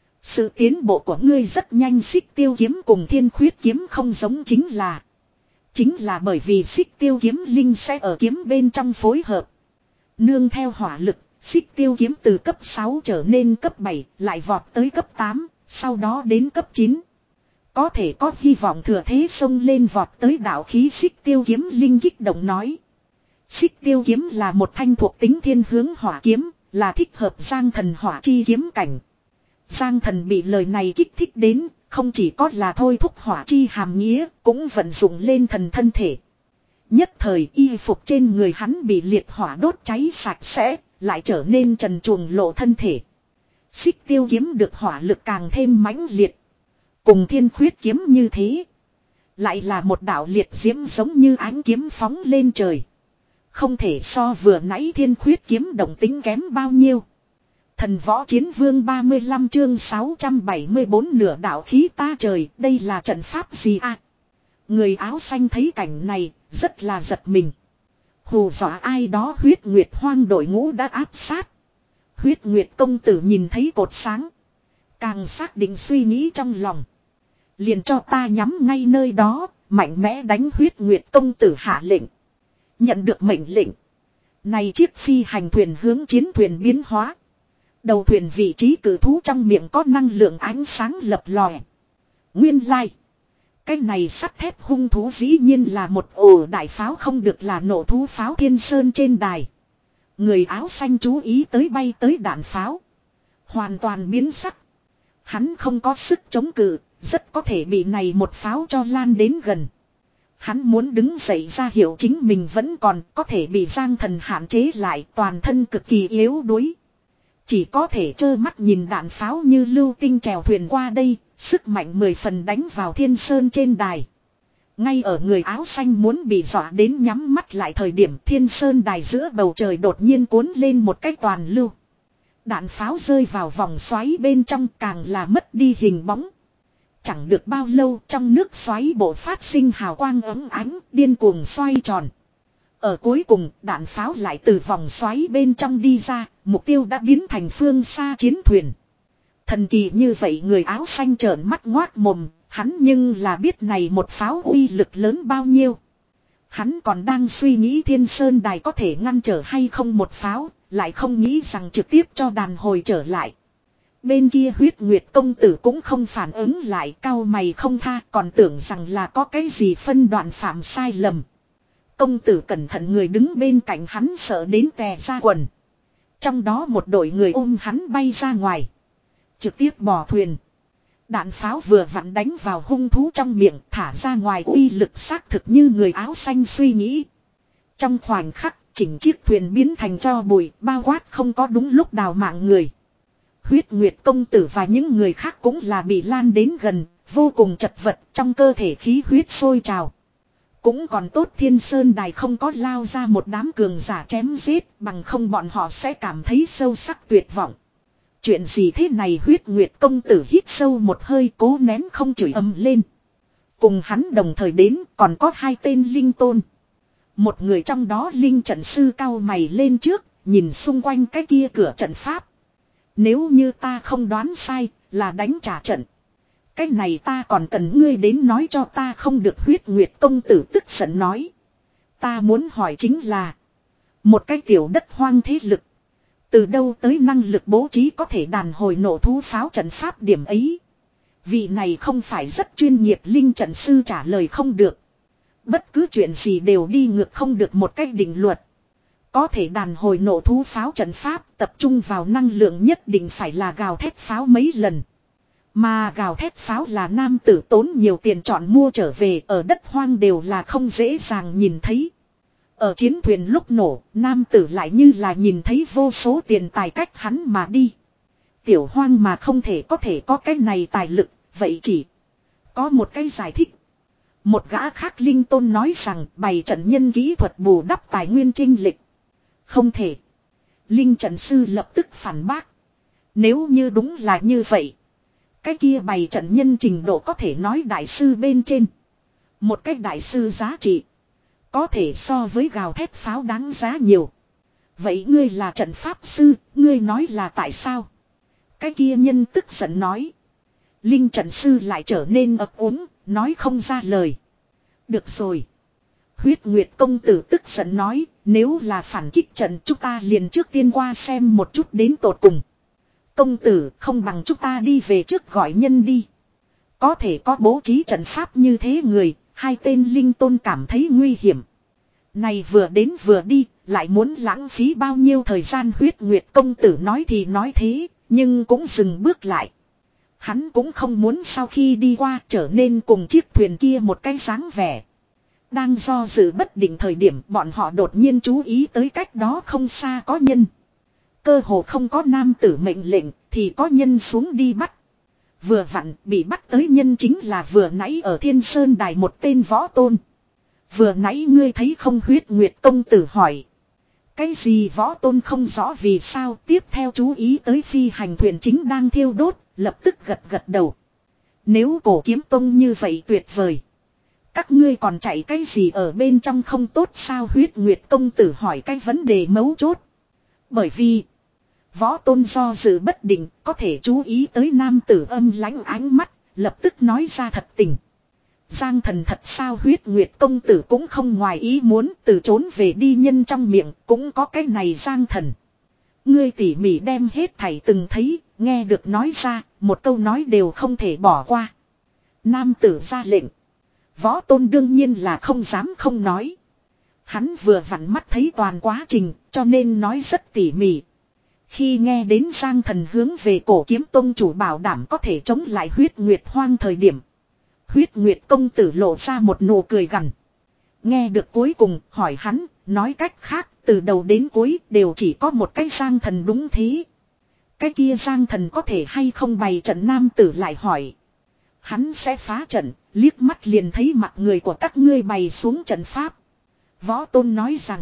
Sự tiến bộ của ngươi rất nhanh xích tiêu kiếm cùng thiên khuyết kiếm không giống chính là. Chính là bởi vì xích tiêu kiếm linh sẽ ở kiếm bên trong phối hợp. Nương theo hỏa lực, xích tiêu kiếm từ cấp sáu trở nên cấp bảy, lại vọt tới cấp tám, sau đó đến cấp chín. Có thể có hy vọng thừa thế xông lên vọt tới đạo khí xích tiêu kiếm linh kích động nói. Xích tiêu kiếm là một thanh thuộc tính thiên hướng hỏa kiếm, là thích hợp Giang Thần hỏa chi kiếm cảnh. Giang Thần bị lời này kích thích đến, không chỉ có là thôi thúc hỏa chi hàm nghĩa, cũng vận dụng lên thần thân thể. Nhất thời y phục trên người hắn bị liệt hỏa đốt cháy sạch sẽ, lại trở nên trần truồng lộ thân thể. Xích tiêu kiếm được hỏa lực càng thêm mãnh liệt. Cùng thiên khuyết kiếm như thế. Lại là một đạo liệt diễm giống như ánh kiếm phóng lên trời. Không thể so vừa nãy thiên khuyết kiếm động tính kém bao nhiêu. Thần võ chiến vương ba mươi lăm chương sáu trăm bảy mươi bốn nửa đạo khí ta trời, đây là trận pháp gì à? Người áo xanh thấy cảnh này, rất là giật mình. Hù dọa ai đó huyết nguyệt hoang đội ngũ đã áp sát. Huyết nguyệt công tử nhìn thấy cột sáng. Càng xác định suy nghĩ trong lòng. Liền cho ta nhắm ngay nơi đó, mạnh mẽ đánh huyết nguyệt công tử hạ lệnh. Nhận được mệnh lệnh. Này chiếc phi hành thuyền hướng chiến thuyền biến hóa. Đầu thuyền vị trí cử thú trong miệng có năng lượng ánh sáng lập lòe. Nguyên lai. Like. Cái này sắt thép hung thú dĩ nhiên là một ổ đại pháo không được là nổ thú pháo thiên sơn trên đài. Người áo xanh chú ý tới bay tới đạn pháo. Hoàn toàn biến sắc. Hắn không có sức chống cự, rất có thể bị này một pháo cho lan đến gần. Hắn muốn đứng dậy ra hiệu chính mình vẫn còn có thể bị Giang Thần hạn chế lại toàn thân cực kỳ yếu đuối. Chỉ có thể trơ mắt nhìn đạn pháo như lưu tinh chèo thuyền qua đây, sức mạnh mười phần đánh vào Thiên Sơn trên đài. Ngay ở người áo xanh muốn bị dọa đến nhắm mắt lại thời điểm Thiên Sơn đài giữa bầu trời đột nhiên cuốn lên một cái toàn lưu. Đạn pháo rơi vào vòng xoáy bên trong càng là mất đi hình bóng. Chẳng được bao lâu trong nước xoáy bộ phát sinh hào quang ấm ánh, điên cuồng xoay tròn. Ở cuối cùng đạn pháo lại từ vòng xoáy bên trong đi ra, mục tiêu đã biến thành phương xa chiến thuyền. Thần kỳ như vậy người áo xanh trợn mắt ngoác mồm, hắn nhưng là biết này một pháo uy lực lớn bao nhiêu. Hắn còn đang suy nghĩ Thiên Sơn đài có thể ngăn trở hay không một pháo, lại không nghĩ rằng trực tiếp cho đàn hồi trở lại. Bên kia Huyết Nguyệt công tử cũng không phản ứng lại, cau mày không tha, còn tưởng rằng là có cái gì phân đoạn phạm sai lầm. Công tử cẩn thận, người đứng bên cạnh hắn sợ đến tè ra quần. Trong đó một đội người ôm hắn bay ra ngoài, trực tiếp bỏ thuyền. Đạn pháo vừa vặn đánh vào hung thú trong miệng, thả ra ngoài uy lực xác thực như người áo xanh suy nghĩ. Trong khoảnh khắc, chỉnh chiếc thuyền biến thành tro bụi, bao quát không có đúng lúc đào mạng người. Huyết Nguyệt công tử và những người khác cũng là bị lan đến gần, vô cùng chật vật, trong cơ thể khí huyết sôi trào. Cũng còn tốt Thiên Sơn đài không có lao ra một đám cường giả chém giết, bằng không bọn họ sẽ cảm thấy sâu sắc tuyệt vọng. Chuyện gì thế này? Huyết Nguyệt công tử hít sâu một hơi, cố nén không chửi ầm lên. Cùng hắn đồng thời đến còn có hai tên linh tôn. Một người trong đó linh trận sư cau mày lên trước, nhìn xung quanh cái kia cửa trận pháp. Nếu như ta không đoán sai, là đánh trả trận. Cái này ta còn cần ngươi đến nói cho ta không được? Huyết Nguyệt công tử tức giận nói. Ta muốn hỏi chính là, một cái tiểu đất hoang thế lực, từ đâu tới năng lực bố trí có thể đàn hồi nổ thú pháo trận pháp điểm ấy? Vị này không phải rất chuyên nghiệp linh trận sư trả lời không được. Bất cứ chuyện gì đều đi ngược không được một cách định luật. Có thể đàn hồi nổ thú pháo trận pháp tập trung vào năng lượng nhất định phải là gào thét pháo mấy lần. Mà gào thét pháo là nam tử tốn nhiều tiền chọn mua trở về, ở đất hoang đều là không dễ dàng nhìn thấy. Ở chiến thuyền lúc nổ, nam tử lại như là nhìn thấy vô số tiền tài cách hắn mà đi. Tiểu hoang mà không thể có thể có cái này tài lực, vậy chỉ có một cái giải thích. Một gã khác linh tôn nói rằng bày trận nhân kỹ thuật bù đắp tài nguyên chênh lệch. Không thể. Linh trận sư lập tức phản bác. Nếu như đúng là như vậy, cái kia bày trận nhân trình độ có thể nói đại sư bên trên. Một cái đại sư giá trị có thể so với gào thét pháo đáng giá nhiều. Vậy ngươi là trận pháp sư, ngươi nói là tại sao? Cái kia nhân tức giận nói. Linh trận sư lại trở nên ấp úng, nói không ra lời. Được rồi. Huyết Nguyệt công tử tức giận nói, nếu là phản kích trận chúng ta liền trước tiên qua xem một chút đến tột cùng. Công tử không bằng chúng ta đi về trước gọi nhân đi. Có thể có bố trí trận pháp như thế người, hai tên linh tôn cảm thấy nguy hiểm. Này vừa đến vừa đi, lại muốn lãng phí bao nhiêu thời gian? Huyết Nguyệt công tử nói thì nói thế, nhưng cũng dừng bước lại. Hắn cũng không muốn sau khi đi qua trở nên cùng chiếc thuyền kia một cái dáng vẻ. Đang do dự bất định thời điểm bọn họ đột nhiên chú ý tới cách đó không xa có nhân. Cơ hồ không có nam tử mệnh lệnh thì có nhân xuống đi bắt. Vừa vặn bị bắt tới nhân chính là vừa nãy ở Thiên Sơn đài một tên võ tôn. Vừa nãy ngươi thấy không? Huyết Nguyệt công tử hỏi. Cái gì võ tôn? Không rõ vì sao. Tiếp theo chú ý tới phi hành thuyền chính đang thiêu đốt, lập tức gật gật đầu. Nếu Cổ Kiếm Tông như vậy tuyệt vời, các ngươi còn chạy cái gì ở bên trong không tốt sao? Huyết Nguyệt công tử hỏi cái vấn đề mấu chốt. Bởi vì võ tôn do dự bất định, có thể chú ý tới nam tử âm lãnh ánh mắt, lập tức nói ra thật tình. Giang thần thật sao? Huyết Nguyệt công tử cũng không ngoài ý muốn, từ trốn về đi nhân trong miệng cũng có cái này Giang thần. Ngươi tỉ mỉ đem hết thảy từng thấy, nghe được nói ra, một câu nói đều không thể bỏ qua. Nam tử ra lệnh. Võ tôn đương nhiên là không dám không nói. Hắn vừa vặn mắt thấy toàn quá trình, cho nên nói rất tỉ mỉ. Khi nghe đến Giang thần hướng về Cổ Kiếm Tông chủ bảo đảm có thể chống lại Huyết Nguyệt hoang thời điểm, Huyết Nguyệt công tử lộ ra một nụ cười gằn. Nghe được cuối cùng, hỏi hắn, nói cách khác, từ đầu đến cuối đều chỉ có một cái Giang thần đúng thế. Cái kia Giang Thần có thể hay không bày trận, nam tử lại hỏi. Hắn sẽ phá trận, liếc mắt liền thấy mặt người của các ngươi bày xuống trận pháp. Võ Tôn nói rằng.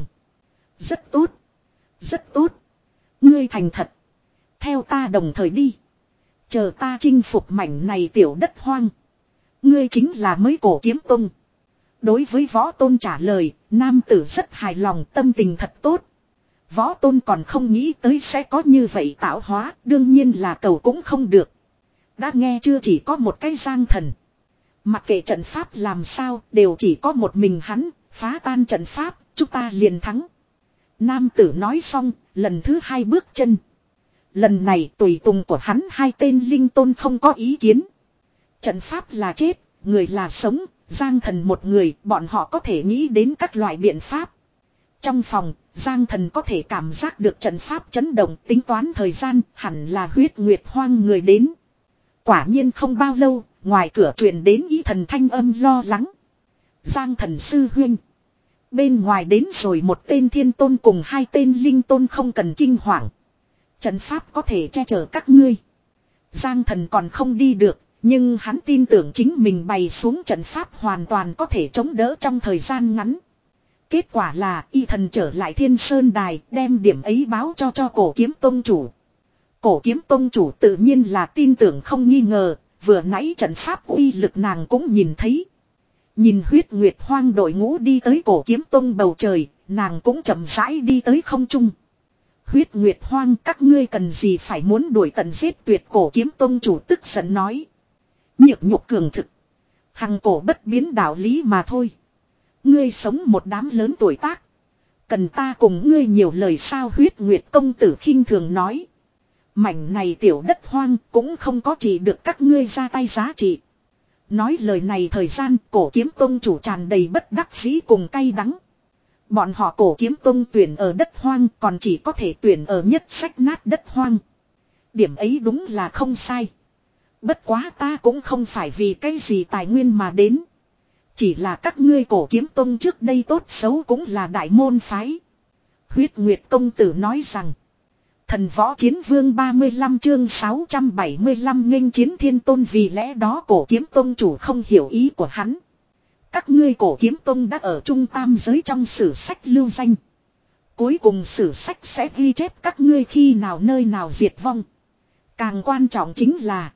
Rất tốt. Rất tốt. Ngươi thành thật. Theo ta đồng thời đi. Chờ ta chinh phục mảnh này tiểu đất hoang. Ngươi chính là mới Cổ Kiếm Tông. Đối với Võ Tôn trả lời, nam tử rất hài lòng, tâm tình thật tốt. Võ Tôn còn không nghĩ tới sẽ có như vậy tạo hóa, đương nhiên là cầu cũng không được. Đã nghe chưa, chỉ có một cái Giang Thần. Mặc kệ trận pháp làm sao, đều chỉ có một mình hắn, phá tan trận pháp, chúng ta liền thắng. Nam tử nói xong, lần thứ hai bước chân. Lần này tùy tùng của hắn hai tên linh tôn không có ý kiến. Trận pháp là chết, người là sống, Giang Thần một người, bọn họ có thể nghĩ đến các loại biện pháp. Trong phòng, Giang Thần có thể cảm giác được trận pháp chấn động, tính toán thời gian, hẳn là huyết nguyệt hoang người đến. Quả nhiên không bao lâu, ngoài cửa truyền đến ý thần thanh âm lo lắng. Giang Thần sư huynh. Bên ngoài đến rồi một tên thiên tôn cùng hai tên linh tôn, không cần kinh hoàng. Trận pháp có thể che chở các ngươi. Giang Thần còn không đi được, nhưng hắn tin tưởng chính mình bày xuống trận pháp hoàn toàn có thể chống đỡ trong thời gian ngắn. Kết quả là y thần trở lại Thiên Sơn Đài, đem điểm ấy báo cho cho Cổ Kiếm Tông chủ. Cổ Kiếm Tông chủ tự nhiên là tin tưởng không nghi ngờ, vừa nãy trận pháp uy lực nàng cũng nhìn thấy. Nhìn huyết nguyệt hoang đội ngũ đi tới Cổ Kiếm Tông bầu trời, nàng cũng chậm rãi đi tới không trung. Huyết nguyệt hoang, các ngươi cần gì phải muốn đuổi tận giết tuyệt, Cổ Kiếm Tông chủ tức giận nói. Nhược nhục cường thực, hằng cổ bất biến đạo lý mà thôi. Ngươi sống một đám lớn tuổi tác, cần ta cùng ngươi nhiều lời sao? Huyết nguyệt công tử khinh thường nói. Mảnh này tiểu đất hoang cũng không có chỉ được các ngươi ra tay giá trị. Nói lời này thời gian, Cổ Kiếm Tông chủ tràn đầy bất đắc dĩ cùng cay đắng. Bọn họ Cổ Kiếm Tông tuyển ở đất hoang, còn chỉ có thể tuyển ở nhất sách nát đất hoang. Điểm ấy đúng là không sai. Bất quá ta cũng không phải vì cái gì tài nguyên mà đến. Chỉ là các ngươi Cổ Kiếm Tông trước đây tốt xấu cũng là đại môn phái. Huyết Nguyệt công tử nói rằng. Thần Võ Chiến Vương ba mươi lăm chương sáu trăm bảy mươi lăm nghênh chiến thiên tôn, vì lẽ đó Cổ Kiếm Tông chủ không hiểu ý của hắn. Các ngươi Cổ Kiếm Tông đã ở trung tam giới trong sử sách lưu danh. Cuối cùng sử sách sẽ ghi chép các ngươi khi nào nơi nào diệt vong. Càng quan trọng chính là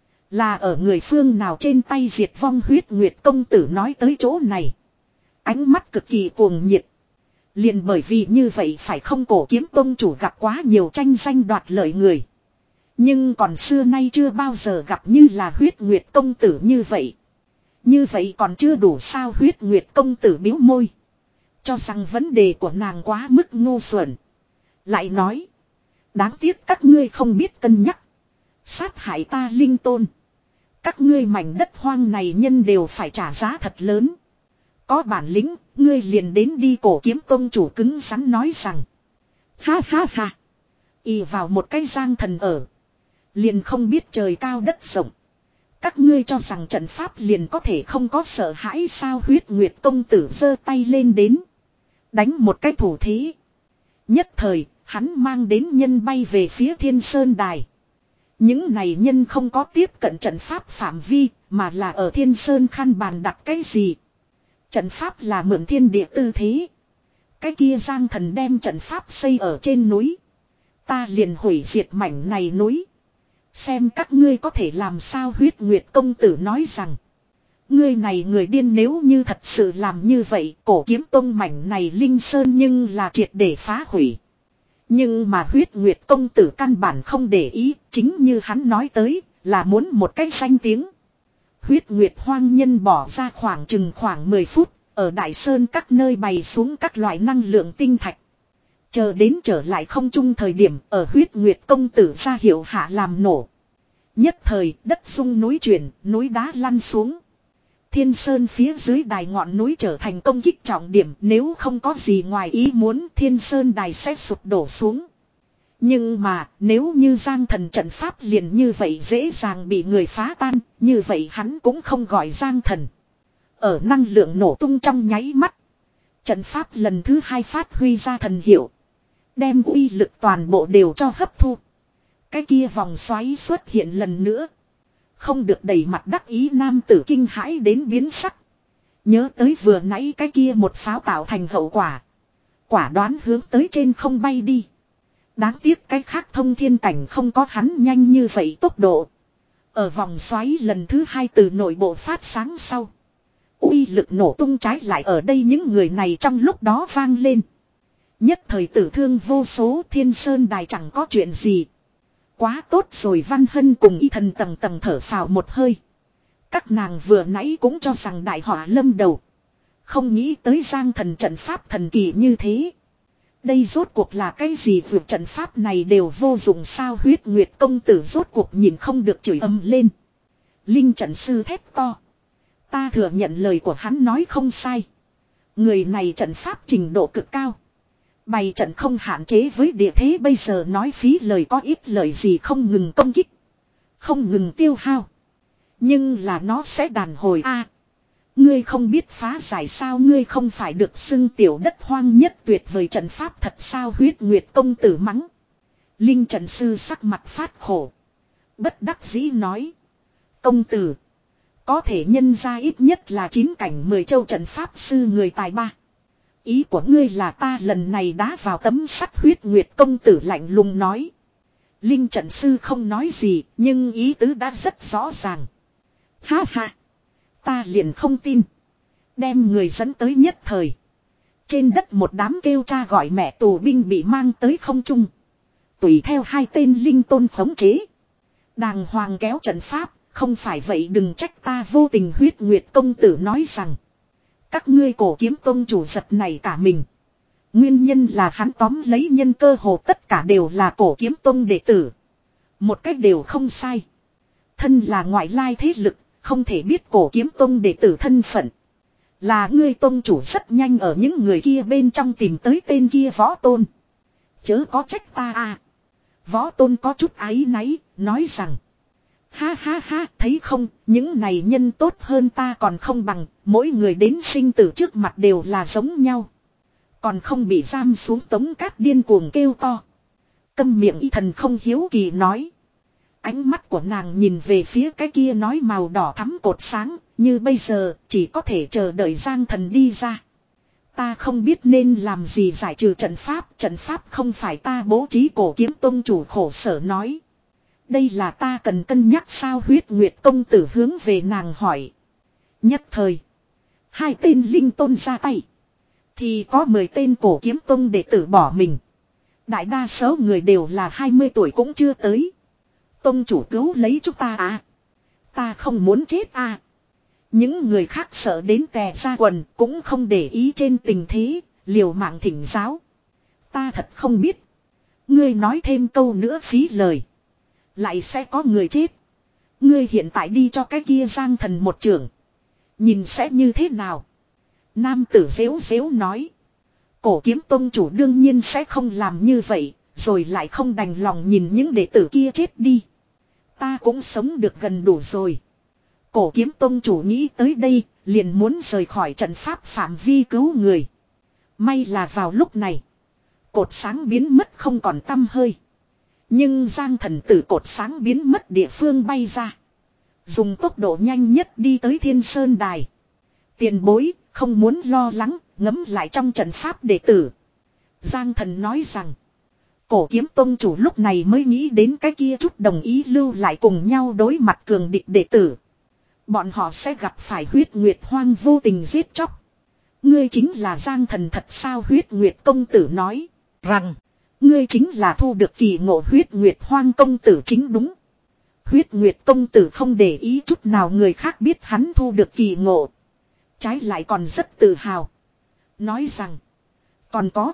Là ở người phương nào trên tay diệt vong. Huyết Nguyệt công tử nói tới chỗ này, ánh mắt cực kỳ cuồng nhiệt. Liền bởi vì như vậy phải không, Cổ Kiếm Tông chủ gặp quá nhiều tranh danh đoạt lợi người. Nhưng còn xưa nay chưa bao giờ gặp như là Huyết Nguyệt công tử như vậy. Như vậy còn chưa đủ sao? Huyết Nguyệt công tử bĩu môi, cho rằng vấn đề của nàng quá mức ngu xuẩn. Lại nói, đáng tiếc các ngươi không biết cân nhắc. Sát hại ta linh tôn, các ngươi mảnh đất hoang này nhân đều phải trả giá thật lớn. Có bản lĩnh, ngươi liền đến đi. Cổ Kiếm Tông chủ cứng rắn nói rằng. Ha ha ha. Y vào một cái Giang Thần ở, liền không biết trời cao đất rộng. Các ngươi cho rằng trận pháp liền có thể không có sợ hãi sao? Huyết Nguyệt công tử giơ tay lên đến, đánh một cái thủ thế. Nhất thời, hắn mang đến nhân bay về phía Thiên Sơn Đài. Những này nhân không có tiếp cận trận pháp phạm vi, mà là ở Thiên Sơn khăn bàn đặt cái gì. Trận pháp là mượn thiên địa tư thế. Cái kia Giang Thần đem trận pháp xây ở trên núi, ta liền hủy diệt mảnh này núi. Xem các ngươi có thể làm sao? Huyết Nguyệt công tử nói rằng. Ngươi này người điên, nếu như thật sự làm như vậy, Cổ Kiếm Tông mảnh này linh sơn nhưng là triệt để phá hủy. Nhưng mà Huyết Nguyệt công tử căn bản không để ý, chính như hắn nói tới, là muốn một cái danh tiếng. Huyết Nguyệt hoang nhân bỏ ra khoảng chừng khoảng mười phút, ở Đại Sơn các nơi bày xuống các loại năng lượng tinh thạch. Chờ đến trở lại không trung thời điểm, ở Huyết Nguyệt công tử ra hiệu hạ làm nổ. Nhất thời, đất rung núi chuyển, núi đá lăn xuống. Thiên Sơn phía dưới đài ngọn núi trở thành công kích trọng điểm, nếu không có gì ngoài ý muốn, Thiên Sơn đài sẽ sụp đổ xuống. Nhưng mà, nếu như Giang Thần trận pháp liền như vậy dễ dàng bị người phá tan, như vậy hắn cũng không gọi Giang Thần. Ở năng lượng nổ tung trong nháy mắt, trận pháp lần thứ hai phát huy ra thần hiệu, đem uy lực toàn bộ đều cho hấp thu. Cái kia vòng xoáy xuất hiện lần nữa. Không được đầy mặt đắc ý nam tử kinh hãi đến biến sắc. Nhớ tới vừa nãy cái kia một pháo tạo thành hậu quả. Quả đoán hướng tới trên không bay đi. Đáng tiếc cái khác thông thiên cảnh không có hắn nhanh như vậy tốc độ. Ở vòng xoáy lần thứ hai từ nội bộ phát sáng sau. Uy lực nổ tung trái lại ở đây những người này trong lúc đó vang lên. Nhất thời tử thương vô số Thiên Sơn Đài chẳng có chuyện gì. Quá tốt rồi Văn Hân cùng y thần tầng tầng thở phào một hơi. Các nàng vừa nãy cũng cho rằng đại họa lâm đầu. Không nghĩ tới giang thần trận pháp thần kỳ như thế. Đây rốt cuộc là cái gì vượt trận pháp này đều vô dụng sao Huyết Nguyệt công tử rốt cuộc nhìn không được chửi ầm lên. Linh trận sư thét to. Ta thừa nhận lời của hắn nói không sai. Người này trận pháp trình độ cực cao. Bày trận không hạn chế với địa thế bây giờ nói phí lời có ít lời gì không ngừng công kích. Không ngừng tiêu hao. Nhưng là nó sẽ đàn hồi a. À, ngươi không biết phá giải sao ngươi không phải được xưng tiểu đất hoang nhất tuyệt vời trận pháp thật sao Huyết Nguyệt công tử mắng. Linh trận sư sắc mặt phát khổ. Bất đắc dĩ nói. Công tử. Có thể nhân ra ít nhất là chín cảnh mười châu trận pháp sư người tài ba. Ý của ngươi là ta lần này đá vào tấm sắt Huyết Nguyệt công tử lạnh lùng nói. Linh trận sư không nói gì nhưng ý tứ đã rất rõ ràng. Ha ha. Ta liền không tin. Đem người dẫn tới nhất thời. Trên đất một đám kêu cha gọi mẹ tù binh bị mang tới không trung. Tùy theo hai tên linh tôn khống chế. Đàng hoàng kéo trận pháp. Không phải vậy đừng trách ta vô tình Huyết Nguyệt công tử nói rằng. Các ngươi cổ kiếm tông chủ giật này cả mình. Nguyên nhân là hắn tóm lấy nhân cơ hồ tất cả đều là cổ kiếm tông đệ tử. Một cách đều không sai. Thân là ngoại lai thế lực. Không thể biết cổ kiếm tông đệ tử thân phận. Là ngươi tông chủ rất nhanh ở những người kia bên trong tìm tới tên kia võ tôn. Chớ có trách ta à. Võ tôn có chút áy náy, nói rằng. Ha ha ha, thấy không, những này nhân tốt hơn ta còn không bằng, mỗi người đến sinh tử trước mặt đều là giống nhau. Còn không bị giam xuống Tống Cát điên cuồng kêu to. Câm miệng y thần không hiếu kỳ nói. Ánh mắt của nàng nhìn về phía cái kia nói màu đỏ thắm cột sáng, như bây giờ chỉ có thể chờ đợi giang thần đi ra. Ta không biết nên làm gì giải trừ trận pháp, trận pháp không phải ta bố trí cổ kiếm tông chủ khổ sở nói. Đây là ta cần cân nhắc sao Huyết Nguyệt công tử hướng về nàng hỏi. Nhất thời, hai tên linh tôn ra tay. Thì có mười tên cổ kiếm tông đệ tử bỏ mình. Đại đa số người đều là hai mươi tuổi cũng chưa tới. Tông chủ cứu lấy chúng ta à. Ta không muốn chết à. Những người khác sợ đến tè ra quần cũng không để ý trên tình thế, liều mạng thỉnh giáo. Ta thật không biết. Ngươi nói thêm câu nữa phí lời. Lại sẽ có người chết. Ngươi hiện tại đi cho cái kia giang thần một trưởng. Nhìn sẽ như thế nào. Nam tử dễu dễu nói. Cổ kiếm tông chủ đương nhiên sẽ không làm như vậy. Rồi lại không đành lòng nhìn những đệ tử kia chết đi. Ta cũng sống được gần đủ rồi. Cổ kiếm tông chủ nghĩ tới đây, liền muốn rời khỏi trận pháp phạm vi cứu người. May là vào lúc này, cột sáng biến mất không còn tăm hơi. Nhưng giang thần tử cột sáng biến mất địa phương bay ra. Dùng tốc độ nhanh nhất đi tới Thiên Sơn Đài. Tiền bối, không muốn lo lắng, ngấm lại trong trận pháp đệ tử. Giang thần nói rằng. Cổ kiếm tông chủ lúc này mới nghĩ đến cái kia chút đồng ý lưu lại cùng nhau đối mặt cường địch đệ tử. Bọn họ sẽ gặp phải Huyết Nguyệt hoang vô tình giết chóc. Ngươi chính là giang thần thật sao Huyết Nguyệt công tử nói. Rằng. Ngươi chính là thu được kỳ ngộ Huyết Nguyệt hoang công tử chính đúng. Huyết Nguyệt công tử không để ý chút nào người khác biết hắn thu được kỳ ngộ. Trái lại còn rất tự hào. Nói rằng. Còn có.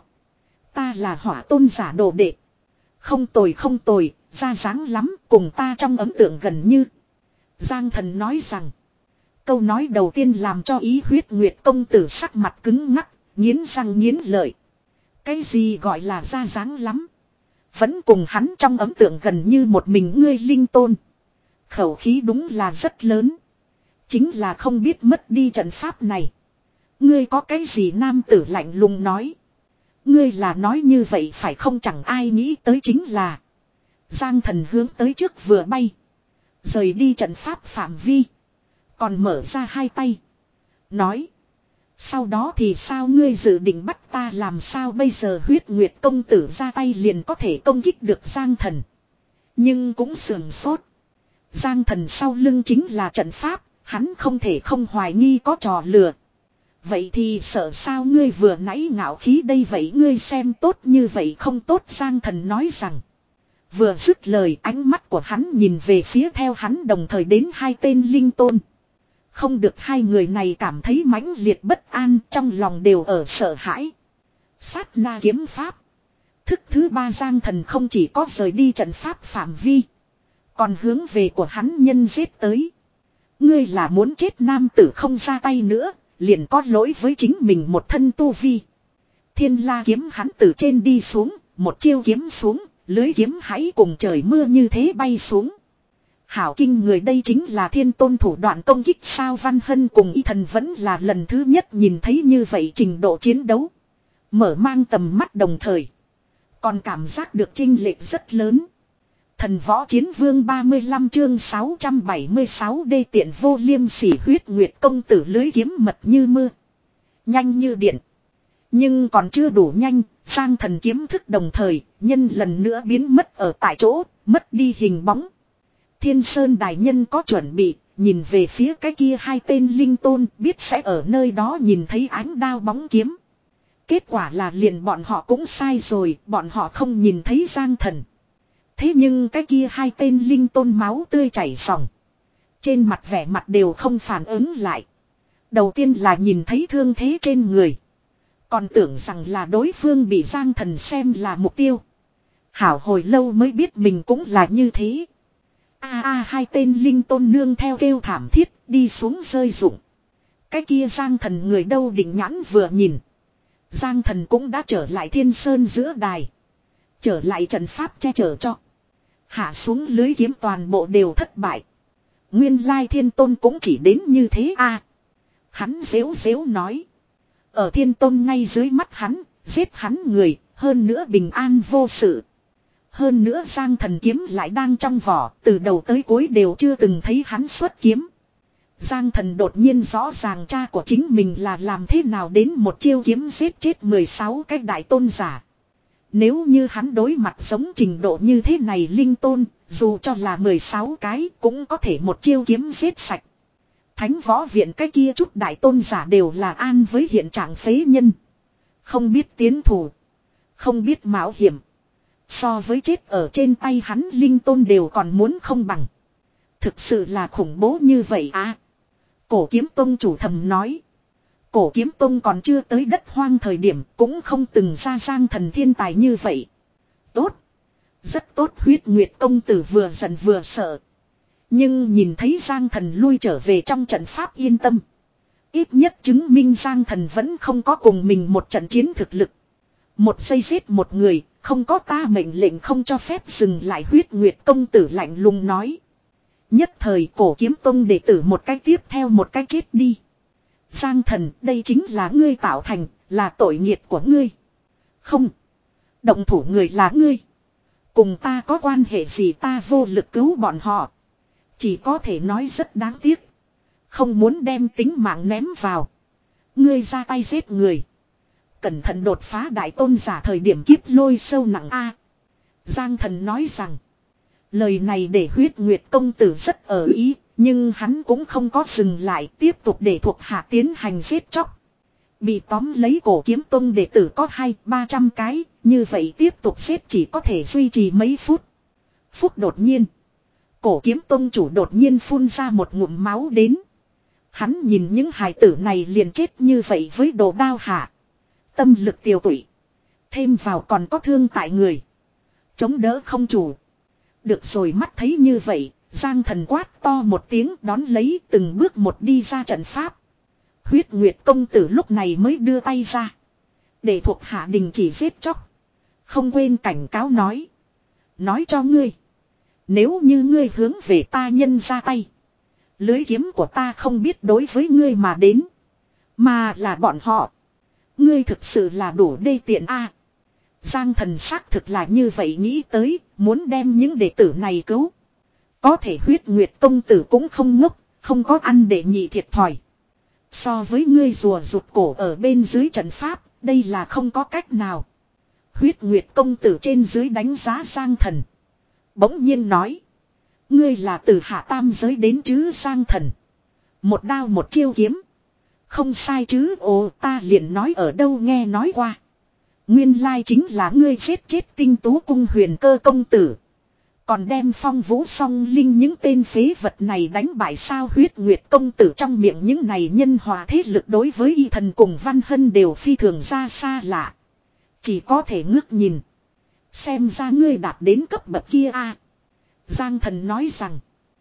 Ta là hỏa tôn giả đồ đệ. Không tồi không tồi, ra dáng lắm, cùng ta trong ấn tượng gần như. Giang thần nói rằng. Câu nói đầu tiên làm cho ý Huyết Nguyệt công tử sắc mặt cứng ngắc, nghiến răng nghiến lợi. Cái gì gọi là ra dáng lắm. Vẫn cùng hắn trong ấn tượng gần như một mình ngươi linh tôn. Khẩu khí đúng là rất lớn. Chính là không biết mất đi trận pháp này. Ngươi có cái gì nam tử lạnh lùng nói. Ngươi là nói như vậy phải không chẳng ai nghĩ tới chính là. Giang Thần hướng tới trước vừa bay. Rời đi trận pháp phạm vi. Còn mở ra hai tay. Nói. Sau đó thì sao ngươi dự định bắt ta làm sao bây giờ huyết nguyệt công tử ra tay liền có thể công kích được Giang Thần. Nhưng cũng sườn sốt. Giang Thần sau lưng chính là trận pháp. Hắn không thể không hoài nghi có trò lừa. Vậy thì sợ sao ngươi vừa nãy ngạo khí đây vậy ngươi xem tốt như vậy không tốt Giang Thần nói rằng. Vừa dứt lời ánh mắt của hắn nhìn về phía theo hắn đồng thời đến hai tên linh tôn. Không được hai người này cảm thấy mãnh liệt bất an trong lòng đều ở sợ hãi. Sát na kiếm pháp. Thức thứ ba Giang Thần không chỉ có rời đi trận pháp phạm vi. Còn hướng về của hắn nhân giết tới. Ngươi là muốn chết nam tử không ra tay nữa. Liền có lỗi với chính mình một thân tu vi. Thiên la kiếm hắn từ trên đi xuống. Một chiêu kiếm xuống. Lưới kiếm hãy cùng trời mưa như thế bay xuống. Hảo kinh người đây chính là thiên tôn thủ đoạn công kích sao Văn Hân cùng y thần vẫn là lần thứ nhất nhìn thấy như vậy trình độ chiến đấu. Mở mang tầm mắt đồng thời. Còn cảm giác được chênh lệch rất lớn. Thần võ chiến vương ba mươi lăm chương sáu trăm bảy mươi sáu đê tiện vô liêm sỉ huyết nguyệt công tử lưới kiếm mật như mưa. Nhanh như điện. Nhưng còn chưa đủ nhanh, Giang Thần kiếm thức đồng thời, nhân lần nữa biến mất ở tại chỗ, mất đi hình bóng. Thiên Sơn đại nhân có chuẩn bị, nhìn về phía cái kia hai tên linh tôn, biết sẽ ở nơi đó nhìn thấy ánh đao bóng kiếm. Kết quả là liền bọn họ cũng sai rồi, bọn họ không nhìn thấy Giang Thần. Thế nhưng cái kia hai tên linh tôn máu tươi chảy ròng. Trên mặt vẻ mặt đều không phản ứng lại. Đầu tiên là nhìn thấy thương thế trên người. Còn tưởng rằng là đối phương bị Giang Thần xem là mục tiêu. Hảo hồi lâu mới biết mình cũng là như thế. A a hai tên linh tôn nương theo kêu thảm thiết đi xuống rơi rụng. Cái kia Giang Thần người đâu định nhãn vừa nhìn. Giang Thần cũng đã trở lại Thiên Sơn giữa đài. Trở lại trận pháp che chở cho. Hạ xuống lưới kiếm toàn bộ đều thất bại. Nguyên lai Thiên Tôn cũng chỉ đến như thế a. À, hắn xếu xếu nói. Ở Thiên Tôn ngay dưới mắt hắn, giết hắn người, hơn nữa bình an vô sự. Hơn nữa Giang Thần kiếm lại đang trong vỏ, từ đầu tới cuối đều chưa từng thấy hắn xuất kiếm. Giang Thần đột nhiên rõ ràng cha của chính mình là làm thế nào đến một chiêu kiếm giết chết mười sáu cái đại tôn giả. Nếu như hắn đối mặt giống trình độ như thế này linh tôn, dù cho là mười sáu cái cũng có thể một chiêu kiếm giết sạch. Thánh võ viện cái kia chút đại tôn giả đều là an với hiện trạng phế nhân. Không biết tiến thủ. Không biết mạo hiểm. So với chết ở trên tay hắn linh tôn đều còn muốn không bằng. Thực sự là khủng bố như vậy à. Cổ kiếm tông chủ thầm nói. Cổ kiếm tông còn chưa tới đất hoang thời điểm cũng không từng ra Giang Thần thiên tài như vậy. Tốt. Rất tốt huyết nguyệt công tử vừa giận vừa sợ. Nhưng nhìn thấy Giang Thần lui trở về trong trận pháp yên tâm. Ít nhất chứng minh Giang Thần vẫn không có cùng mình một trận chiến thực lực. Một giây giết một người, không có ta mệnh lệnh không cho phép dừng lại huyết nguyệt công tử lạnh lùng nói. Nhất thời cổ kiếm tông đệ tử một cách tiếp theo một cách chết đi. Giang Thần, đây chính là ngươi tạo thành, là tội nghiệt của ngươi. Không. Động thủ người là ngươi. Cùng ta có quan hệ gì ta vô lực cứu bọn họ. Chỉ có thể nói rất đáng tiếc. Không muốn đem tính mạng ném vào. Ngươi ra tay giết người. Cẩn thận đột phá đại tôn giả thời điểm kiếp lôi sâu nặng a. Giang Thần nói rằng. Lời này để huyết nguyệt công tử rất ở ý. Nhưng hắn cũng không có dừng lại tiếp tục để thuộc hạ tiến hành giết chóc. Bị tóm lấy cổ kiếm tông đệ tử có hai ba trăm cái. Như vậy tiếp tục giết chỉ có thể duy trì mấy phút. Phút đột nhiên. Cổ kiếm tông chủ đột nhiên phun ra một ngụm máu đến. Hắn nhìn những hài tử này liền chết như vậy với đồ đao hạ. Tâm lực tiêu tụy. Thêm vào còn có thương tại người. Chống đỡ không chủ. Được rồi mắt thấy như vậy. Giang Thần quát to một tiếng đón lấy từng bước một đi ra trận pháp. Huyết Nguyệt công tử lúc này mới đưa tay ra. Để thuộc hạ đình chỉ giết chóc. Không quên cảnh cáo nói. Nói cho ngươi. Nếu như ngươi hướng về ta nhân ra tay. Lưới kiếm của ta không biết đối với ngươi mà đến. Mà là bọn họ. Ngươi thực sự là đủ đê tiện a. Giang Thần xác thực là như vậy nghĩ tới, muốn đem những đệ tử này cứu. Có thể Huyết Nguyệt công tử cũng không ngốc, không có ăn để nhị thiệt thòi. So với ngươi rùa rụt cổ ở bên dưới trận pháp, đây là không có cách nào. Huyết Nguyệt công tử trên dưới đánh giá Giang Thần. Bỗng nhiên nói. Ngươi là từ hạ tam giới đến chứ Giang Thần. Một đao một chiêu kiếm. Không sai chứ, ồ ta liền nói ở đâu nghe nói qua. Nguyên lai chính là ngươi giết chết Tinh Tú cung Huyền Cơ công tử. Còn đem Phong Vũ Song Linh những tên phế vật này đánh bại sao. Huyết Nguyệt công tử trong miệng những này nhân hòa thế lực đối với y thần cùng Văn Hân đều phi thường ra xa lạ. Chỉ có thể ngước nhìn. Xem ra ngươi đạt đến cấp bậc kia a. Giang Thần nói rằng.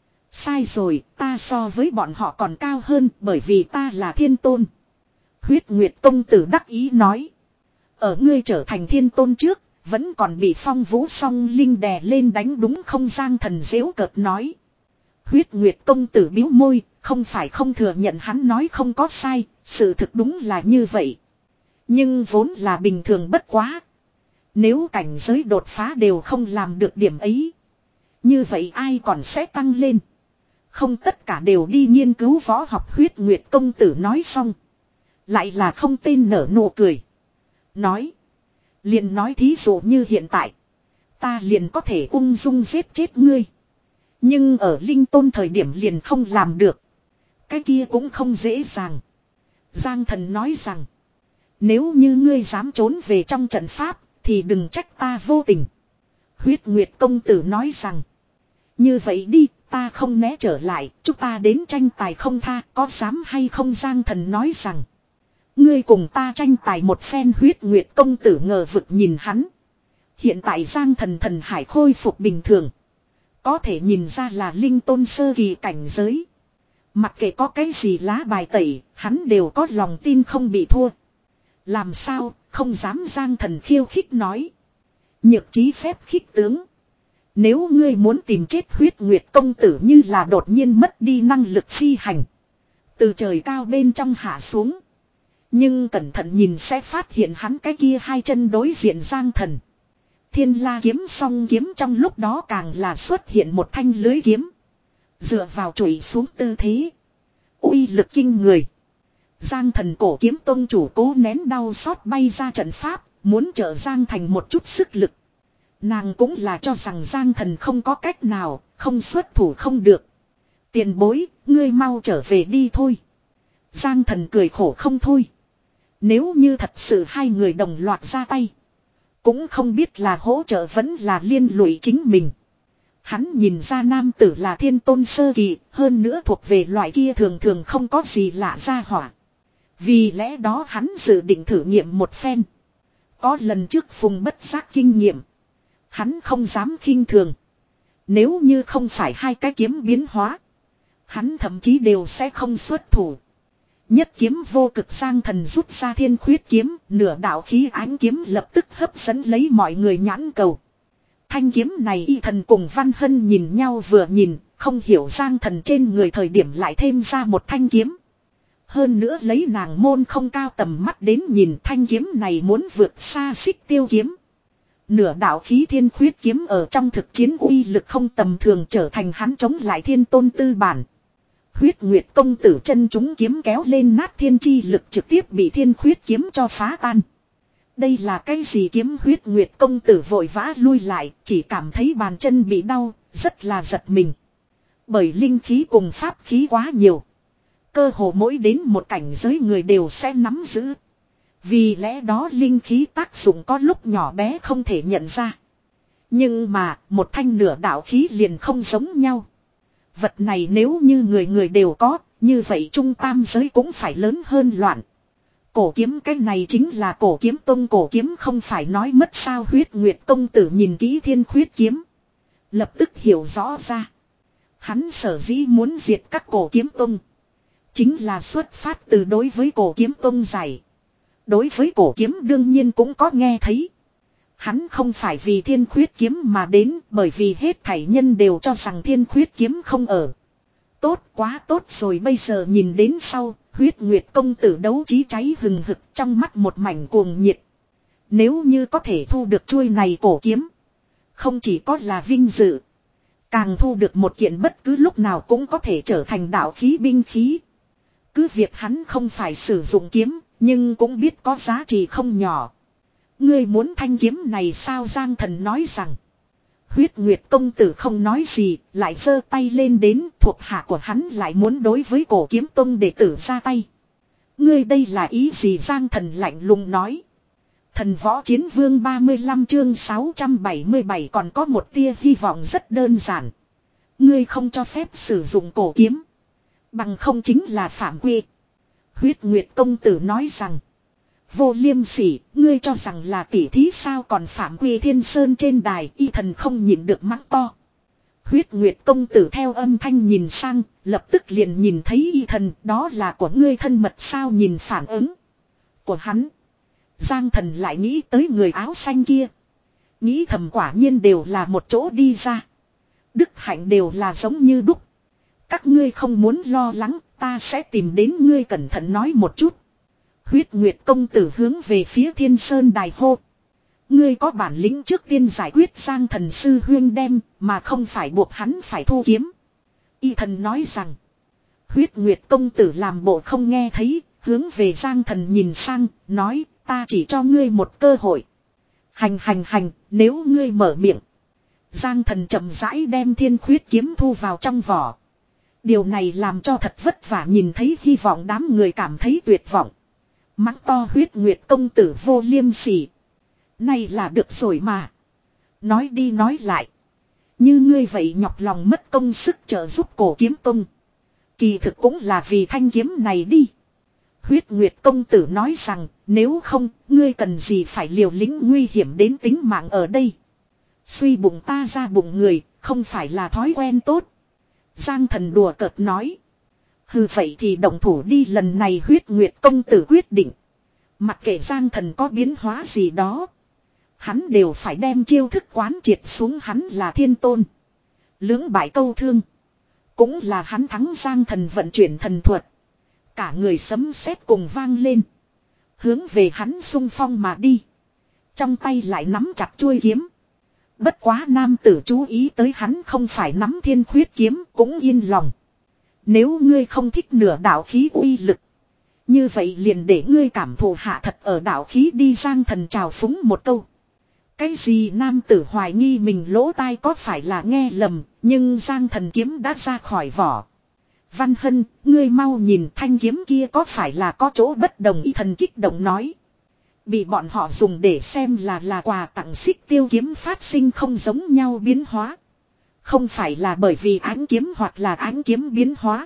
Sai rồi, ta so với bọn họ còn cao hơn bởi vì ta là thiên tôn. Huyết Nguyệt công tử đắc ý nói. Ở ngươi trở thành thiên tôn trước, vẫn còn bị Phong Vũ Song Linh đè lên đánh đúng không? Giang Thần giễu cợt nói. Huyết Nguyệt công tử bĩu môi, không phải không thừa nhận hắn nói không có sai, sự thực đúng là như vậy. Nhưng vốn là bình thường bất quá. Nếu cảnh giới đột phá đều không làm được điểm ấy. Như vậy ai còn sẽ tăng lên? Không tất cả đều đi nghiên cứu võ học. Huyết Nguyệt công tử nói xong. Lại là không tên nở nụ cười. Nói. Liền nói thí dụ như hiện tại. Ta liền có thể ung dung giết chết ngươi. Nhưng ở linh tôn thời điểm liền không làm được. Cái kia cũng không dễ dàng. Giang Thần nói rằng. Nếu như ngươi dám trốn về trong trận pháp. Thì đừng trách ta vô tình. Huyết Nguyệt công tử nói rằng. Như vậy đi, ta không né trở lại, chúng ta đến tranh tài không tha, có dám hay không? Giang Thần nói rằng. Ngươi cùng ta tranh tài một phen. Huyết Nguyệt công tử ngờ vực nhìn hắn. Hiện tại Giang Thần thần hải khôi phục bình thường. Có thể nhìn ra là linh tôn sơ kỳ cảnh giới. Mặc kệ có cái gì lá bài tẩy, hắn đều có lòng tin không bị thua. Làm sao, không dám? Giang Thần khiêu khích nói. Nhược trí phép khích tướng. Nếu ngươi muốn tìm chết Huyết Nguyệt công tử như là đột nhiên mất đi năng lực phi hành. Từ trời cao bên trong hạ xuống. Nhưng cẩn thận nhìn sẽ phát hiện hắn cái kia hai chân đối diện Giang Thần. Thiên La kiếm song kiếm trong lúc đó càng là xuất hiện một thanh lưới kiếm. Dựa vào chùy xuống tư thế. Uy lực kinh người. Giang Thần cổ kiếm tông chủ cố nén đau xót bay ra trận pháp. Muốn trợ Giang Thành một chút sức lực. Nàng cũng là cho rằng Giang Thần không có cách nào, không xuất thủ không được. Tiền bối, ngươi mau trở về đi thôi. Giang Thần cười khổ không thôi. Nếu như thật sự hai người đồng loạt ra tay. Cũng không biết là hỗ trợ vẫn là liên lụy chính mình. Hắn nhìn ra nam tử là thiên tôn sơ kỳ, hơn nữa thuộc về loại kia thường thường không có gì lạ ra hỏa. Vì lẽ đó hắn dự định thử nghiệm một phen. Có lần trước Phùng bất giác kinh nghiệm. Hắn không dám khinh thường. Nếu như không phải hai cái kiếm biến hóa. Hắn thậm chí đều sẽ không xuất thủ. Nhất kiếm vô cực. Giang Thần rút ra thiên khuyết kiếm. Nửa đạo khí ánh kiếm lập tức hấp dẫn lấy mọi người nhãn cầu. Thanh kiếm này y thần cùng Văn Hân nhìn nhau vừa nhìn. Không hiểu Giang Thần trên người thời điểm lại thêm ra một thanh kiếm. Hơn nữa lấy nàng môn không cao tầm mắt đến nhìn, thanh kiếm này muốn vượt xa Xích Tiêu kiếm. Nửa đạo khí thiên khuyết kiếm ở trong thực chiến uy lực không tầm thường, trở thành hắn chống lại thiên tôn tư bản. Huyết Nguyệt công tử chân chúng kiếm kéo lên nát thiên chi lực trực tiếp bị thiên khuyết kiếm cho phá tan. Đây là cái gì kiếm? Huyết Nguyệt công tử vội vã lui lại, chỉ cảm thấy bàn chân bị đau, rất là giật mình. Bởi linh khí cùng pháp khí quá nhiều. Cơ hồ mỗi đến một cảnh giới người đều sẽ nắm giữ. Vì lẽ đó linh khí tác dụng có lúc nhỏ bé không thể nhận ra. Nhưng mà một thanh nửa đạo khí liền không giống nhau. Vật này nếu như người người đều có, như vậy trung tam giới cũng phải lớn hơn loạn. Cổ kiếm cái này chính là cổ kiếm tông, cổ kiếm không phải nói mất sao? Huyết Nguyệt công tử nhìn kỹ thiên khuyết kiếm. Lập tức hiểu rõ ra. Hắn sở dĩ muốn diệt các cổ kiếm tông. Chính là xuất phát từ đối với cổ kiếm tông giải. Đối với cổ kiếm đương nhiên cũng có nghe thấy. Hắn không phải vì thiên khuyết kiếm mà đến, bởi vì hết thảy nhân đều cho rằng thiên khuyết kiếm không ở. Tốt quá tốt rồi, bây giờ nhìn đến sau, Huyết Nguyệt công tử đấu trí cháy hừng hực, trong mắt một mảnh cuồng nhiệt. Nếu như có thể thu được chuôi này cổ kiếm. Không chỉ có là vinh dự. Càng thu được một kiện bất cứ lúc nào cũng có thể trở thành đạo khí binh khí. Cứ việc hắn không phải sử dụng kiếm. Nhưng cũng biết có giá trị không nhỏ. Ngươi muốn thanh kiếm này sao? Giang Thần nói rằng. Huyết Nguyệt công tử không nói gì. Lại giơ tay lên đến. Thuộc hạ của hắn lại muốn đối với cổ kiếm tông đệ tử ra tay. Ngươi đây là ý gì? Giang Thần lạnh lùng nói. Thần võ chiến vương ba mươi lăm chương sáu trăm bảy mươi bảy còn có một tia hy vọng rất đơn giản. Ngươi không cho phép sử dụng cổ kiếm. Bằng không chính là phạm quy. Huyết Nguyệt công tử nói rằng. Vô liêm sỉ, ngươi cho rằng là tỉ thí sao? Còn phạm quy? Thiên Sơn trên đài y thần không nhịn được mắng to. Huyết Nguyệt công tử theo âm thanh nhìn sang, lập tức liền nhìn thấy y thần. Đó là của ngươi thân mật sao? Nhìn phản ứng của hắn, Giang Thần lại nghĩ tới người áo xanh kia. Nghĩ thầm quả nhiên đều là một chỗ đi ra. Đức hạnh đều là giống như đúc. Các ngươi không muốn lo lắng, ta sẽ tìm đến ngươi. Cẩn thận nói một chút. Huyết Nguyệt công tử hướng về phía Thiên Sơn đài hô. Ngươi có bản lĩnh trước tiên giải quyết Giang Thần sư huyên đem, mà không phải buộc hắn phải thu kiếm. Y thần nói rằng. Huyết Nguyệt công tử làm bộ không nghe thấy, hướng về Giang Thần nhìn sang, nói, ta chỉ cho ngươi một cơ hội. Hành hành hành, nếu ngươi mở miệng. Giang Thần chậm rãi đem thiên khuyết kiếm thu vào trong vỏ. Điều này làm cho thật vất vả nhìn thấy hy vọng đám người cảm thấy tuyệt vọng. Mắng to Huyết Nguyệt công tử vô liêm sỉ. Này là được rồi mà. Nói đi nói lại. Như ngươi vậy nhọc lòng mất công sức trợ giúp cổ kiếm tông. Kỳ thực cũng là vì thanh kiếm này đi. Huyết Nguyệt công tử nói rằng, nếu không, ngươi cần gì phải liều lĩnh nguy hiểm đến tính mạng ở đây. Suy bụng ta ra bụng người, không phải là thói quen tốt. Giang Thần đùa cợt nói. Hừ, vậy thì động thủ đi. Lần này Huyết Nguyệt công tử quyết định. Mặc kệ Giang Thần có biến hóa gì đó, hắn đều phải đem chiêu thức quán triệt xuống. Hắn là thiên tôn, lưỡng bại câu thương. Cũng là hắn thắng Giang Thần vận chuyển thần thuật. Cả người sấm sét cùng vang lên. Hướng về hắn xung phong mà đi. Trong tay lại nắm chặt chuôi kiếm. Bất quá nam tử chú ý tới hắn không phải nắm thiên khuyết kiếm, cũng yên lòng. Nếu ngươi không thích nửa đạo khí uy lực, như vậy liền để ngươi cảm thụ hạ thật ở đạo khí đi. Giang Thần chào phúng một câu. Cái gì? Nam tử hoài nghi mình lỗ tai có phải là nghe lầm, nhưng Giang Thần kiếm đã ra khỏi vỏ. Văn Hân, ngươi mau nhìn thanh kiếm kia có phải là có chỗ bất đồng? Y thần kích động nói. Bị bọn họ dùng để xem là là quà tặng xích tiêu kiếm phát sinh không giống nhau biến hóa. Không phải là bởi vì ánh kiếm hoặc là ánh kiếm biến hóa,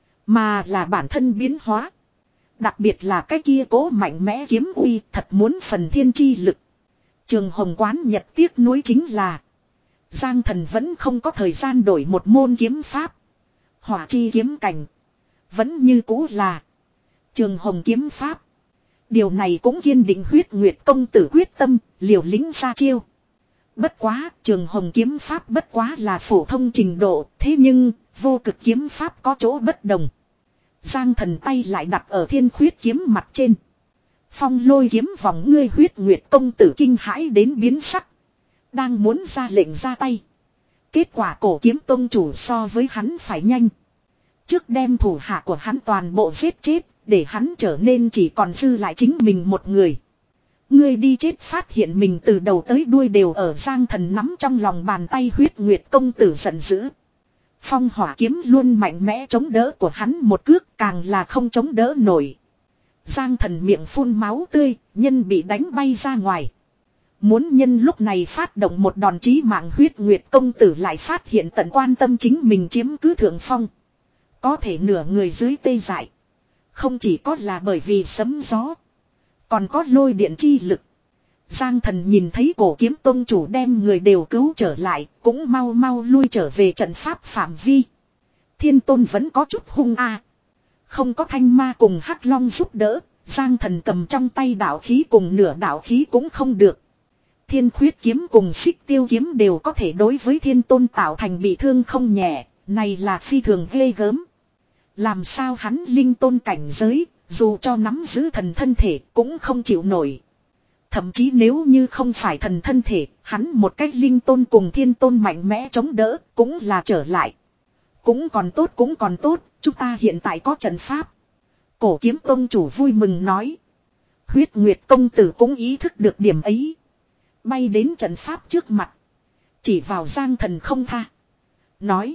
mà là bản thân biến hóa. Đặc biệt là cái kia cố mạnh mẽ kiếm uy thật muốn phần thiên chi lực. Trường Hồng Quán Nhật tiếc nuối chính là Giang Thần vẫn không có thời gian đổi một môn kiếm pháp. Hỏa chi kiếm cảnh vẫn như cũ là Trường Hồng kiếm pháp. Điều này cũng kiên định Huyết Nguyệt công tử quyết tâm liều lĩnh ra chiêu. Bất quá Trường Hồng kiếm pháp bất quá là phổ thông trình độ, thế nhưng vô cực kiếm pháp có chỗ bất đồng. Giang Thần tay lại đặt ở thiên khuyết kiếm mặt trên. Phong lôi kiếm vòng. Ngươi Huyết Nguyệt công tử kinh hãi đến biến sắc, đang muốn ra lệnh ra tay. Kết quả cổ kiếm tông chủ so với hắn phải nhanh. Trước đem thủ hạ của hắn toàn bộ giết chết, để hắn trở nên chỉ còn dư lại chính mình một người. Ngươi đi chết. Phát hiện mình từ đầu tới đuôi đều ở Giang Thần nắm trong lòng bàn tay. Huyết Nguyệt công tử giận dữ. Phong hỏa kiếm luôn mạnh mẽ chống đỡ của hắn một cước, càng là không chống đỡ nổi. Giang Thần miệng phun máu tươi, nhân bị đánh bay ra ngoài. Muốn nhân lúc này phát động một đòn chí mạng. Huyết Nguyệt công tử lại phát hiện tận quan tâm chính mình chiếm cứ thượng phong. Có thể nửa người dưới tê dại. Không chỉ có là bởi vì sấm gió, còn có lôi điện chi lực. Giang Thần nhìn thấy cổ kiếm tông chủ đem người đều cứu trở lại, cũng mau mau lui trở về trận pháp phạm vi. Thiên tôn vẫn có chút hung a. Không có thanh ma cùng hắc long giúp đỡ, Giang Thần cầm trong tay đạo khí cùng nửa đạo khí cũng không được. Thiên khuyết kiếm cùng xích tiêu kiếm đều có thể đối với thiên tôn tạo thành bị thương không nhẹ, này là phi thường ghê gớm. Làm sao hắn linh tôn cảnh giới, dù cho nắm giữ thần thân thể cũng không chịu nổi. Thậm chí nếu như không phải thần thân thể, hắn một cách linh tôn cùng thiên tôn mạnh mẽ chống đỡ, cũng là trở lại. Cũng còn tốt cũng còn tốt, chúng ta hiện tại có trận pháp. Cổ kiếm tông chủ vui mừng nói. Huyết Nguyệt công tử cũng ý thức được điểm ấy. Bay đến trận pháp trước mặt. Chỉ vào Giang Thần không tha. Nói.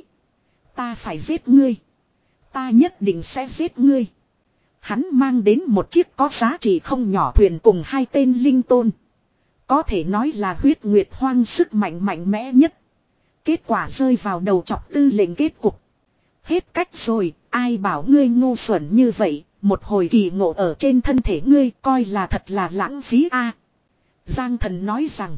Ta phải giết ngươi. Ta nhất định sẽ giết ngươi. Hắn mang đến một chiếc có giá trị không nhỏ thuyền cùng hai tên linh tôn. Có thể nói là huyết nguyệt hoang sức mạnh mạnh mẽ nhất. Kết quả rơi vào đầu chọc tư lệnh kết cục. Hết cách rồi, ai bảo ngươi ngu xuẩn như vậy, một hồi kỳ ngộ ở trên thân thể ngươi coi là thật là lãng phí a. Giang Thần nói rằng.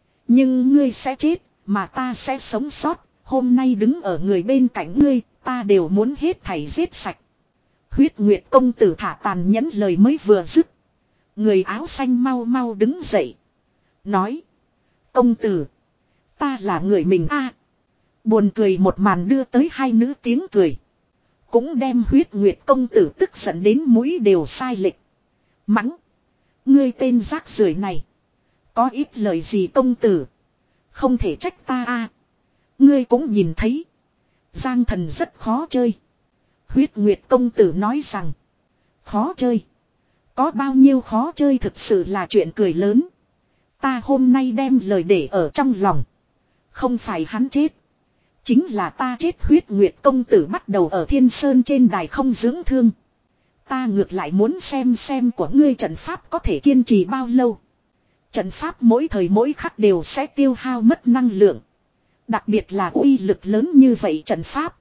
Nhưng ngươi sẽ chết, mà ta sẽ sống sót, hôm nay đứng ở người bên cạnh ngươi, ta đều muốn hết thảy giết sạch. Huyết Nguyệt công tử thả tàn nhẫn lời mới vừa dứt. Người áo xanh mau mau đứng dậy. Nói. Công tử. Ta là người mình a. Buồn cười một màn đưa tới hai nữ tiếng cười. Cũng đem Huyết Nguyệt công tử tức giận đến mũi đều sai lệch. Mắng. Ngươi tên rác rưởi này. Có ít lời gì công tử. Không thể trách ta a. Ngươi cũng nhìn thấy. Giang Thần rất khó chơi. Huyết Nguyệt công tử nói rằng. Khó chơi. Có bao nhiêu khó chơi thực sự là chuyện cười lớn. Ta hôm nay đem lời để ở trong lòng. Không phải hắn chết. Chính là ta chết. Huyết Nguyệt công tử bắt đầu ở Thiên Sơn trên đài không dưỡng thương. Ta ngược lại muốn xem xem của ngươi trận pháp có thể kiên trì bao lâu. Trận pháp mỗi thời mỗi khắc đều sẽ tiêu hao mất năng lượng. Đặc biệt là uy lực lớn như vậy trận pháp.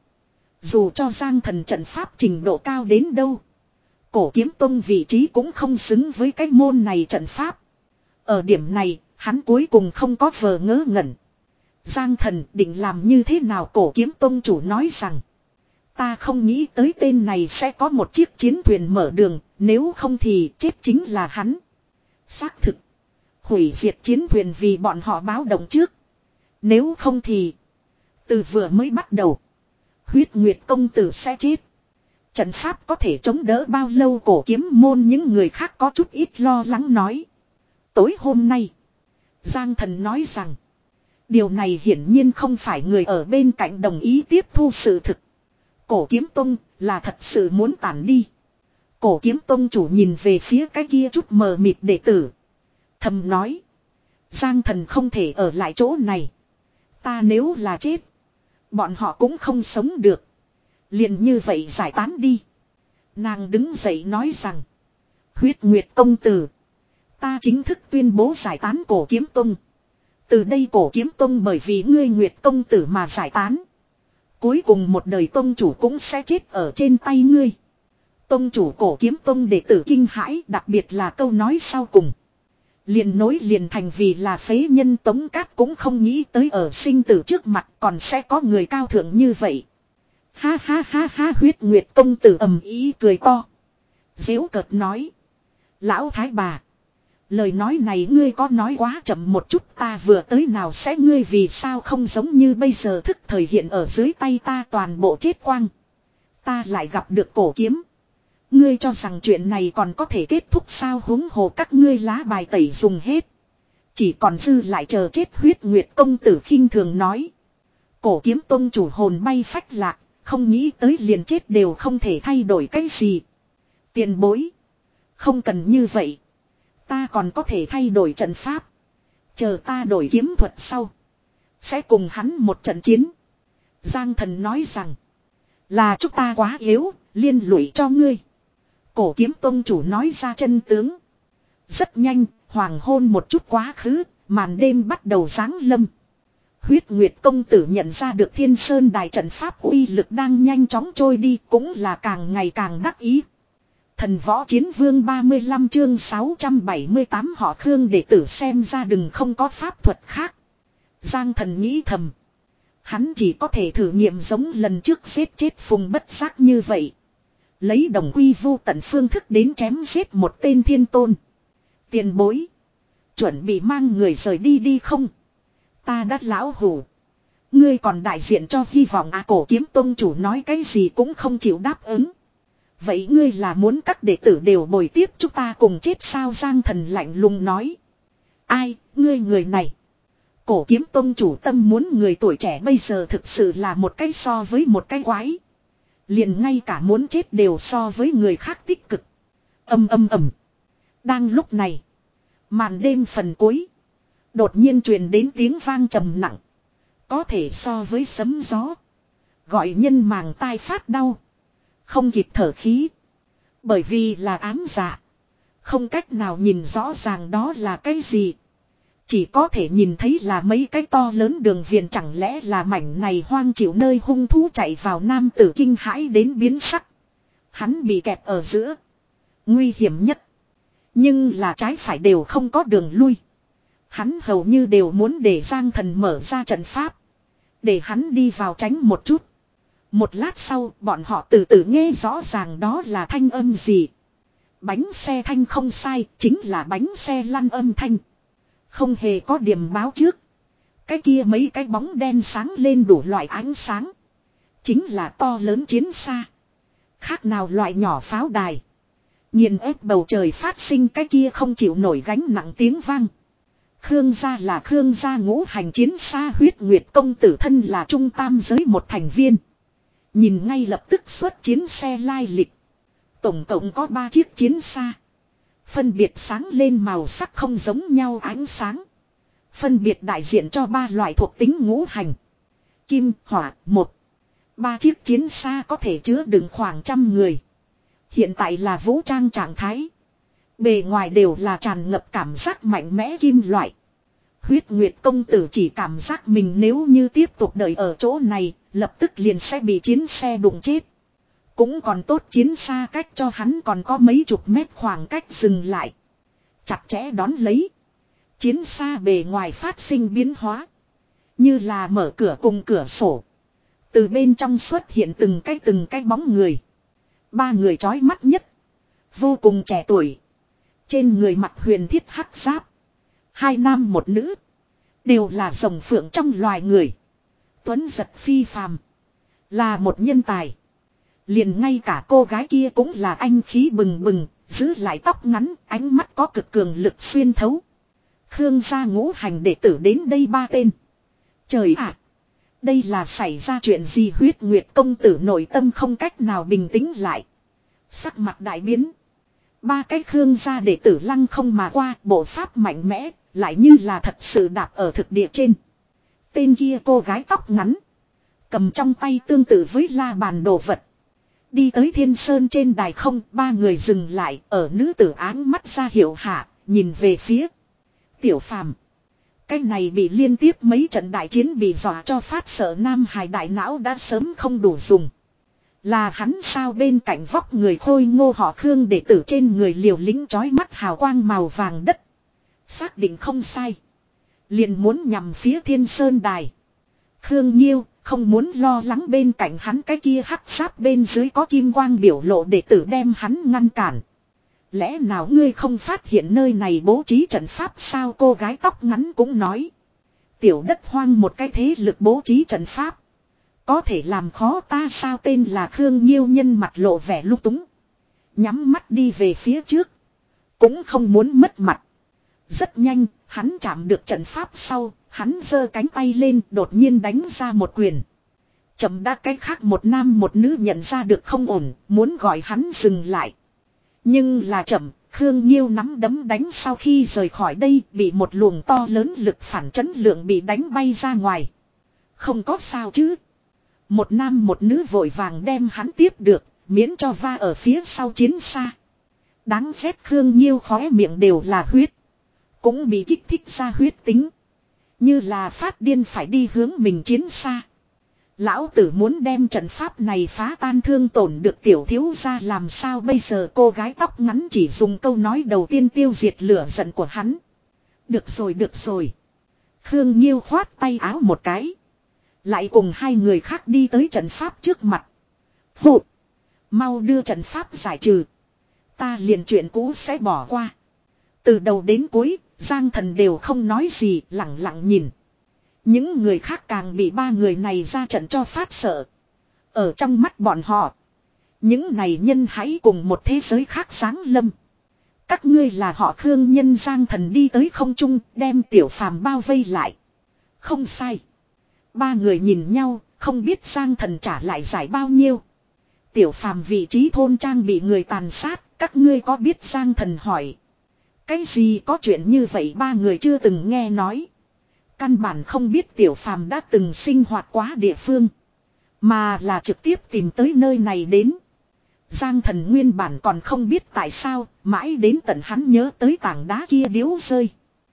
Dù cho Giang Thần trận pháp trình độ cao đến đâu. Cổ kiếm tông vị trí cũng không xứng với cái môn này trận pháp. Ở điểm này, hắn cuối cùng không có vờ ngớ ngẩn. Giang Thần định làm như thế nào cổ kiếm tông chủ nói rằng. Ta không nghĩ tới tên này sẽ có một chiếc chiến thuyền mở đường, nếu không thì chết chính là hắn. Xác thực. Hủy diệt chiến thuyền vì bọn họ báo động trước. Nếu không thì. Từ vừa mới bắt đầu. Huyết Nguyệt công tử sẽ chết. Trận pháp có thể chống đỡ bao lâu cổ kiếm môn những người khác có chút ít lo lắng nói. Tối hôm nay. Giang Thần nói rằng. Điều này hiển nhiên không phải người ở bên cạnh đồng ý tiếp thu sự thực. Cổ kiếm tông là thật sự muốn tản đi. Cổ kiếm tông chủ nhìn về phía cái kia chút mờ mịt đệ tử. Thầm nói. Giang Thần không thể ở lại chỗ này. Ta nếu là chết. Bọn họ cũng không sống được. Liền như vậy giải tán đi. Nàng đứng dậy nói rằng. Huyết Nguyệt công tử. Ta chính thức tuyên bố giải tán cổ kiếm tông. Từ đây cổ kiếm tông bởi vì ngươi Nguyệt công tử mà giải tán. Cuối cùng một đời tông chủ cũng sẽ chết ở trên tay ngươi. Tông chủ cổ kiếm tông đệ tử kinh hãi, đặc biệt là câu nói sau cùng. Liền nối liền thành vì là phế nhân Tống Cát cũng không nghĩ tới ở sinh tử trước mặt còn sẽ có người cao thượng như vậy. Ha ha ha ha Huyết Nguyệt công tử ầm ý cười to. Giễu cợt nói. Lão thái bà. Lời nói này ngươi có nói quá chậm một chút, ta vừa tới nào sẽ ngươi vì sao không giống như bây giờ thức thời hiện ở dưới tay ta toàn bộ chết quang. Ta lại gặp được cổ kiếm. Ngươi cho rằng chuyện này còn có thể kết thúc sao, huống hồ các ngươi lá bài tẩy dùng hết. Chỉ còn dư lại chờ chết. Huyết Nguyệt công tử khinh thường nói. Cổ kiếm tông chủ hồn bay phách lạc, không nghĩ tới liền chết đều không thể thay đổi cái gì. Tiền bối. Không cần như vậy. Ta còn có thể thay đổi trận pháp. Chờ ta đổi kiếm thuật sau. Sẽ cùng hắn một trận chiến. Giang Thần nói rằng. Là chúng ta quá yếu, liên lụy cho ngươi. Cổ kiếm tông chủ nói ra chân tướng. Rất nhanh, hoàng hôn một chút quá khứ, màn đêm bắt đầu giáng lâm. Huyết Nguyệt công tử nhận ra được Thiên Sơn đài trận pháp uy lực đang nhanh chóng trôi đi, cũng là càng ngày càng đắc ý. Thần võ chiến vương ba mươi lăm chương sáu trăm bảy mươi tám họ Khương đệ tử xem ra đừng không có pháp thuật khác. Giang Thần nghĩ thầm. Hắn chỉ có thể thử nghiệm giống lần trước giết chết Phùng Bất Giác như vậy. Lấy đồng quy vu tận phương thức đến chém giết một tên thiên tôn. Tiền bối. Chuẩn bị mang người rời đi đi không? Ta đã lão hủ. Ngươi còn đại diện cho hy vọng à, cổ kiếm tông chủ nói cái gì cũng không chịu đáp ứng. Vậy ngươi là muốn các đệ tử đều bồi tiếp chúng ta cùng chết sao? Giang Thần lạnh lùng nói. Ai, ngươi người này. Cổ kiếm tông chủ tâm muốn người tuổi trẻ bây giờ thực sự là một cái so với một cái quái. Liền ngay cả muốn chết đều so với người khác tích cực. Âm âm ầm. Đang lúc này. Màn đêm phần cuối. Đột nhiên truyền đến tiếng vang trầm nặng. Có thể so với sấm gió. Gọi nhân màng tai phát đau. Không kịp thở khí. Bởi vì là ám dạ. Không cách nào nhìn rõ ràng đó là cái gì. Chỉ có thể nhìn thấy là mấy cái to lớn đường viền, chẳng lẽ là mảnh này hoang chịu nơi hung thú chạy vào, nam tử kinh hãi đến biến sắc. Hắn bị kẹp ở giữa. Nguy hiểm nhất. Nhưng là trái phải đều không có đường lui. Hắn hầu như đều muốn để Giang Thần mở ra trận pháp. Để hắn đi vào tránh một chút. Một lát sau bọn họ từ từ nghe rõ ràng đó là thanh âm gì. Bánh xe thanh không sai, chính là bánh xe lăn âm thanh. Không hề có điểm báo trước. Cái kia mấy cái bóng đen sáng lên đủ loại ánh sáng. Chính là to lớn chiến xa. Khác nào loại nhỏ pháo đài. Nhìn ép bầu trời phát sinh cái kia không chịu nổi gánh nặng tiếng vang. Khương gia là Khương gia ngũ hành chiến xa, huyết nguyệt công tử thân là trung tam giới một thành viên. Nhìn ngay lập tức xuất chiến xe lai lịch. Tổng cộng có ba chiếc chiến xa. Phân biệt sáng lên màu sắc không giống nhau ánh sáng. Phân biệt đại diện cho ba loại thuộc tính ngũ hành. Kim, hỏa, một. Ba chiếc chiến xa có thể chứa đựng khoảng trăm người. Hiện tại là vũ trang trạng thái. Bề ngoài đều là tràn ngập cảm giác mạnh mẽ kim loại. Huyết Nguyệt công tử chỉ cảm giác mình nếu như tiếp tục đợi ở chỗ này, lập tức liền sẽ bị chiến xe đụng chết. Cũng còn tốt chiến xa cách cho hắn còn có mấy chục mét khoảng cách dừng lại. Chặt chẽ đón lấy. Chiến xa bề ngoài phát sinh biến hóa. Như là mở cửa cùng cửa sổ. Từ bên trong xuất hiện từng cái từng cái bóng người. Ba người chói mắt nhất. Vô cùng trẻ tuổi. Trên người mặc huyền thiết hắc giáp. Hai nam một nữ. Đều là rồng phượng trong loài người. Tuấn giật phi phàm. Là một nhân tài. Liền ngay cả cô gái kia cũng là anh khí bừng bừng. Giữ lại tóc ngắn, ánh mắt có cực cường lực xuyên thấu. Khương gia ngũ hành đệ tử đến đây ba tên. Trời ạ! Đây là xảy ra chuyện gì? Huyết Nguyệt công tử nội tâm không cách nào bình tĩnh lại. Sắc mặt đại biến. Ba cái Khương gia đệ tử lăng không mà qua, bộ pháp mạnh mẽ, lại như là thật sự đạp ở thực địa trên. Tên kia cô gái tóc ngắn. Cầm trong tay tương tự với la bàn đồ vật. Đi tới Thiên Sơn trên đài không, ba người dừng lại, ở nữ tử áng mắt ra hiệu hạ, nhìn về phía Tiểu Phàm. Cái này bị liên tiếp mấy trận đại chiến bị dọa cho phát sợ nam hài đại não đã sớm không đủ dùng. Là hắn sao? Bên cạnh vóc người khôi ngô họ Khương đệ tử trên người liều lĩnh chói mắt hào quang màu vàng đất. Xác định không sai. Liền muốn nhằm phía Thiên Sơn đài. Khương Nhiêu không muốn lo lắng, bên cạnh hắn cái kia hắc sáp bên dưới có kim quang biểu lộ đệ tử đem hắn ngăn cản. Lẽ nào ngươi không phát hiện nơi này bố trí trận pháp sao? Cô gái tóc ngắn cũng nói. Tiểu đất hoang một cái thế lực bố trí trận pháp. Có thể làm khó ta sao? Tên là Khương Nhiêu nhân mặt lộ vẻ lung túng. Nhắm mắt đi về phía trước. Cũng không muốn mất mặt. Rất nhanh, hắn chạm được trận pháp sau, hắn giơ cánh tay lên đột nhiên đánh ra một quyền. Chậm đã cái khác một nam một nữ nhận ra được không ổn, muốn gọi hắn dừng lại. Nhưng là chậm, Khương Nhiêu nắm đấm đánh sau khi rời khỏi đây bị một luồng to lớn lực phản chấn lượng bị đánh bay ra ngoài. Không có sao chứ. Một nam một nữ vội vàng đem hắn tiếp được, miễn cho va ở phía sau chiến xa. Đáng ghét, Khương Nhiêu khóe miệng đều là huyết. Cũng bị kích thích ra huyết tính. Như là phát điên phải đi hướng mình chiến xa. Lão tử muốn đem trận pháp này phá tan, thương tổn được tiểu thiếu gia làm sao bây giờ? Cô gái tóc ngắn chỉ dùng câu nói đầu tiên tiêu diệt lửa giận của hắn. Được rồi được rồi. Khương Nhiêu khoát tay áo một cái. Lại cùng hai người khác đi tới trận pháp trước mặt. Phụ. Mau đưa trận pháp giải trừ. Ta liền chuyện cũ sẽ bỏ qua. Từ đầu đến cuối, Giang Thần đều không nói gì, lặng lặng nhìn. Những người khác càng bị ba người này ra trận cho phát sợ. Ở trong mắt bọn họ, những này nhân hãy cùng một thế giới khác sáng lâm. Các ngươi là họ Khương nhân Giang Thần đi tới không trung đem Tiểu Phàm bao vây lại. Không sai. Ba người nhìn nhau, không biết Giang Thần trả lại giải bao nhiêu. Tiểu Phàm vị trí thôn trang bị người tàn sát, các ngươi có biết Giang Thần hỏi. Cái gì có chuyện như vậy ba người chưa từng nghe nói. Căn bản không biết Tiểu Phàm đã từng sinh hoạt quá địa phương. Mà là trực tiếp tìm tới nơi này đến. Giang Thần nguyên bản còn không biết tại sao, mãi đến tận hắn nhớ tới tảng đá kia điếu rơi.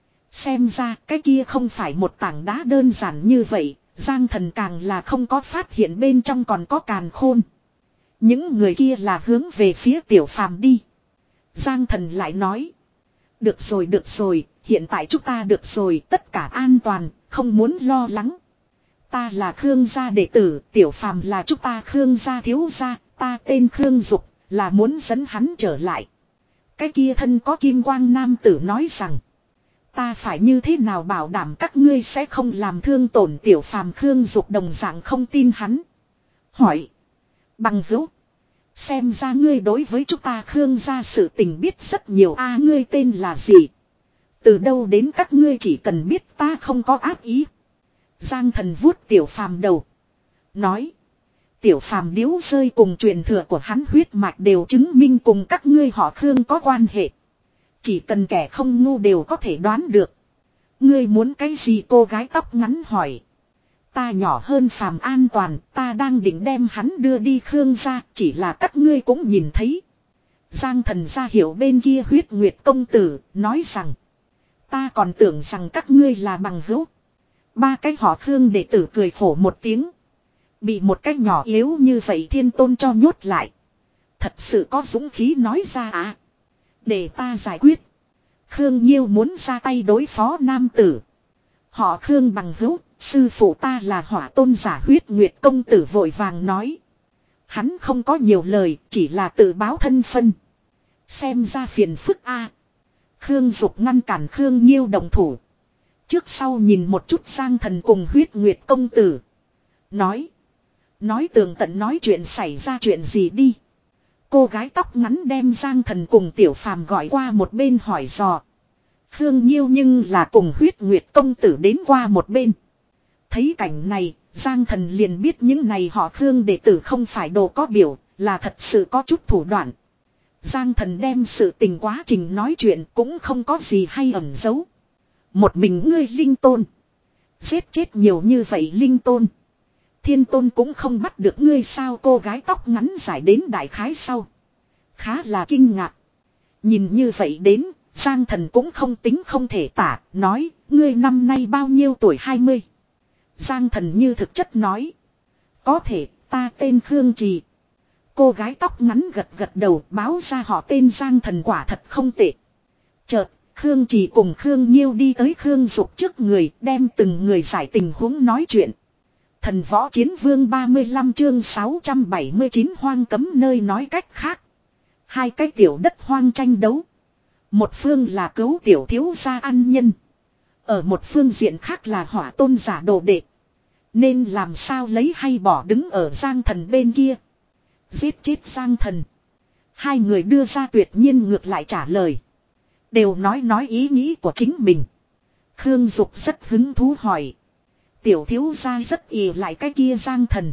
Xem ra cái kia không phải một tảng đá đơn giản như vậy, Giang Thần càng là không có phát hiện bên trong còn có càn khôn. Những người kia là hướng về phía Tiểu Phàm đi. Giang Thần lại nói. Được rồi được rồi, hiện tại chúng ta được rồi, tất cả an toàn, không muốn lo lắng. Ta là Khương gia đệ tử, Tiểu Phàm là chúng ta Khương gia thiếu gia, ta tên Khương Dục, là muốn dẫn hắn trở lại. Cái kia thân có kim quang nam tử nói rằng. Ta phải như thế nào bảo đảm các ngươi sẽ không làm thương tổn Tiểu Phàm. Khương Dục đồng dạng không tin hắn. Hỏi. Bằng hữu. Xem ra ngươi đối với chúng ta Khương gia sự tình biết rất nhiều. A à, ngươi tên là gì? Từ đâu đến các ngươi chỉ cần biết ta không có ác ý. Giang Thần vuốt Tiểu Phàm đầu. Nói. Tiểu Phàm điếu rơi cùng truyền thừa của hắn huyết mạch đều chứng minh cùng các ngươi họ Khương có quan hệ. Chỉ cần kẻ không ngu đều có thể đoán được. Ngươi muốn cái gì? Cô gái tóc ngắn hỏi. Ta nhỏ hơn Phàm an toàn, ta đang định đem hắn đưa đi Khương gia, chỉ là các ngươi cũng nhìn thấy. Giang Thần ra hiểu bên kia Huyết Nguyệt công tử, nói rằng. Ta còn tưởng rằng các ngươi là bằng hữu. Ba cái họ Khương đệ tử cười khổ một tiếng. Bị một cái nhỏ yếu như vậy thiên tôn cho nhốt lại. Thật sự có dũng khí nói ra à. Để ta giải quyết. Khương Nhiêu muốn ra tay đối phó nam tử. Họ Khương bằng hữu, sư phụ ta là Hỏa tôn giả Huyết Nguyệt công tử vội vàng nói. Hắn không có nhiều lời, chỉ là tự báo thân phân. Xem ra phiền phức a. Khương Dục ngăn cản Khương Nhiêu đồng thủ. Trước sau nhìn một chút Giang Thần cùng Huyết Nguyệt công tử. Nói. Nói tường tận nói chuyện xảy ra chuyện gì đi. Cô gái tóc ngắn đem Giang Thần cùng Tiểu Phàm gọi qua một bên hỏi dò. Khương Nhiêu nhưng là cùng Huyết Nguyệt công tử đến qua một bên. Thấy cảnh này, Giang Thần liền biết những này họ Khương đệ tử không phải đồ có biểu, là thật sự có chút thủ đoạn. Giang Thần đem sự tình quá trình nói chuyện cũng không có gì hay ẩn giấu. Một mình ngươi linh tôn. Giết chết nhiều như vậy linh tôn. Thiên tôn cũng không bắt được ngươi sao? Cô gái tóc ngắn giải đến đại khái sau. Khá là kinh ngạc. Nhìn như vậy đến, Giang Thần cũng không tính không thể tả, nói, ngươi năm nay bao nhiêu tuổi? Hai mươi. Giang Thần như thực chất nói. Có thể, ta tên Khương Trì. Cô gái tóc ngắn gật gật đầu báo ra họ tên. Giang Thần quả thật không tệ. Chợt, Khương Trì cùng Khương Nhiêu đi tới Khương Dục trước người, đem từng người giải tình huống nói chuyện. Thần võ chiến vương ba mươi lăm chương sáu trăm bảy mươi chín hoang cấm nơi nói cách khác. Hai cái tiểu đất hoang tranh đấu. Một phương là cứu tiểu thiếu gia ăn nhân. Ở một phương diện khác là Hỏa tôn giả đồ đệ. Nên làm sao lấy hay bỏ đứng ở Giang Thần bên kia. Giết chết Giang Thần. Hai người đưa ra tuyệt nhiên ngược lại trả lời. Đều nói nói ý nghĩ của chính mình. Khương Dục rất hứng thú hỏi. Tiểu thiếu gia rất ì lại cái kia Giang Thần.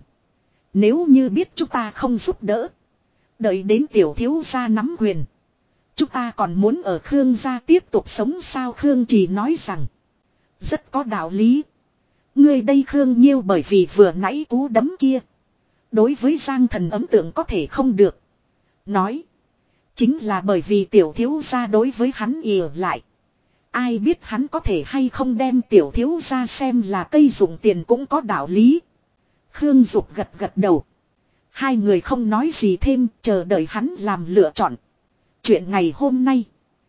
Nếu như biết chúng ta không giúp đỡ. Đợi đến tiểu thiếu gia nắm quyền. Chúng ta còn muốn ở Khương gia tiếp tục sống sao? Khương Trì nói rằng. Rất có đạo lý. Ngươi đây Khương Nhiêu bởi vì vừa nãy cú đấm kia. Đối với Giang Thần ấn tượng có thể không được. Nói. Chính là bởi vì tiểu thiếu gia đối với hắn ì lại. Ai biết hắn có thể hay không đem tiểu thiếu gia xem là cây dụng tiền cũng có đạo lý. Khương Dục gật gật đầu. Hai người không nói gì thêm, chờ đợi hắn làm lựa chọn. Chuyện ngày hôm nay.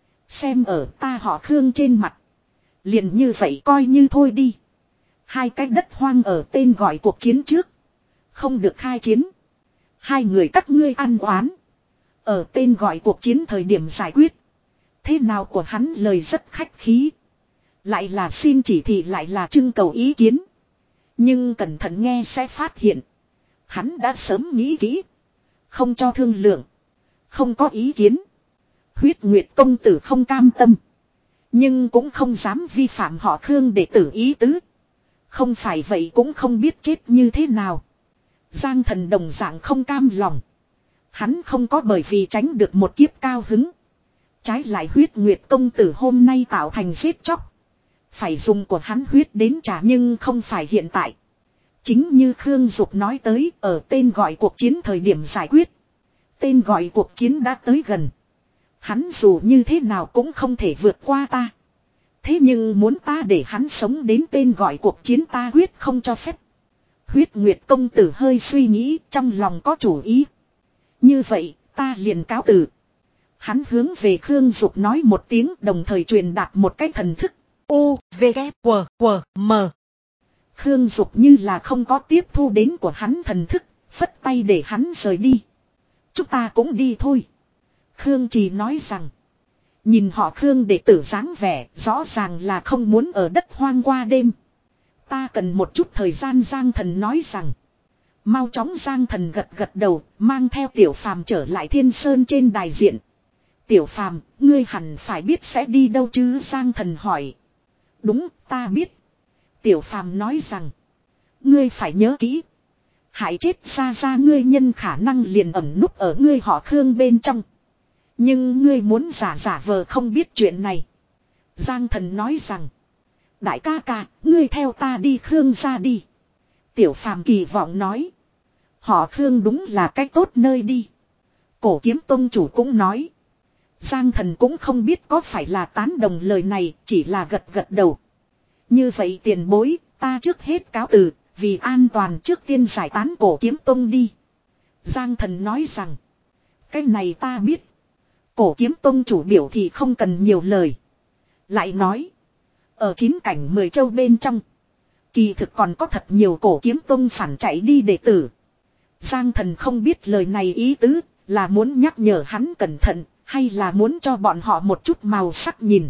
Xem ở ta họ Khương trên mặt. Liền như vậy coi như thôi đi. Hai cái đất hoang ở tên gọi cuộc chiến trước. Không được khai chiến. Hai người các ngươi ăn oán. Ở tên gọi cuộc chiến thời điểm giải quyết. Thế nào của hắn lời rất khách khí. Lại là xin chỉ thị lại là trưng cầu ý kiến. Nhưng cẩn thận nghe sẽ phát hiện. Hắn đã sớm nghĩ kỹ. Không cho thương lượng. Không có ý kiến. Huyết Nguyệt công tử không cam tâm. Nhưng cũng không dám vi phạm họ Khương đệ tử ý tứ. Không phải vậy cũng không biết chết như thế nào. Giang Thần đồng dạng không cam lòng. Hắn không có bởi vì tránh được một kiếp cao hứng. Trái lại Huyết Nguyệt công tử hôm nay tạo thành giết chóc. Phải dùng của hắn huyết đến trả nhưng không phải hiện tại. Chính như Khương Dục nói tới ở tên gọi cuộc chiến thời điểm giải quyết. Tên gọi cuộc chiến đã tới gần. Hắn dù như thế nào cũng không thể vượt qua ta. Thế nhưng muốn ta để hắn sống đến tên gọi cuộc chiến ta huyết không cho phép. Huyết Nguyệt công tử hơi suy nghĩ trong lòng có chủ ý. Như vậy ta liền cáo từ. Hắn hướng về Khương Dục nói một tiếng đồng thời truyền đạt một cái thần thức. U, V, K, W, W, M. Khương Dục như là không có tiếp thu đến của hắn thần thức, phất tay để hắn rời đi. Chúng ta cũng đi thôi. Khương Trì nói rằng. Nhìn họ Khương đệ tử dáng vẻ rõ ràng là không muốn ở đất hoang qua đêm. Ta cần một chút thời gian Giang Thần nói rằng. Mau chóng Giang Thần gật gật đầu mang theo Tiểu Phàm trở lại Thiên Sơn trên đài diện. Tiểu Phàm, ngươi hẳn phải biết sẽ đi đâu chứ Giang Thần hỏi. Đúng, ta biết. Tiểu Phàm nói rằng. Ngươi phải nhớ kỹ. Hại chết ra ra ngươi nhân khả năng liền ẩn núp ở ngươi họ Khương bên trong. Nhưng ngươi muốn giả giả vờ không biết chuyện này. Giang Thần nói rằng. Đại ca ca, ngươi theo ta đi Khương ra đi. Tiểu Phàm kỳ vọng nói. Họ Khương đúng là cách tốt nơi đi. Cổ Kiếm Tông chủ cũng nói. Giang Thần cũng không biết có phải là tán đồng lời này, chỉ là gật gật đầu. Như vậy tiền bối, ta trước hết cáo từ, vì an toàn trước tiên giải tán Cổ Kiếm Tông đi. Giang Thần nói rằng. Cái này ta biết. Cổ Kiếm Tông chủ biểu thì không cần nhiều lời. Lại nói. Ở chín cảnh mười châu bên trong. Kỳ thực còn có thật nhiều Cổ Kiếm Tông phản chạy đi đệ tử. Giang Thần không biết lời này ý tứ. Là muốn nhắc nhở hắn cẩn thận. Hay là muốn cho bọn họ một chút màu sắc nhìn.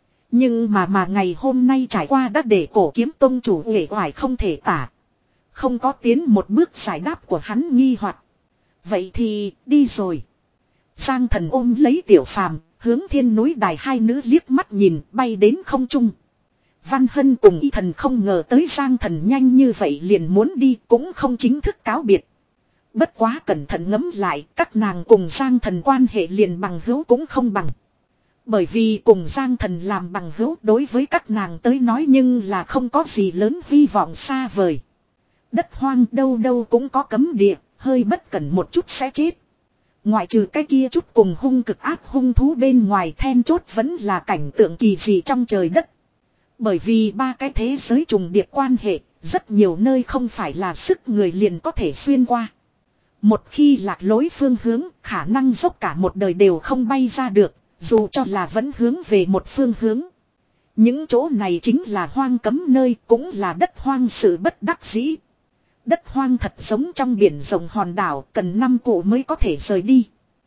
Nhưng mà mà ngày hôm nay trải qua đã để Cổ Kiếm Tông chủ uể oải không thể tả. Không có tiến một bước giải đáp của hắn nghi hoặc. Vậy thì đi rồi. Giang Thần ôm lấy Tiểu Phàm, hướng Thiên núi đài hai nữ liếc mắt nhìn, bay đến không trung. Văn Hân cùng Y Thần không ngờ tới Giang Thần nhanh như vậy liền muốn đi, cũng không chính thức cáo biệt. Bất quá cẩn thận ngẫm lại, các nàng cùng Giang Thần quan hệ liền bằng hữu cũng không bằng. Bởi vì cùng Giang Thần làm bằng hữu đối với các nàng tới nói nhưng là không có gì lớn hy vọng xa vời. Đất hoang đâu đâu cũng có cấm địa, hơi bất cẩn một chút sẽ chết. Ngoại trừ cái kia chút cùng hung cực ác hung thú bên ngoài then chốt vẫn là cảnh tượng kỳ dị trong trời đất. Bởi vì ba cái thế giới trùng điệp quan hệ, rất nhiều nơi không phải là sức người liền có thể xuyên qua. Một khi lạc lối phương hướng, khả năng dốc cả một đời đều không bay ra được, dù cho là vẫn hướng về một phương hướng. Những chỗ này chính là hoang cấm nơi, cũng là đất hoang sự bất đắc dĩ. Đất hoang thật giống trong biển rộng hòn đảo, cần năm cụ mới có thể rời đi.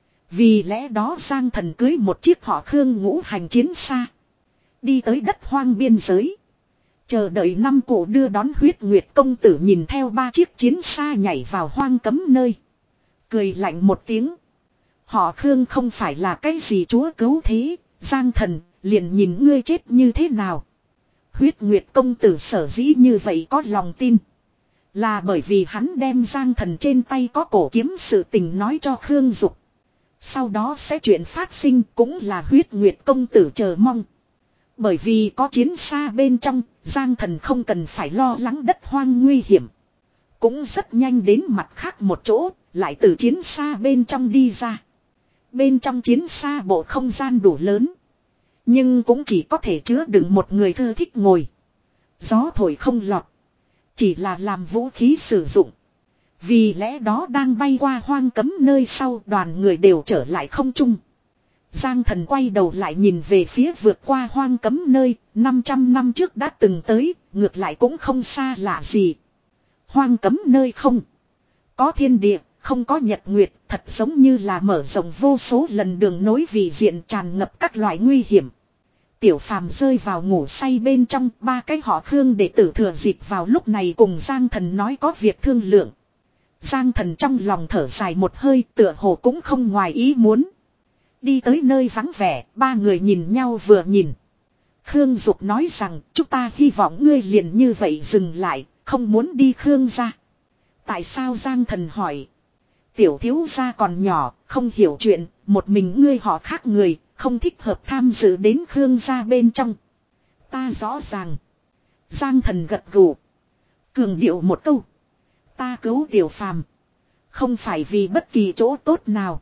Vì lẽ đó Giang Thần cưới một chiếc họ Khương ngũ hành chiến xa. Đi tới đất hoang biên giới. Chờ đợi năm cụ đưa đón Huyết Nguyệt công tử nhìn theo ba chiếc chiến xa nhảy vào hoang cấm nơi. Cười lạnh một tiếng. Họ Khương không phải là cái gì chúa cứu thế, Giang Thần, liền nhìn ngươi chết như thế nào. Huyết Nguyệt công tử sở dĩ như vậy có lòng tin. Là bởi vì hắn đem Giang Thần trên tay có cổ kiếm sự tình nói cho Khương Dục. Sau đó sẽ chuyện phát sinh cũng là Huyết Nguyệt công tử chờ mong. Bởi vì có chiến xa bên trong, Giang Thần không cần phải lo lắng đất hoang nguy hiểm. Cũng rất nhanh đến mặt khác một chỗ, lại từ chiến xa bên trong đi ra. Bên trong chiến xa bộ không gian đủ lớn. Nhưng cũng chỉ có thể chứa đựng một người thư thích ngồi. Gió thổi không lọt. Chỉ là làm vũ khí sử dụng. Vì lẽ đó đang bay qua hoang cấm nơi sau đoàn người đều trở lại không trung. Giang Thần quay đầu lại nhìn về phía vượt qua hoang cấm nơi, năm trăm năm trước đã từng tới, ngược lại cũng không xa lạ gì. Hoang cấm nơi không có thiên địa, không có nhật nguyệt, thật giống như là mở rộng vô số lần đường nối vì diện tràn ngập các loại nguy hiểm. Tiểu Phàm rơi vào ngủ say bên trong, ba cái họ Khương đệ tử thừa dịp vào lúc này cùng Giang Thần nói có việc thương lượng. Giang Thần trong lòng thở dài một hơi, tựa hồ cũng không ngoài ý muốn. Đi tới nơi vắng vẻ, ba người nhìn nhau vừa nhìn. Khương Dục nói rằng, chúng ta hy vọng ngươi liền như vậy dừng lại, không muốn đi Khương gia. Tại sao Giang Thần hỏi? Tiểu thiếu gia còn nhỏ, không hiểu chuyện, một mình ngươi họ khác người, không thích hợp tham dự đến Khương gia bên trong. Ta rõ ràng. Giang Thần gật gù, cường điệu một câu. Ta cứu Tiểu Phàm, không phải vì bất kỳ chỗ tốt nào.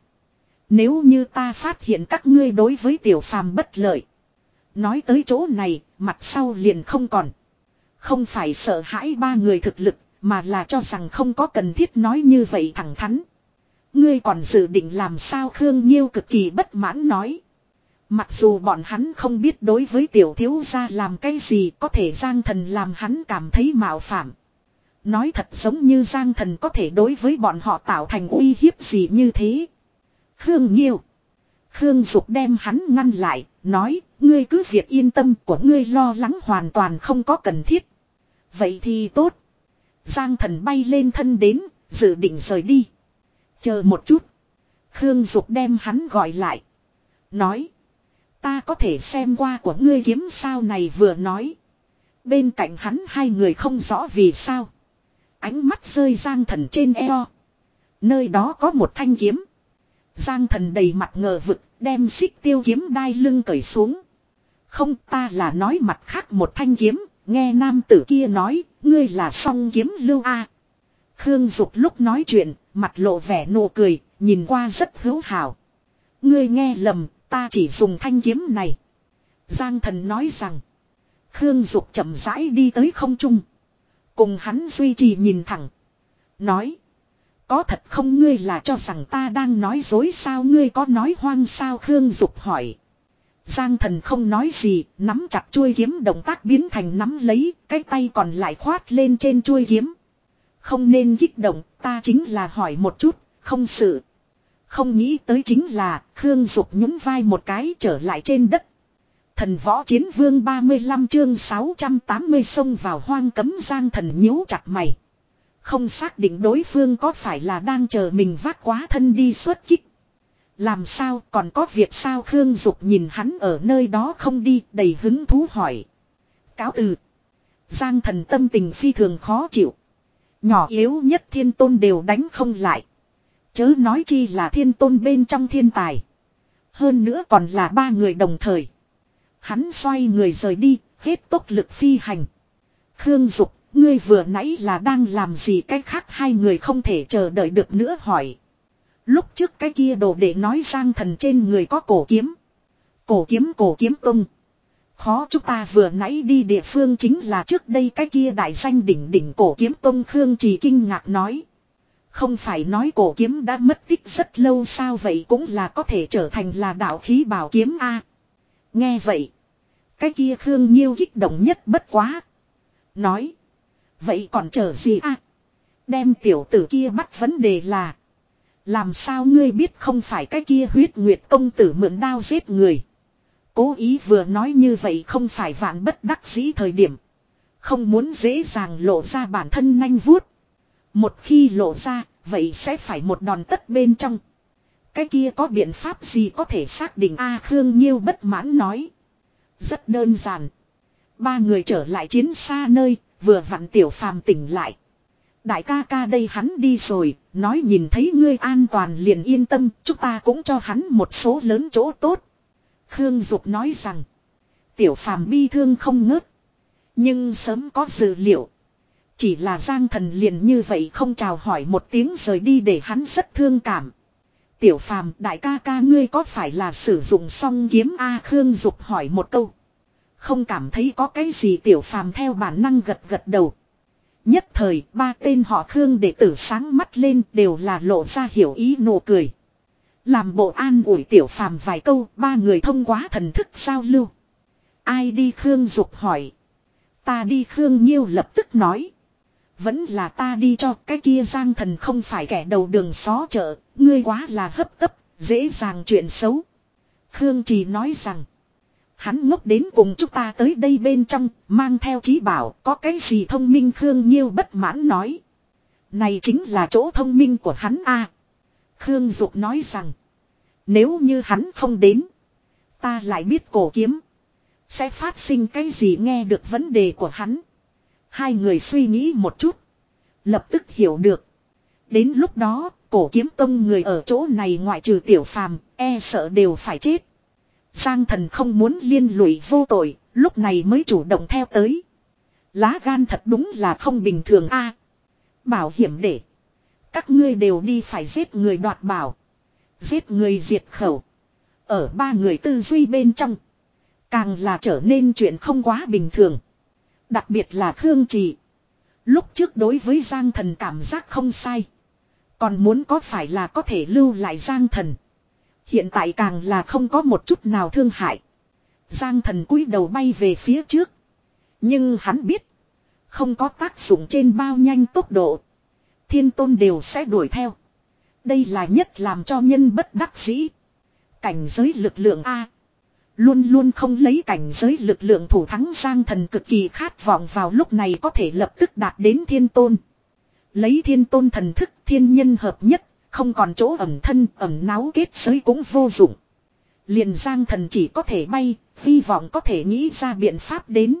Nếu như ta phát hiện các ngươi đối với Tiểu Phàm bất lợi. Nói tới chỗ này, mặt sau liền không còn. Không phải sợ hãi ba người thực lực, mà là cho rằng không có cần thiết nói như vậy thẳng thắn. Ngươi còn dự định làm sao? Khương Nhiêu cực kỳ bất mãn nói. Mặc dù bọn hắn không biết đối với tiểu thiếu gia làm cái gì, có thể Giang Thần làm hắn cảm thấy mạo phạm. Nói thật giống như Giang Thần có thể đối với bọn họ tạo thành uy hiếp gì như thế. Khương Nhiêu. Khương Dục đem hắn ngăn lại, nói, ngươi cứ việc yên tâm, của ngươi lo lắng hoàn toàn không có cần thiết. Vậy thì tốt. Giang Thần bay lên thân đến, dự định rời đi. Chờ một chút. Khương Dục đem hắn gọi lại. Nói. Ta có thể xem qua của ngươi kiếm sao? Này vừa nói. Bên cạnh hắn hai người không rõ vì sao. Ánh mắt rơi Giang Thần trên eo. Nơi đó có một thanh kiếm. Giang Thần đầy mặt ngờ vực, đem xích tiêu kiếm đai lưng cởi xuống. Không, ta là nói mặt khác một thanh kiếm. Nghe nam tử kia nói, ngươi là song kiếm lưu a. Khương Dục lúc nói chuyện, mặt lộ vẻ nụ cười, nhìn qua rất hữu hảo. Ngươi nghe lầm, ta chỉ dùng thanh kiếm này. Giang Thần nói rằng. Khương Dục chậm rãi đi tới không trung. Cùng hắn duy trì nhìn thẳng. Nói. Có thật không? Ngươi là cho rằng ta đang nói dối sao? Ngươi có nói hoang sao? Khương Dục hỏi. Giang Thần không nói gì, nắm chặt chuôi kiếm, động tác biến thành nắm lấy, cái tay còn lại khoát lên trên chuôi kiếm. Không nên kích động, ta chính là hỏi một chút, không sự. Không nghĩ tới chính là, Khương Dục nhún vai một cái trở lại trên đất. Thần Võ Chiến Vương ba mươi lăm chương sáu trăm tám mươi xông vào hoang cấm. Giang Thần nhíu chặt mày. Không xác định đối phương có phải là đang chờ mình vác quá thân đi xuất kích. Làm sao, còn có việc sao? Khương Dục nhìn hắn ở nơi đó không đi, đầy hứng thú hỏi. Cáo từ. Giang Thần tâm tình phi thường khó chịu. Nhỏ yếu nhất thiên tôn đều đánh không lại. Chớ nói chi là thiên tôn bên trong thiên tài. Hơn nữa còn là ba người đồng thời. Hắn xoay người rời đi, hết tốc lực phi hành. Khương Dục, ngươi vừa nãy là đang làm gì? Cái khác hai người không thể chờ đợi được nữa hỏi. Lúc trước cái kia đồ để nói Giang Thần trên người có cổ kiếm. Cổ kiếm cổ kiếm tung. Khó, chúng ta vừa nãy đi địa phương chính là trước đây cái kia đại danh đỉnh đỉnh cổ kiếm tông. Khương Trì kinh ngạc nói. Không phải nói cổ kiếm đã mất tích rất lâu sao? Vậy cũng là có thể trở thành là đạo khí bảo kiếm a. Nghe vậy. Cái kia Khương Nhiêu kích động nhất bất quá. Nói. Vậy còn chờ gì a? Đem tiểu tử kia bắt. Vấn đề là. Làm sao ngươi biết không phải cái kia Huyết Nguyệt công tử mượn đao giết người? Cố ý vừa nói như vậy không phải vạn bất đắc dĩ thời điểm. Không muốn dễ dàng lộ ra bản thân nanh vuốt. Một khi lộ ra, vậy sẽ phải một đòn tất bên trong. Cái kia có biện pháp gì có thể xác định a? Khương Nhiêu bất mãn nói. Rất đơn giản. Ba người trở lại chiến xa nơi, vừa vặn Tiểu Phàm tỉnh lại. Đại ca ca đây hắn đi rồi, nói nhìn thấy ngươi an toàn liền yên tâm, chúng ta cũng cho hắn một số lớn chỗ tốt. Khương Dục nói rằng. Tiểu Phàm bi thương không ngớt. Nhưng sớm có dự liệu. Chỉ là Giang Thần liền như vậy không chào hỏi một tiếng rời đi để hắn rất thương cảm. Tiểu Phàm, đại ca ca ngươi có phải là sử dụng song kiếm a? Khương Dục hỏi một câu. Không cảm thấy có cái gì? Tiểu Phàm theo bản năng gật gật đầu. Nhất thời ba tên họ Khương đệ tử sáng mắt lên, đều là lộ ra hiểu ý nụ cười. Làm bộ an ủi Tiểu Phàm vài câu, ba người thông qua thần thức giao lưu. Ai đi? Khương Dục hỏi. Ta đi. Khương Nhiêu lập tức nói. Vẫn là ta đi cho. Cái kia Giang Thần không phải kẻ đầu đường xó chợ, ngươi quá là hấp tấp, dễ dàng chuyện xấu. Khương Trì nói rằng. Hắn ngốc đến cùng chúng ta tới đây bên trong, mang theo trí bảo, có cái gì thông minh? Khương Nhiêu bất mãn nói. Này chính là chỗ thông minh của hắn a. Khương Dục nói rằng. Nếu như hắn không đến. Ta lại biết cổ kiếm. Sẽ phát sinh cái gì nghe được vấn đề của hắn. Hai người suy nghĩ một chút. Lập tức hiểu được. Đến lúc đó, cổ kiếm tông người ở chỗ này ngoại trừ tiểu phàm, e sợ đều phải chết. Giang Thần không muốn liên lụy vô tội, lúc này mới chủ động theo tới. Lá gan thật đúng là không bình thường a. Bảo hiểm để. Các ngươi đều đi phải giết người đoạt bảo. Giết người diệt khẩu. Ở ba người tư duy bên trong. Càng là trở nên chuyện không quá bình thường. Đặc biệt là Khương Trì. Lúc trước đối với Giang Thần cảm giác không sai. Còn muốn có phải là có thể lưu lại Giang Thần. Hiện tại càng là không có một chút nào thương hại. Giang Thần cúi đầu bay về phía trước. Nhưng hắn biết. Không có tác dụng trên bao nhanh tốc độ. Thiên tôn đều sẽ đuổi theo. Đây là nhất làm cho nhân bất đắc dĩ. Cảnh giới lực lượng A. Luôn luôn không lấy cảnh giới lực lượng thủ thắng Giang Thần cực kỳ khát vọng vào lúc này có thể lập tức đạt đến thiên tôn. Lấy thiên tôn thần thức thiên nhân hợp nhất. Không còn chỗ ẩn thân ẩn náu kết giới cũng vô dụng. Liền Giang Thần chỉ có thể bay. Hy vọng có thể nghĩ ra biện pháp đến.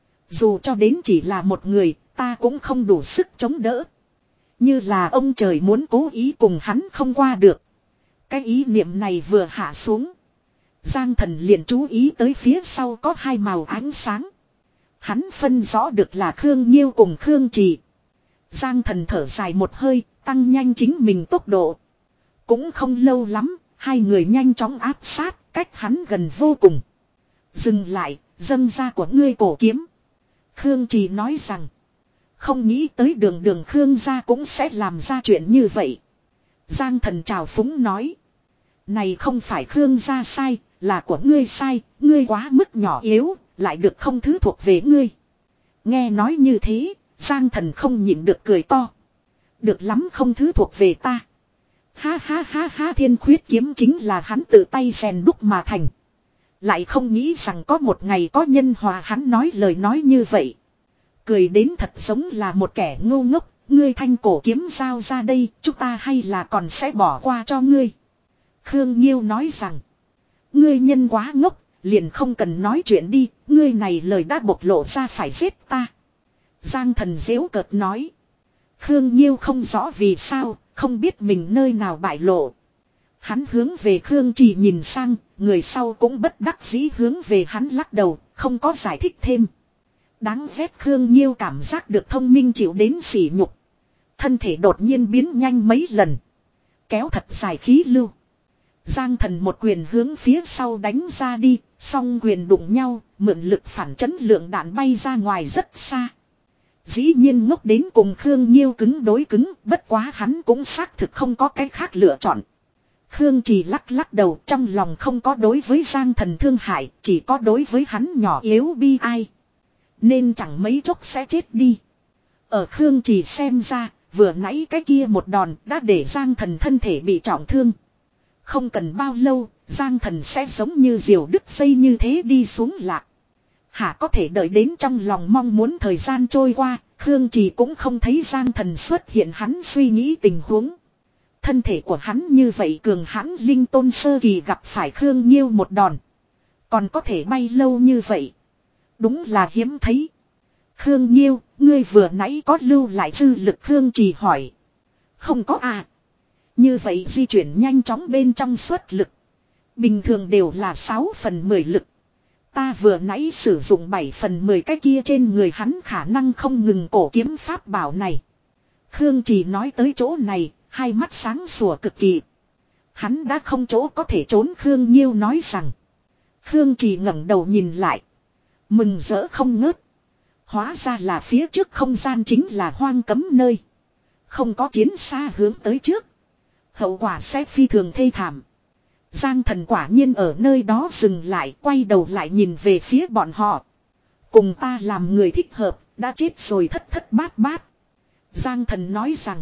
Dù cho đến chỉ là một người ta cũng không đủ sức chống đỡ. Như là ông trời muốn cố ý cùng hắn không qua được. Cái ý niệm này vừa hạ xuống. Giang Thần liền chú ý tới phía sau có hai màu ánh sáng. Hắn phân rõ được là Khương Nhiêu cùng Khương Trì. Giang Thần thở dài một hơi, tăng nhanh chính mình tốc độ. Cũng không lâu lắm, hai người nhanh chóng áp sát, cách hắn gần vô cùng. Dừng lại, dâng ra của ngươi cổ kiếm. Khương Trì nói rằng. Không nghĩ tới đường đường Khương gia cũng sẽ làm ra chuyện như vậy. Giang Thần trào phúng nói. Này không phải Khương gia sai, là của ngươi sai, ngươi quá mức nhỏ yếu, lại được không thứ thuộc về ngươi. Nghe nói như thế, Giang Thần không nhịn được cười to. Được lắm không thứ thuộc về ta. Ha ha ha ha thiên khuyết kiếm chính là hắn tự tay rèn đúc mà thành. Lại không nghĩ rằng có một ngày có nhân hòa hắn nói lời nói như vậy. Cười đến thật giống là một kẻ ngu ngốc, ngươi thanh cổ kiếm giao ra đây, chúng ta hay là còn sẽ bỏ qua cho ngươi. Khương Nhiêu nói rằng, ngươi nhân quá ngốc, liền không cần nói chuyện đi, ngươi này lời đã bộc lộ ra phải giết ta. Giang Thần giễu cợt nói. Khương Nhiêu không rõ vì sao, không biết mình nơi nào bại lộ. Hắn hướng về Khương Trì nhìn sang, người sau cũng bất đắc dĩ hướng về hắn lắc đầu, không có giải thích thêm. Đáng ghét Khương Nhiêu cảm giác được thông minh chịu đến sỉ nhục. Thân thể đột nhiên biến nhanh mấy lần. Kéo thật dài khí lưu. Giang Thần một quyền hướng phía sau đánh ra đi, song quyền đụng nhau, mượn lực phản chấn lượng đạn bay ra ngoài rất xa. Dĩ nhiên ngốc đến cùng Khương Nhiêu cứng đối cứng, bất quá hắn cũng xác thực không có cái khác lựa chọn. Khương Trì lắc lắc đầu trong lòng không có đối với Giang Thần thương hại, chỉ có đối với hắn nhỏ yếu bi ai. Nên chẳng mấy chốc sẽ chết đi. Ở Khương Trì xem ra, vừa nãy cái kia một đòn đã để Giang Thần thân thể bị trọng thương. Không cần bao lâu, Giang Thần sẽ giống như diều đứt dây như thế đi xuống lạc. Hả có thể đợi đến trong lòng mong muốn thời gian trôi qua, Khương Trì cũng không thấy Giang Thần xuất hiện hắn suy nghĩ tình huống. Thân thể của hắn như vậy cường hãn linh tôn sơ kỳ gặp phải Khương Nhiêu một đòn. Còn có thể bay lâu như vậy. Đúng là hiếm thấy. Khương Nhiêu, ngươi vừa nãy có lưu lại dư lực Khương Trì hỏi. Không có à. Như vậy di chuyển nhanh chóng bên trong suất lực. Bình thường đều là sáu phần mười lực. Ta vừa nãy sử dụng bảy phần mười cái kia trên người hắn khả năng không ngừng cổ kiếm pháp bảo này. Khương Trì nói tới chỗ này, hai mắt sáng sủa cực kỳ. Hắn đã không chỗ có thể trốn Khương Nhiêu nói rằng. Khương Trì ngẩng đầu nhìn lại. Mừng rỡ không ngớt. Hóa ra là phía trước không gian chính là hoang cấm nơi. Không có chiến xa hướng tới trước. Hậu quả sẽ phi thường thê thảm. Giang Thần quả nhiên ở nơi đó dừng lại, quay đầu lại nhìn về phía bọn họ. Cùng ta làm người thích hợp, đã chết rồi thất thất bát bát. Giang Thần nói rằng.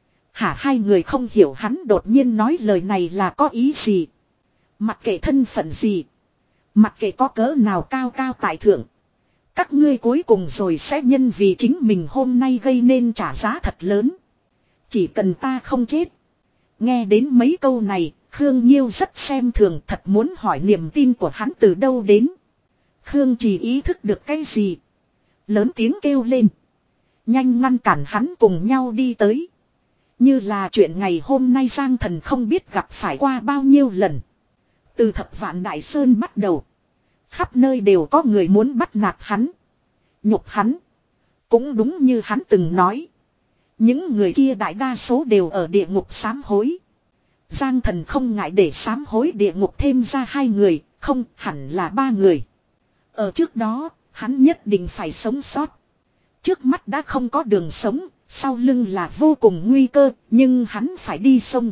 Hả hai người không hiểu hắn đột nhiên nói lời này là có ý gì. Mặc kệ thân phận gì. Mặc kệ có cỡ nào cao cao tại thượng. Các ngươi cuối cùng rồi sẽ nhân vì chính mình hôm nay gây nên trả giá thật lớn. Chỉ cần ta không chết. Nghe đến mấy câu này, Khương Nhiêu rất xem thường, thật muốn hỏi niềm tin của hắn từ đâu đến. Khương Trì ý thức được cái gì. Lớn tiếng kêu lên. Nhanh ngăn cản hắn cùng nhau đi tới. Như là chuyện ngày hôm nay Giang Thần không biết gặp phải qua bao nhiêu lần. Từ Thập Vạn Đại Sơn bắt đầu. Khắp nơi đều có người muốn bắt nạt hắn. Nhục hắn. Cũng đúng như hắn từng nói. Những người kia đại đa số đều ở địa ngục sám hối. Giang Thần không ngại để sám hối địa ngục thêm ra hai người, không hẳn là ba người. Ở trước đó, hắn nhất định phải sống sót. Trước mắt đã không có đường sống, sau lưng là vô cùng nguy cơ, nhưng hắn phải đi sông.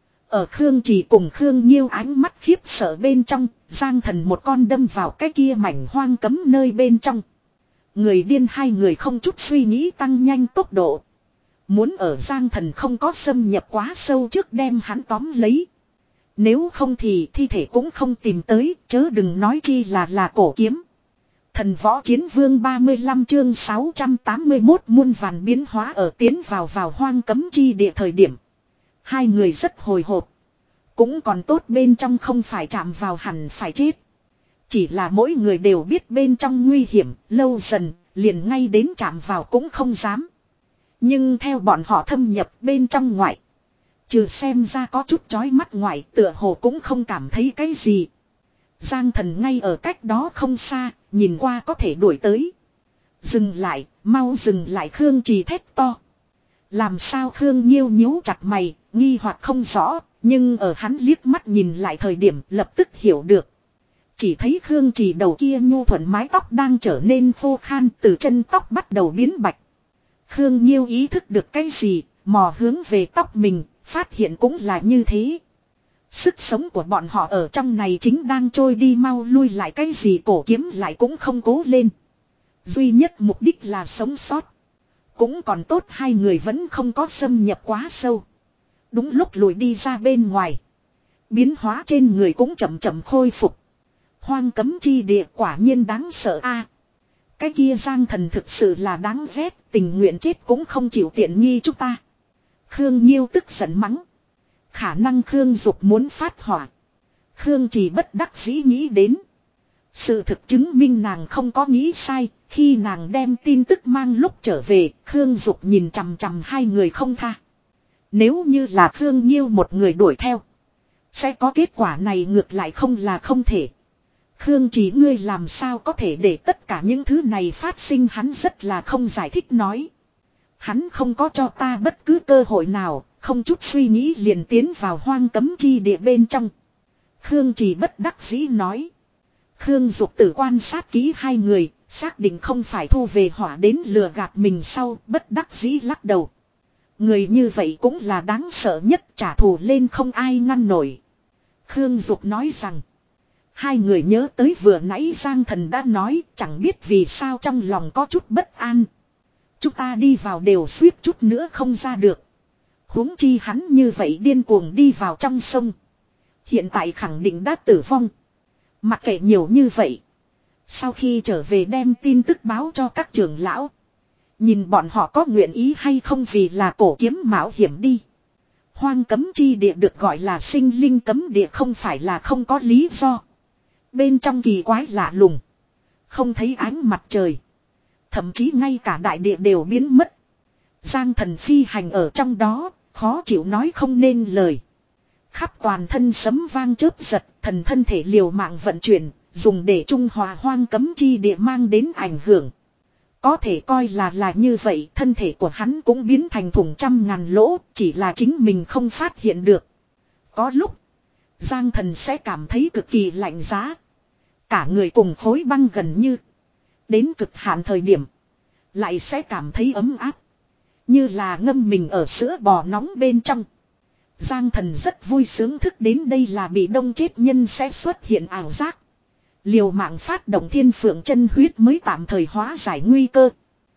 Ở Khương Trì cùng Khương Nhiêu ánh mắt khiếp sợ bên trong, Giang Thần một con đâm vào cái kia mảnh hoang cấm nơi bên trong. Người điên hai người không chút suy nghĩ tăng nhanh tốc độ. Muốn ở Giang Thần không có xâm nhập quá sâu trước đem hắn tóm lấy. Nếu không thì thi thể cũng không tìm tới, chớ đừng nói chi là là cổ kiếm. Thần Võ Chiến Vương ba mươi lăm chương sáu trăm tám mươi mốt muôn vàn biến hóa ở tiến vào vào hoang cấm chi địa thời điểm. Hai người rất hồi hộp. Cũng còn tốt bên trong không phải chạm vào hẳn phải chết. Chỉ là mỗi người đều biết bên trong nguy hiểm, lâu dần, liền ngay đến chạm vào cũng không dám. Nhưng theo bọn họ thâm nhập bên trong ngoại. Trừ xem ra có chút chói mắt ngoại tựa hồ cũng không cảm thấy cái gì. Giang Thần ngay ở cách đó không xa, nhìn qua có thể đuổi tới. Dừng lại, mau dừng lại Khương Trì thét to. Làm sao Khương Nhiêu nhíu chặt mày, nghi hoặc không rõ, nhưng ở hắn liếc mắt nhìn lại thời điểm lập tức hiểu được. Chỉ thấy Khương Trì đầu kia nhu thuận mái tóc đang trở nên khô khan, từ chân tóc bắt đầu biến bạch. Khương Nhiêu ý thức được cái gì, mò hướng về tóc mình, phát hiện cũng là như thế. Sức sống của bọn họ ở trong này chính đang trôi đi, mau lui lại cái gì cổ kiếm lại cũng không cố lên. Duy nhất mục đích là sống sót. Cũng còn tốt hai người vẫn không có xâm nhập quá sâu. Đúng lúc lùi đi ra bên ngoài. Biến hóa trên người cũng chậm chậm khôi phục. Hoang cấm chi địa quả nhiên đáng sợ a. Cái kia Giang Thần thực sự là đáng ghét, tình nguyện chết cũng không chịu tiện nghi chúng ta. Khương Nhiêu tức giận mắng. Khả năng Khương Dục muốn phát hỏa. Khương Trì bất đắc dĩ nghĩ đến. Sự thực chứng minh nàng không có nghĩ sai, khi nàng đem tin tức mang lúc trở về, Khương Dục nhìn chằm chằm hai người không tha. Nếu như là Khương Nhiêu một người đuổi theo, sẽ có kết quả này ngược lại không là không thể. Khương Trì ngươi làm sao có thể để tất cả những thứ này phát sinh, hắn rất là không giải thích nói. Hắn không có cho ta bất cứ cơ hội nào, không chút suy nghĩ liền tiến vào hoang cấm chi địa bên trong. Khương Trì bất đắc dĩ nói. Khương Dục Tử quan sát kỹ hai người, xác định không phải thu về hỏa đến lừa gạt mình sau, bất đắc dĩ lắc đầu. Người như vậy cũng là đáng sợ nhất, trả thù lên không ai ngăn nổi. Khương Dục nói rằng. Hai người nhớ tới vừa nãy Giang Thần đã nói, chẳng biết vì sao trong lòng có chút bất an. Chúng ta đi vào đều suýt chút nữa không ra được. Huống chi hắn như vậy điên cuồng đi vào trong sông. Hiện tại khẳng định đã tử vong. Mặc kệ nhiều như vậy. Sau khi trở về đem tin tức báo cho các trưởng lão. Nhìn bọn họ có nguyện ý hay không, vì là cổ kiếm mạo hiểm đi. Hoang cấm chi địa được gọi là sinh linh cấm địa không phải là không có lý do. Bên trong kỳ quái lạ lùng. Không thấy ánh mặt trời. Thậm chí ngay cả đại địa đều biến mất. Giang Thần phi hành ở trong đó, khó chịu nói không nên lời. Khắp toàn thân sấm vang chớp giật, thần thân thể liều mạng vận chuyển, dùng để trung hòa hoang cấm chi địa mang đến ảnh hưởng. Có thể coi là là như vậy, thân thể của hắn cũng biến thành thủng trăm ngàn lỗ, chỉ là chính mình không phát hiện được. Có lúc, Giang Thần sẽ cảm thấy cực kỳ lạnh giá. Cả người cùng khối băng gần như. Đến cực hạn thời điểm, lại sẽ cảm thấy ấm áp. Như là ngâm mình ở sữa bò nóng bên trong. Giang Thần rất vui sướng, thức đến đây là bị đông chết nhân sẽ xuất hiện ảo giác. Liều mạng phát động thiên phượng chân huyết mới tạm thời hóa giải nguy cơ.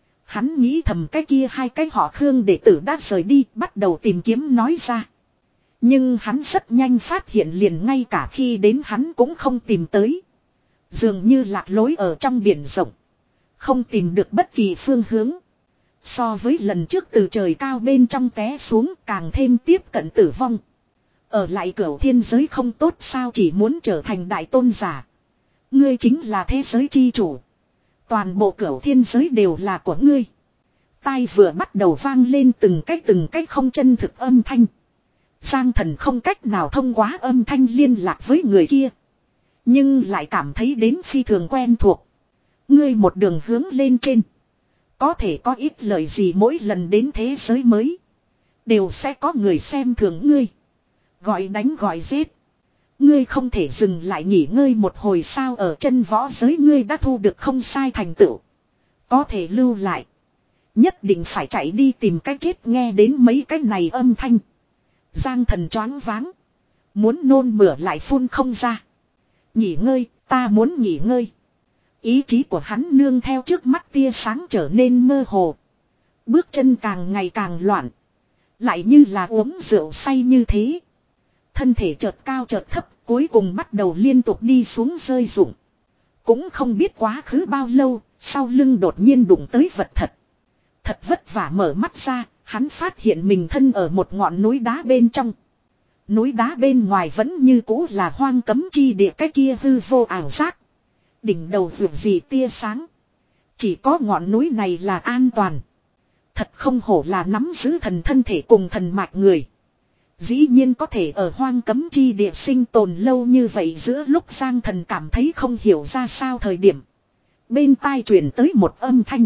Hắn nghĩ thầm cái kia hai cái họ Khương đệ tử đã rời đi, bắt đầu tìm kiếm nói ra. Nhưng hắn rất nhanh phát hiện liền ngay cả khi đến hắn cũng không tìm tới. Dường như lạc lối ở trong biển rộng. Không tìm được bất kỳ phương hướng. So với lần trước từ trời cao bên trong té xuống càng thêm tiếp cận tử vong. Ở lại cửu thiên giới không tốt sao, chỉ muốn trở thành đại tôn giả. Ngươi chính là thế giới chi chủ. Toàn bộ cửu thiên giới đều là của ngươi. Tai vừa bắt đầu vang lên từng cách từng cách không chân thực âm thanh. Giang Thần không cách nào thông qua âm thanh liên lạc với người kia. Nhưng lại cảm thấy đến phi thường quen thuộc. Ngươi một đường hướng lên trên. Có thể có ít lời gì mỗi lần đến thế giới mới. Đều sẽ có người xem thường ngươi. Gọi đánh gọi giết. Ngươi không thể dừng lại nghỉ ngơi một hồi sao, ở chân võ giới ngươi đã thu được không sai thành tựu. Có thể lưu lại. Nhất định phải chạy đi tìm cách chết, nghe đến mấy cái này âm thanh. Giang Thần choáng váng. Muốn nôn mửa lại phun không ra. Nghỉ ngơi, ta muốn nghỉ ngơi. Ý chí của hắn nương theo trước mắt tia sáng trở nên mơ hồ. Bước chân càng ngày càng loạn. Lại như là uống rượu say như thế. Thân thể chợt cao chợt thấp, cuối cùng bắt đầu liên tục đi xuống rơi rụng. Cũng không biết quá khứ bao lâu, sau lưng đột nhiên đụng tới vật thật. Thật vất vả mở mắt ra, hắn phát hiện mình thân ở một ngọn núi đá bên trong. Núi đá bên ngoài vẫn như cũ là hoang cấm chi địa, cái kia hư vô ảo giác. Đỉnh đầu vượt gì tia sáng. Chỉ có ngọn núi này là an toàn. Thật không hổ là nắm giữ thần thân thể cùng thần mạch người. Dĩ nhiên có thể ở hoang cấm chi địa sinh tồn lâu như vậy. Giữa lúc Giang Thần cảm thấy không hiểu ra sao thời điểm, bên tai truyền tới một âm thanh.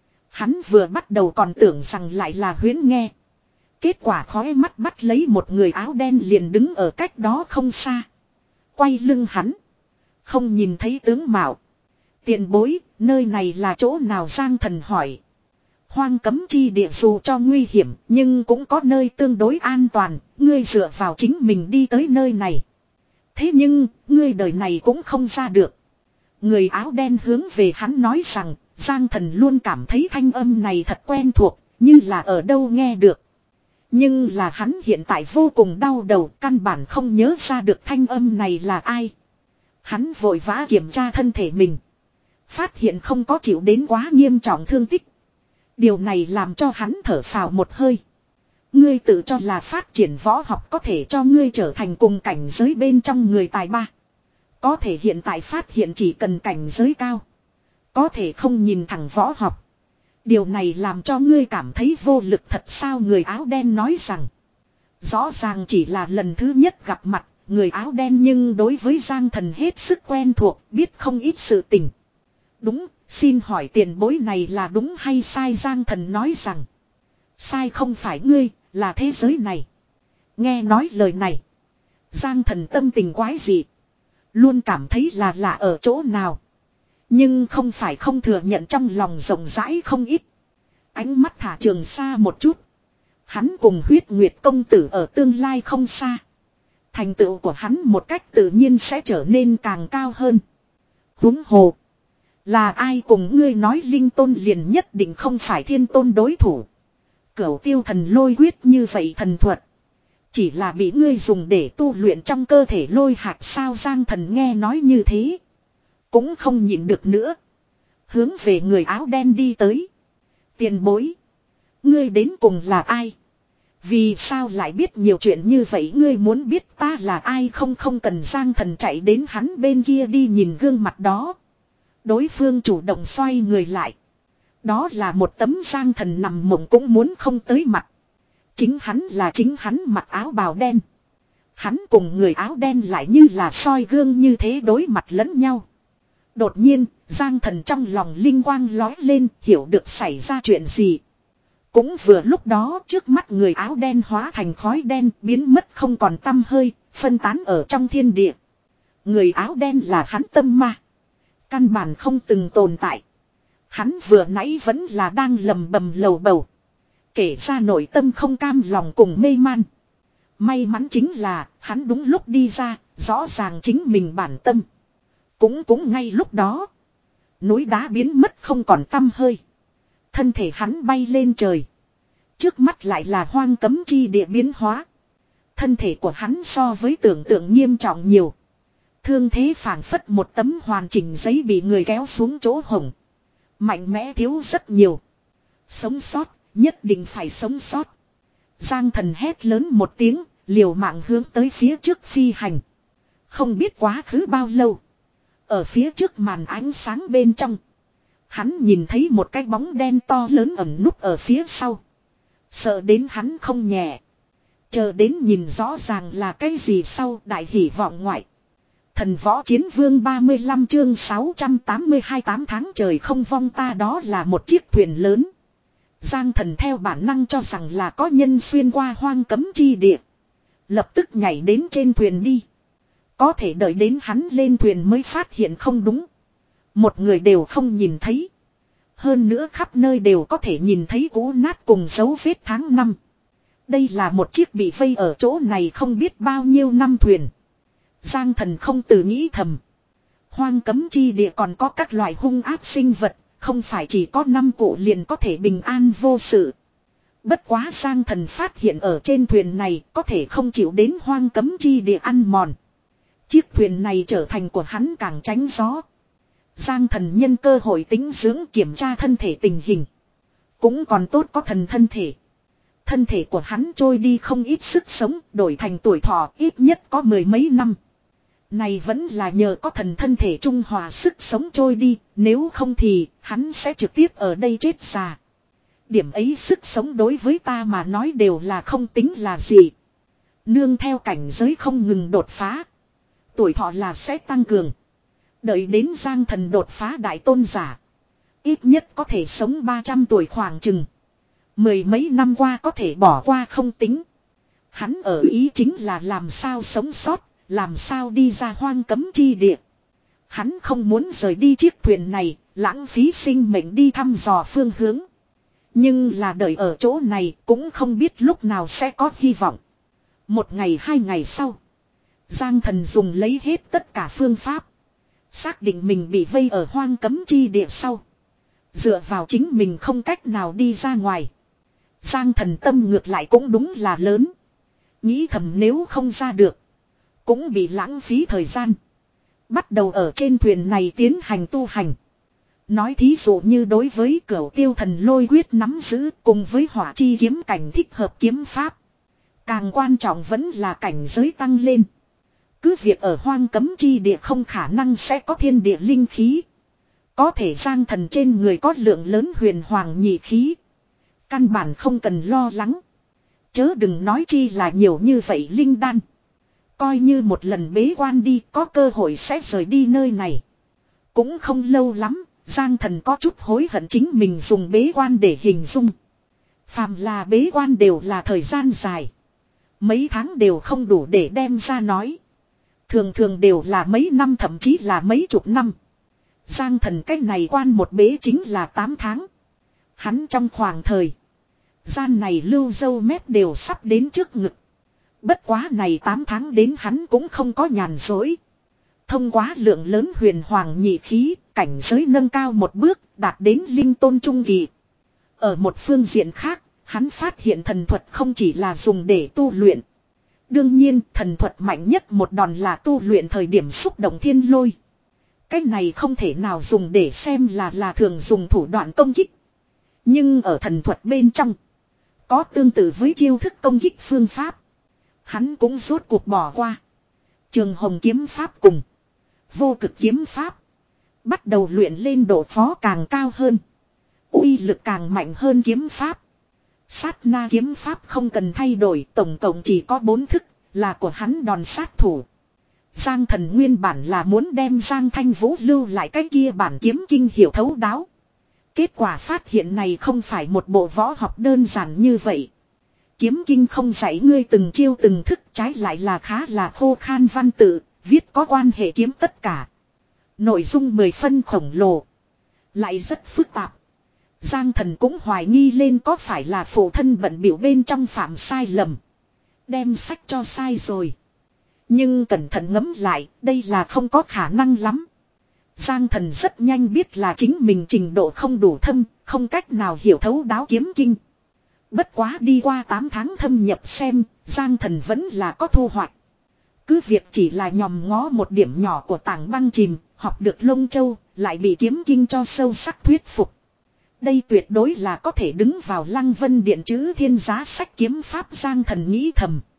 Hắn vừa bắt đầu còn tưởng rằng lại là huyễn nghe. Kết quả khói mắt bắt lấy một người áo đen liền đứng ở cách đó không xa. Quay lưng hắn. Không nhìn thấy tướng mạo. Tiền bối, nơi này là chỗ nào? Giang Thần hỏi. Hoang cấm chi địa dù cho nguy hiểm, nhưng cũng có nơi tương đối an toàn, ngươi dựa vào chính mình đi tới nơi này. Thế nhưng, ngươi đời này cũng không ra được. Người áo đen hướng về hắn nói rằng, Giang Thần luôn cảm thấy thanh âm này thật quen thuộc, như là ở đâu nghe được. Nhưng là hắn hiện tại vô cùng đau đầu, căn bản không nhớ ra được thanh âm này là ai. Hắn vội vã kiểm tra thân thể mình. Phát hiện không có chịu đến quá nghiêm trọng thương tích. Điều này làm cho hắn thở phào một hơi. Ngươi tự cho là phát triển võ học có thể cho ngươi trở thành cùng cảnh giới bên trong người tài ba. Có thể hiện tại phát hiện chỉ cần cảnh giới cao. Có thể không nhìn thẳng võ học. Điều này làm cho ngươi cảm thấy vô lực thật sao? Người áo đen nói rằng. Rõ ràng chỉ là lần thứ nhất gặp mặt. Người áo đen nhưng đối với Giang Thần hết sức quen thuộc, biết không ít sự tình. Đúng, xin hỏi tiền bối này là đúng hay sai? Giang Thần nói rằng. Sai không phải ngươi, là thế giới này. Nghe nói lời này, Giang Thần tâm tình quái dị. Luôn cảm thấy là lạ ở chỗ nào. Nhưng không phải không thừa nhận, trong lòng rộng rãi không ít. Ánh mắt thả trường xa một chút. Hắn cùng Huyết Nguyệt công tử ở tương lai không xa. Thành tựu của hắn một cách tự nhiên sẽ trở nên càng cao hơn. Huống hồ, là ai cùng ngươi nói Linh Tôn liền nhất định không phải Thiên Tôn đối thủ? Cửu Tiêu Thần Lôi Quyết như vậy thần thuật, chỉ là bị ngươi dùng để tu luyện trong cơ thể lôi hạt sao? Giang Thần nghe nói như thế, cũng không nhịn được nữa, hướng về người áo đen đi tới. Tiền bối, ngươi đến cùng là ai? Vì sao lại biết nhiều chuyện như vậy? Ngươi muốn biết ta là ai không? Không cần. Giang Thần chạy đến hắn bên kia đi nhìn gương mặt đó. Đối phương chủ động xoay người lại. Đó là một tấm Giang Thần nằm mộng cũng muốn không tới mặt. Chính hắn là chính hắn, mặc áo bào đen. Hắn cùng người áo đen lại như là soi gương như thế đối mặt lẫn nhau. Đột nhiên, Giang Thần trong lòng linh quang lói lên, hiểu được xảy ra chuyện gì. Cũng vừa lúc đó, trước mắt người áo đen hóa thành khói đen, biến mất không còn tăm hơi, phân tán ở trong thiên địa. Người áo đen là hắn tâm ma. Căn bản không từng tồn tại. Hắn vừa nãy vẫn là đang lầm bầm lầu bầu. Kể ra nội tâm không cam lòng cùng mê man. May mắn chính là, hắn đúng lúc đi ra, rõ ràng chính mình bản tâm. Cũng cũng ngay lúc đó, núi đá biến mất không còn tăm hơi. Thân thể hắn bay lên trời. Trước mắt lại là hoang cấm chi địa biến hóa. Thân thể của hắn so với tưởng tượng nghiêm trọng nhiều. Thương thế phảng phất một tấm hoàn chỉnh giấy bị người kéo xuống chỗ hổng. Mạnh mẽ thiếu rất nhiều. Sống sót, nhất định phải sống sót. Giang Thần hét lớn một tiếng, liều mạng hướng tới phía trước phi hành. Không biết quá khứ bao lâu. Ở phía trước màn ánh sáng bên trong. Hắn nhìn thấy một cái bóng đen to lớn ẩn núp ở phía sau. Sợ đến hắn không nhẹ. Chờ đến nhìn rõ ràng là cái gì sau đại hỉ vọng ngoại. Thần võ chiến vương ba mươi lăm chương sáu trăm tám mươi hai tám tháng trời không vong ta đó là một chiếc thuyền lớn. Giang Thần theo bản năng cho rằng là có nhân xuyên qua hoang cấm chi địa. Lập tức nhảy đến trên thuyền đi. Có thể đợi đến hắn lên thuyền mới phát hiện không đúng. Một người đều không nhìn thấy. Hơn nữa khắp nơi đều có thể nhìn thấy cũ nát cùng dấu vết tháng năm. Đây là một chiếc bị vây ở chỗ này không biết bao nhiêu năm thuyền. Giang Thần không từ nghĩ thầm. Hoang cấm chi địa còn có các loại hung ác sinh vật. Không phải chỉ có năm cụ liền có thể bình an vô sự. Bất quá Giang Thần phát hiện ở trên thuyền này có thể không chịu đến hoang cấm chi địa ăn mòn. Chiếc thuyền này trở thành của hắn càng tránh gió. Giang Thần nhân cơ hội tính dưỡng kiểm tra thân thể tình hình. Cũng còn tốt có thần thân thể. Thân thể của hắn trôi đi không ít sức sống, đổi thành tuổi thọ ít nhất có mười mấy năm. Này vẫn là nhờ có thần thân thể trung hòa sức sống trôi đi, nếu không thì hắn sẽ trực tiếp ở đây chết già. Điểm ấy sức sống đối với ta mà nói đều là không tính là gì. Nương theo cảnh giới không ngừng đột phá. Tuổi thọ là sẽ tăng cường. Đợi đến Giang Thần đột phá đại tôn giả. Ít nhất có thể sống ba trăm tuổi khoảng chừng. Mười mấy năm qua có thể bỏ qua không tính. Hắn ở ý chính là làm sao sống sót, làm sao đi ra hoang cấm chi địa. Hắn không muốn rời đi chiếc thuyền này, lãng phí sinh mệnh đi thăm dò phương hướng. Nhưng là đợi ở chỗ này cũng không biết lúc nào sẽ có hy vọng. Một ngày hai ngày sau. Giang Thần dùng lấy hết tất cả phương pháp. Xác định mình bị vây ở hoang cấm chi địa sau. Dựa vào chính mình không cách nào đi ra ngoài. Giang Thần tâm ngược lại cũng đúng là lớn. Nghĩ thầm nếu không ra được. Cũng bị lãng phí thời gian. Bắt đầu ở trên thuyền này tiến hành tu hành. Nói thí dụ như đối với Cửu Tiêu Thần Lôi Quyết nắm giữ cùng với Hỏa Chi kiếm cảnh thích hợp kiếm pháp. Càng quan trọng vẫn là cảnh giới tăng lên. Cứ việc ở hoang cấm chi địa không khả năng sẽ có thiên địa linh khí. Có thể Giang Thần trên người có lượng lớn huyền hoàng nhị khí. Căn bản không cần lo lắng. Chớ đừng nói chi là nhiều như vậy linh đan. Coi như một lần bế quan đi có cơ hội sẽ rời đi nơi này. Cũng không lâu lắm, Giang Thần có chút hối hận chính mình dùng bế quan để hình dung. Phàm là bế quan đều là thời gian dài. Mấy tháng đều không đủ để đem ra nói. Thường thường đều là mấy năm thậm chí là mấy chục năm. Giang Thần cách này quan một bế chính là tám tháng. Hắn trong khoảng thời gian này lưu dâu mép đều sắp đến trước ngực. Bất quá này tám tháng đến hắn cũng không có nhàn dối. Thông qua lượng lớn huyền hoàng nhị khí, cảnh giới nâng cao một bước, đạt đến linh tôn trung kỳ. Ở một phương diện khác, hắn phát hiện thần thuật không chỉ là dùng để tu luyện. Đương nhiên, thần thuật mạnh nhất một đòn là tu luyện thời điểm xúc động thiên lôi. Cái này không thể nào dùng để xem là là thường dùng thủ đoạn công kích. Nhưng ở thần thuật bên trong, có tương tự với chiêu thức công kích phương pháp. Hắn cũng rốt cuộc bỏ qua. Trường Hồng kiếm pháp cùng Vô Cực kiếm pháp. Bắt đầu luyện lên độ phó càng cao hơn. Uy lực càng mạnh hơn kiếm pháp. Sát na kiếm pháp không cần thay đổi, tổng cộng chỉ có bốn thức, là của hắn đòn sát thủ. Giang Thần nguyên bản là muốn đem Giang Thanh Vũ lưu lại cái kia bản kiếm kinh hiểu thấu đáo. Kết quả phát hiện này không phải một bộ võ học đơn giản như vậy. Kiếm kinh không dạy ngươi từng chiêu từng thức, trái lại là khá là khô khan văn tự, viết có quan hệ kiếm tất cả. Nội dung mười phân khổng lồ, lại rất phức tạp. Giang Thần cũng hoài nghi lên có phải là phụ thân bận biểu bên trong phạm sai lầm. Đem sách cho sai rồi. Nhưng cẩn thận ngẫm lại, đây là không có khả năng lắm. Giang Thần rất nhanh biết là chính mình trình độ không đủ thâm, không cách nào hiểu thấu đáo kiếm kinh. Bất quá đi qua tám tháng thâm nhập xem, Giang Thần vẫn là có thu hoạch. Cứ việc chỉ là nhòm ngó một điểm nhỏ của tảng băng chìm, học được lông châu, lại bị kiếm kinh cho sâu sắc thuyết phục. Đây tuyệt đối là có thể đứng vào Lăng Vân Điện chữ thiên giá sách kiếm pháp. Giang Thần nghĩ thầm.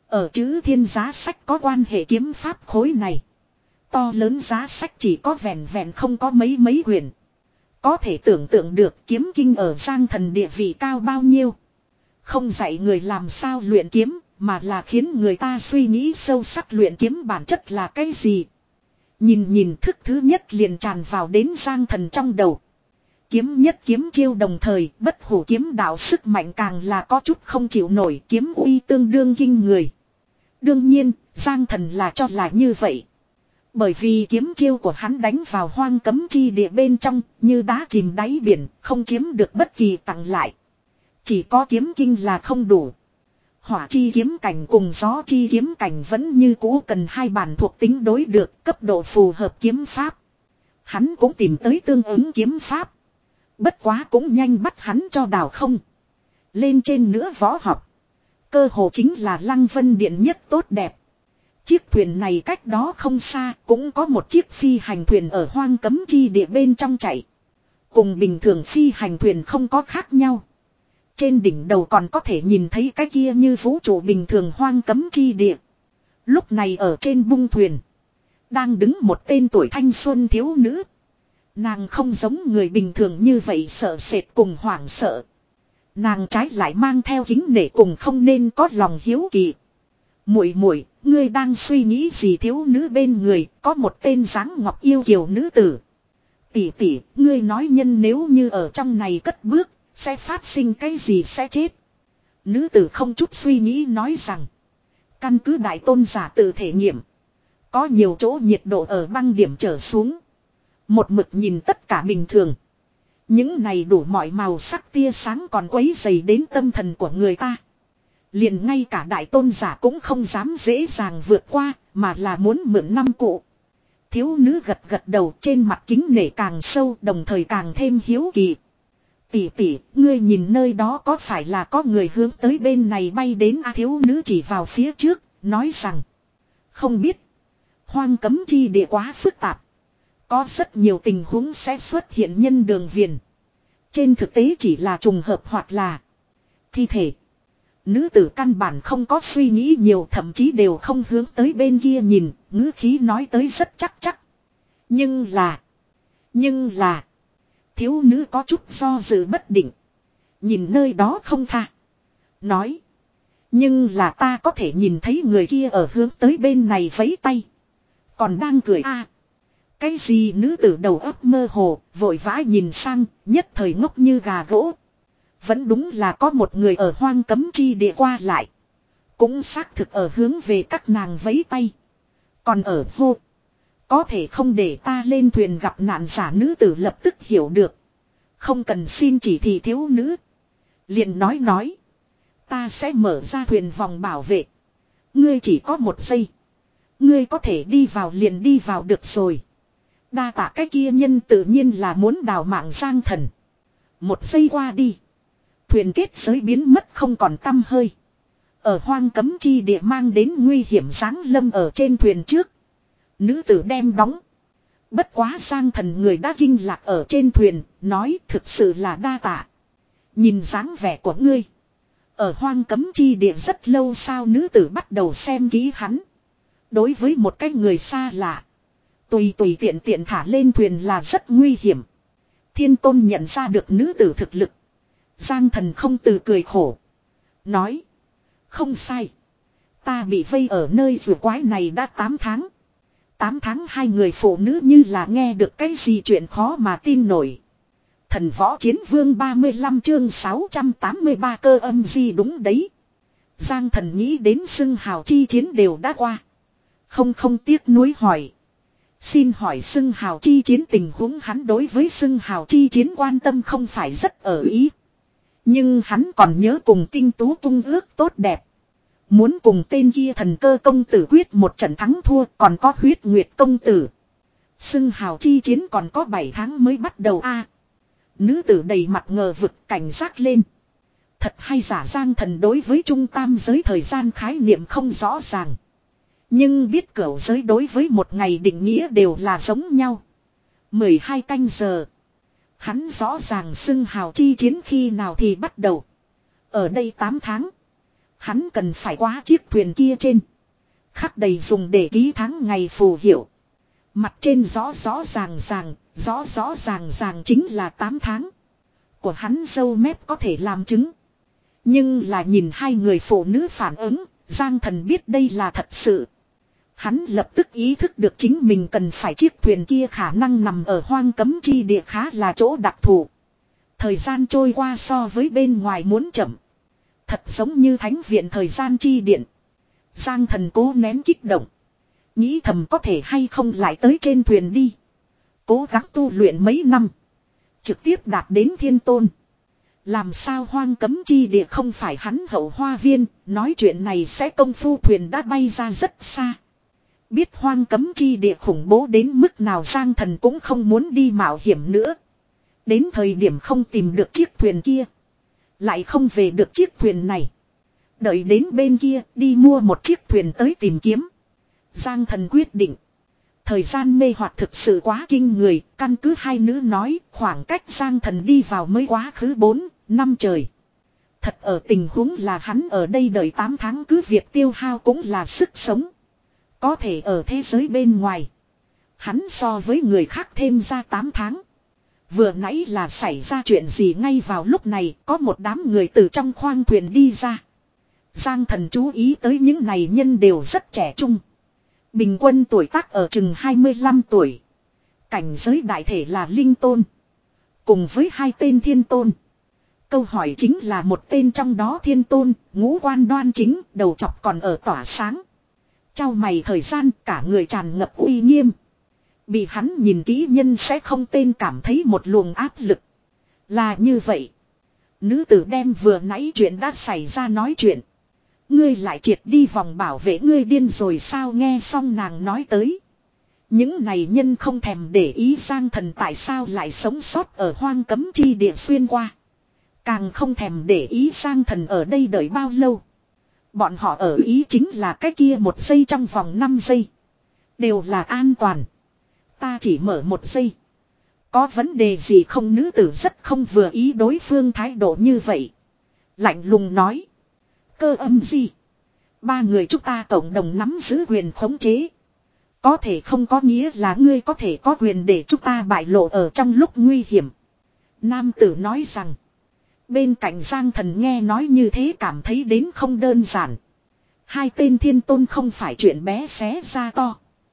Ở chữ thiên giá sách có quan hệ kiếm pháp khối này. To lớn giá sách chỉ có vẹn vẹn không có mấy mấy quyển. Có thể tưởng tượng được kiếm kinh ở Giang Thần địa vị cao bao nhiêu. Không dạy người làm sao luyện kiếm, mà là khiến người ta suy nghĩ sâu sắc luyện kiếm bản chất là cái gì. Nhìn nhìn thức thứ nhất liền tràn vào đến Giang Thần trong đầu. Kiếm nhất kiếm chiêu đồng thời, bất hủ kiếm đạo sức mạnh càng là có chút không chịu nổi, kiếm uy tương đương kinh người. Đương nhiên, Giang Thần là cho là như vậy. Bởi vì kiếm chiêu của hắn đánh vào hoang cấm chi địa bên trong, như đá chìm đáy biển, không chiếm được bất kỳ tặng lại. Chỉ có kiếm kinh là không đủ. Hỏa chi kiếm cảnh cùng gió chi kiếm cảnh vẫn như cũ cần hai bản thuộc tính đối được, cấp độ phù hợp kiếm pháp. Hắn cũng tìm tới tương ứng kiếm pháp. Bất quá cũng nhanh bắt hắn cho đào không. Lên trên nữa võ học. Cơ hồ chính là Lăng Vân Điện nhất tốt đẹp. Chiếc thuyền này cách đó không xa, cũng có một chiếc phi hành thuyền ở hoang cấm chi địa bên trong chạy. Cùng bình thường phi hành thuyền không có khác nhau. Trên đỉnh đầu còn có thể nhìn thấy cái kia như vũ trụ bình thường hoang cấm chi địa. Lúc này ở trên bung thuyền, đang đứng một tên tuổi thanh xuân thiếu nữ. Nàng không giống người bình thường như vậy sợ sệt cùng hoảng sợ. Nàng trái lại mang theo kính nể cùng không nên có lòng hiếu kỳ. Muội muội, ngươi đang suy nghĩ gì? Thiếu nữ bên người có một tên dáng ngọc yêu kiều nữ tử. Tỷ tỷ, ngươi nói nhân nếu như ở trong này cất bước, sẽ phát sinh cái gì sẽ chết. Nữ tử không chút suy nghĩ nói rằng, căn cứ đại tôn giả tự thể nghiệm, có nhiều chỗ nhiệt độ ở băng điểm trở xuống. Một mực nhìn tất cả bình thường. Những này đủ mọi màu sắc tia sáng còn quấy dày đến tâm thần của người ta. Liền ngay cả đại tôn giả cũng không dám dễ dàng vượt qua, mà là muốn mượn năm cụ. Thiếu nữ gật gật đầu, trên mặt kính nể càng sâu, đồng thời càng thêm hiếu kỳ. Tỷ tỷ, ngươi nhìn nơi đó có phải là có người hướng tới bên này bay đến? À, thiếu nữ chỉ vào phía trước, nói rằng, không biết. Hoang cấm chi địa quá phức tạp. Có rất nhiều tình huống sẽ xuất hiện nhân đường viền. Trên thực tế chỉ là trùng hợp hoặc là thi thể. Nữ tử căn bản không có suy nghĩ nhiều, thậm chí đều không hướng tới bên kia nhìn, ngữ khí nói tới rất chắc chắc. Nhưng là, nhưng là, thiếu nữ có chút do dự bất định. Nhìn nơi đó không tha. Nói, nhưng là ta có thể nhìn thấy người kia ở hướng tới bên này vẫy tay. Còn đang cười a. À, cái gì? Nữ tử đầu óc mơ hồ, vội vã nhìn sang, nhất thời ngốc như gà gỗ. Vẫn đúng là có một người ở hoang cấm chi địa qua lại. Cũng xác thực ở hướng về các nàng vẫy tay. Còn ở hô, có thể không để ta lên thuyền gặp nạn giả? Nữ tử lập tức hiểu được. Không cần xin chỉ thị thiếu nữ. Liền nói nói, ta sẽ mở ra thuyền vòng bảo vệ. Ngươi chỉ có một giây. Ngươi có thể đi vào liền đi vào được rồi. Đa tạ. Cái kia nhân tự nhiên là muốn đào mạng Giang Thần. Một giây qua đi, thuyền kết giới biến mất không còn tăm hơi. Ở hoang cấm chi địa mang đến nguy hiểm giáng lâm ở trên thuyền trước. Nữ tử đem đóng. Bất quá Giang Thần người đã kinh lạc ở trên thuyền, nói thực sự là đa tạ. Nhìn dáng vẻ của ngươi, ở hoang cấm chi địa rất lâu sao? Nữ tử bắt đầu xem kỹ hắn. Đối với một cái người xa lạ, tùy tùy tiện tiện thả lên thuyền là rất nguy hiểm. Thiên Tôn nhận ra được nữ tử thực lực. Giang Thần không từ cười khổ. Nói, không sai. Ta bị vây ở nơi rùa quái này đã tám tháng. tám tháng. Hai người phụ nữ như là nghe được cái gì chuyện khó mà tin nổi. Thần Võ Chiến Vương ba mươi lăm chương sáu trăm tám mươi ba cơ âm gì đúng đấy. Giang Thần nghĩ đến xưng hào chi chiến đều đã qua. Không không tiếc nuối hỏi. Xin hỏi xưng hào chi chiến tình huống? Hắn đối với xưng hào chi chiến quan tâm không phải rất ở ý. Nhưng hắn còn nhớ cùng tinh tú cung ước tốt đẹp. Muốn cùng tên kia thần cơ công tử quyết một trận thắng thua, còn có huyết nguyệt công tử. Xưng hào chi chiến còn có bảy tháng mới bắt đầu a. Nữ tử đầy mặt ngờ vực, cảnh giác lên. Thật hay giả? Giang Thần đối với trung tam giới thời gian khái niệm không rõ ràng. Nhưng biết cửu giới đối với một ngày định nghĩa đều là giống nhau. mười hai canh giờ. Hắn rõ ràng xưng hào chi chiến khi nào thì bắt đầu. Ở đây tám tháng. Hắn cần phải qua chiếc thuyền kia trên. Khắc đầy dùng để ký tháng ngày phù hiệu. Mặt trên rõ rõ ràng ràng, rõ rõ ràng ràng chính là tám tháng. Của hắn dâu mép có thể làm chứng. Nhưng là nhìn hai người phụ nữ phản ứng, Giang Thần biết đây là thật sự. Hắn lập tức ý thức được chính mình cần phải chiếc thuyền kia khả năng nằm ở hoang cấm chi địa khá là chỗ đặc thù. Thời gian trôi qua so với bên ngoài muốn chậm. Thật giống như thánh viện thời gian chi điện. Giang Thần cố nén kích động. Nghĩ thầm có thể hay không lại tới trên thuyền đi. Cố gắng tu luyện mấy năm. Trực tiếp đạt đến thiên tôn. Làm sao hoang cấm chi địa không phải hắn hậu hoa viên. Nói chuyện này sẽ công phu thuyền đã bay ra rất xa. Biết hoang cấm chi địa khủng bố đến mức nào Giang Thần cũng không muốn đi mạo hiểm nữa. Đến thời điểm không tìm được chiếc thuyền kia. Lại không về được chiếc thuyền này. Đợi đến bên kia đi mua một chiếc thuyền tới tìm kiếm. Giang Thần quyết định. Thời gian mê hoặc thực sự quá kinh người. Căn cứ hai nữ nói khoảng cách Giang Thần đi vào mới quá khứ bốn năm trời. Thật ở tình huống là hắn ở đây đợi tám tháng cứ việc tiêu hao cũng là sức sống. Có thể ở thế giới bên ngoài. Hắn so với người khác thêm ra tám tháng. Vừa nãy là xảy ra chuyện gì ngay vào lúc này có một đám người từ trong khoang thuyền đi ra. Giang Thần chú ý tới những này nhân đều rất trẻ trung. Bình quân tuổi tác ở chừng hai mươi lăm tuổi. Cảnh giới đại thể là linh tôn. Cùng với hai tên thiên tôn. Câu hỏi chính là một tên trong đó thiên tôn, ngũ quan đoan chính, đầu chọc còn ở tỏa sáng. Chau mày thời gian cả người tràn ngập uy nghiêm. Bị hắn nhìn kỹ nhân sẽ không tên cảm thấy một luồng áp lực. Là như vậy. Nữ tử đem vừa nãy chuyện đã xảy ra nói chuyện. Ngươi lại triệt đi vòng bảo vệ ngươi điên rồi sao nghe xong nàng nói tới. Những này nhân không thèm để ý Giang Thần tại sao lại sống sót ở hoang cấm chi địa xuyên qua. Càng không thèm để ý Giang Thần ở đây đợi bao lâu. Bọn họ ở ý chính là cái kia một giây trong vòng năm giây. Đều là an toàn. Ta chỉ mở một giây. Có vấn đề gì không nữ tử rất không vừa ý đối phương thái độ như vậy. Lạnh lùng nói. Cơ âm gì? Ba người chúng ta cộng đồng nắm giữ quyền khống chế. Có thể không có nghĩa là ngươi có thể có quyền để chúng ta bại lộ ở trong lúc nguy hiểm. Nam tử nói rằng. Bên cạnh Giang Thần nghe nói như thế cảm thấy đến không đơn giản. Hai tên thiên tôn không phải chuyện bé xé ra to.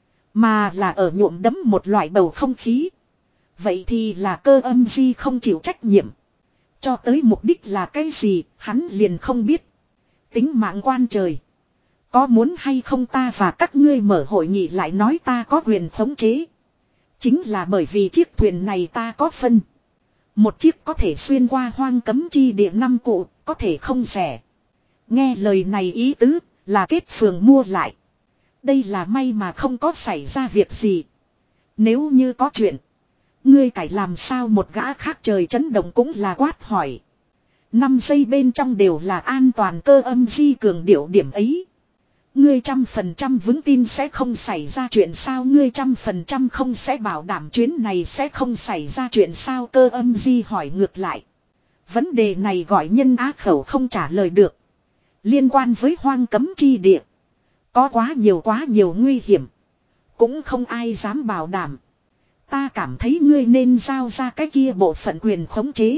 Mà là ở nhuộm đẫm một loại bầu không khí. Vậy thì là cơ âm di không chịu trách nhiệm. Cho tới mục đích là cái gì hắn liền không biết. Tính mạng quan trời. Có muốn hay không ta và các ngươi mở hội nghị lại nói ta có quyền khống chế. Chính là bởi vì chiếc thuyền này ta có phân. Một chiếc có thể xuyên qua hoang cấm chi địa năm cụ, có thể không rẻ. Nghe lời này ý tứ, là kết phường mua lại. Đây là may mà không có xảy ra việc gì. Nếu như có chuyện, ngươi cải làm sao một gã khác trời chấn động cũng là quát hỏi. Năm giây bên trong đều là an toàn cơ âm di cường điệu điểm ấy. Ngươi trăm phần trăm vững tin sẽ không xảy ra chuyện sao ngươi trăm phần trăm không sẽ bảo đảm chuyến này sẽ không xảy ra chuyện sao cơ âm di hỏi ngược lại. Vấn đề này gọi nhân á khẩu không trả lời được. Liên quan với hoang cấm chi địa. Có quá nhiều quá nhiều nguy hiểm. Cũng không ai dám bảo đảm. Ta cảm thấy ngươi nên giao ra cái kia bộ phận quyền khống chế.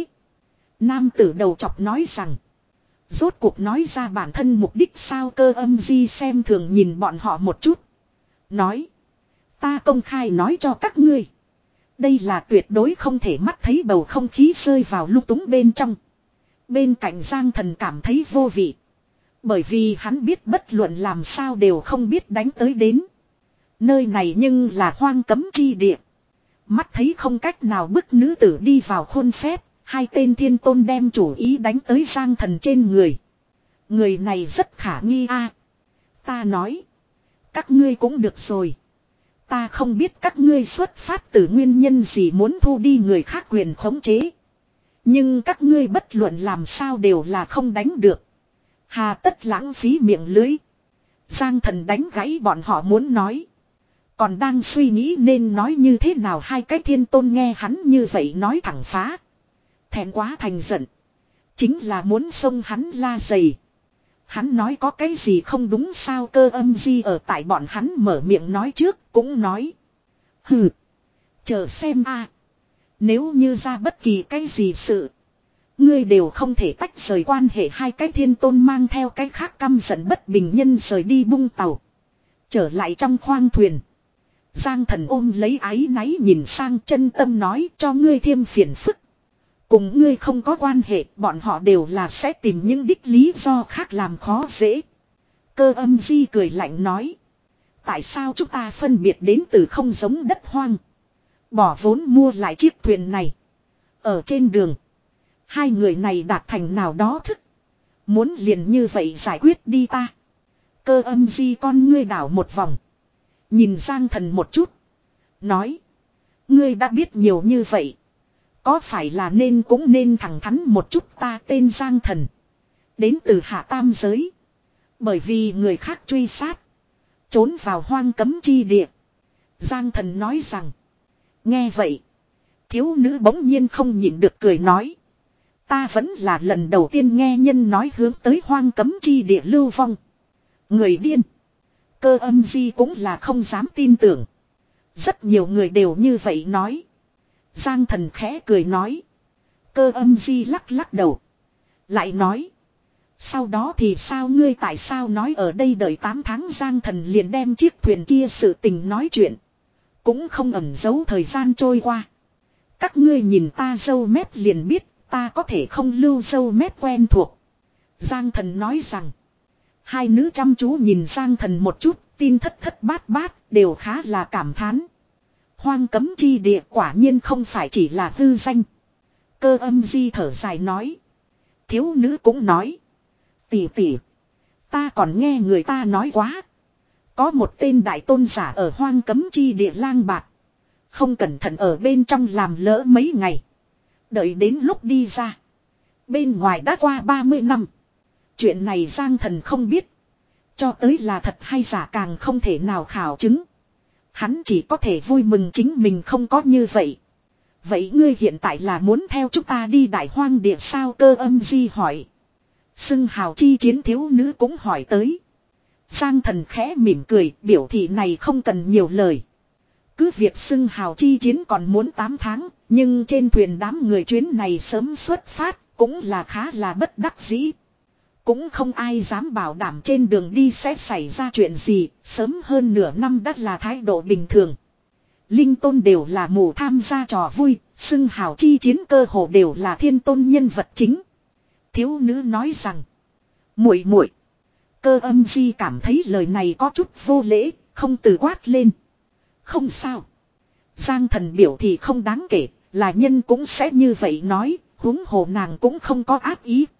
Nam tử đầu chọc nói rằng. Rốt cuộc nói ra bản thân mục đích sao cơ âm di xem thường nhìn bọn họ một chút. Nói. Ta công khai nói cho các ngươi. Đây là tuyệt đối không thể mắt thấy bầu không khí rơi vào lung túng bên trong. Bên cạnh Giang Thần cảm thấy vô vị. Bởi vì hắn biết bất luận làm sao đều không biết đánh tới đến. Nơi này nhưng là hoang cấm chi địa. Mắt thấy không cách nào bức nữ tử đi vào khuôn phép. Hai tên thiên tôn đem chủ ý đánh tới Giang Thần trên người. Người này rất khả nghi a. Ta nói. Các ngươi cũng được rồi. Ta không biết các ngươi xuất phát từ nguyên nhân gì muốn thu đi người khác quyền khống chế. Nhưng các ngươi bất luận làm sao đều là không đánh được. Hà tất lãng phí miệng lưới. Giang Thần đánh gãy bọn họ muốn nói. Còn đang suy nghĩ nên nói như thế nào hai cái thiên tôn nghe hắn như vậy nói thẳng phá. Thẹn quá thành giận. Chính là muốn xông hắn la giày. Hắn nói có cái gì không đúng sao? Cơ âm di ở tại bọn hắn mở miệng nói trước cũng nói. Hừ. Chờ xem a. Nếu như ra bất kỳ cái gì sự. Ngươi đều không thể tách rời quan hệ. Hai cái thiên tôn mang theo cái khác căm giận bất bình nhân rời đi bung tàu. Trở lại trong khoang thuyền. Giang Thần ôm lấy áy náy nhìn sang chân tâm nói cho ngươi thêm phiền phức. Cùng ngươi không có quan hệ, bọn họ đều là sẽ tìm những đích lý do khác làm khó dễ. Cơ âm di cười lạnh nói. Tại sao chúng ta phân biệt đến từ không giống đất hoang. Bỏ vốn mua lại chiếc thuyền này. Ở trên đường. Hai người này đạt thành nào đó thức. Muốn liền như vậy giải quyết đi ta. Cơ âm di con ngươi đảo một vòng. Nhìn Giang Thần một chút. Nói. Ngươi đã biết nhiều như vậy. Có phải là nên cũng nên thẳng thắn một chút. Ta tên Giang Thần. Đến từ Hạ Tam Giới. Bởi vì người khác truy sát. Trốn vào hoang cấm chi địa. Giang Thần nói rằng. Nghe vậy. Thiếu nữ bỗng nhiên không nhịn được cười nói. Ta vẫn là lần đầu tiên nghe nhân nói hướng tới hoang cấm chi địa lưu vong. Người điên. Cơ âm di cũng là không dám tin tưởng. Rất nhiều người đều như vậy nói. Giang Thần khẽ cười nói. Cơ âm di lắc lắc đầu. Lại nói. Sau đó thì sao ngươi tại sao nói ở đây đợi tám tháng Giang Thần liền đem chiếc thuyền kia sự tình nói chuyện. Cũng không ẩn giấu thời gian trôi qua. Các ngươi nhìn ta dâu mép liền biết ta có thể không lưu dâu mép quen thuộc. Giang Thần nói rằng. Hai nữ chăm chú nhìn Giang Thần một chút, tin thất thất bát bát, đều khá là cảm thán. Hoang cấm chi địa quả nhiên không phải chỉ là hư danh. Cơ âm di thở dài nói. Thiếu nữ cũng nói. Tỷ tỷ. Ta còn nghe người ta nói quá. Có một tên đại tôn giả ở hoang cấm chi địa lang bạc. Không cẩn thận ở bên trong làm lỡ mấy ngày. Đợi đến lúc đi ra. Bên ngoài đã qua ba mươi năm. Chuyện này Giang Thần không biết. Cho tới là thật hay giả càng không thể nào khảo chứng. Hắn chỉ có thể vui mừng chính mình không có như vậy. Vậy ngươi hiện tại là muốn theo chúng ta đi đại hoang địa sao? Cơ âm di hỏi. Xưng hào chi chiến thiếu nữ cũng hỏi tới. Giang Thần khẽ mỉm cười, biểu thị này không cần nhiều lời. Cứ việc xưng hào chi chiến còn muốn tám tháng, nhưng trên thuyền đám người chuyến này sớm xuất phát, cũng là khá là bất đắc dĩ. Cũng không ai dám bảo đảm trên đường đi sẽ xảy ra chuyện gì, sớm hơn nửa năm đã là thái độ bình thường. Linh tôn đều là mù tham gia trò vui, xưng hào chi chiến cơ hồ đều là thiên tôn nhân vật chính. Thiếu nữ nói rằng, muội muội. Cơ âm di cảm thấy lời này có chút vô lễ, không từ quát lên. Không sao. Giang Thần biểu thì không đáng kể, là nhân cũng sẽ như vậy nói, huống hồ nàng cũng không có ác ý.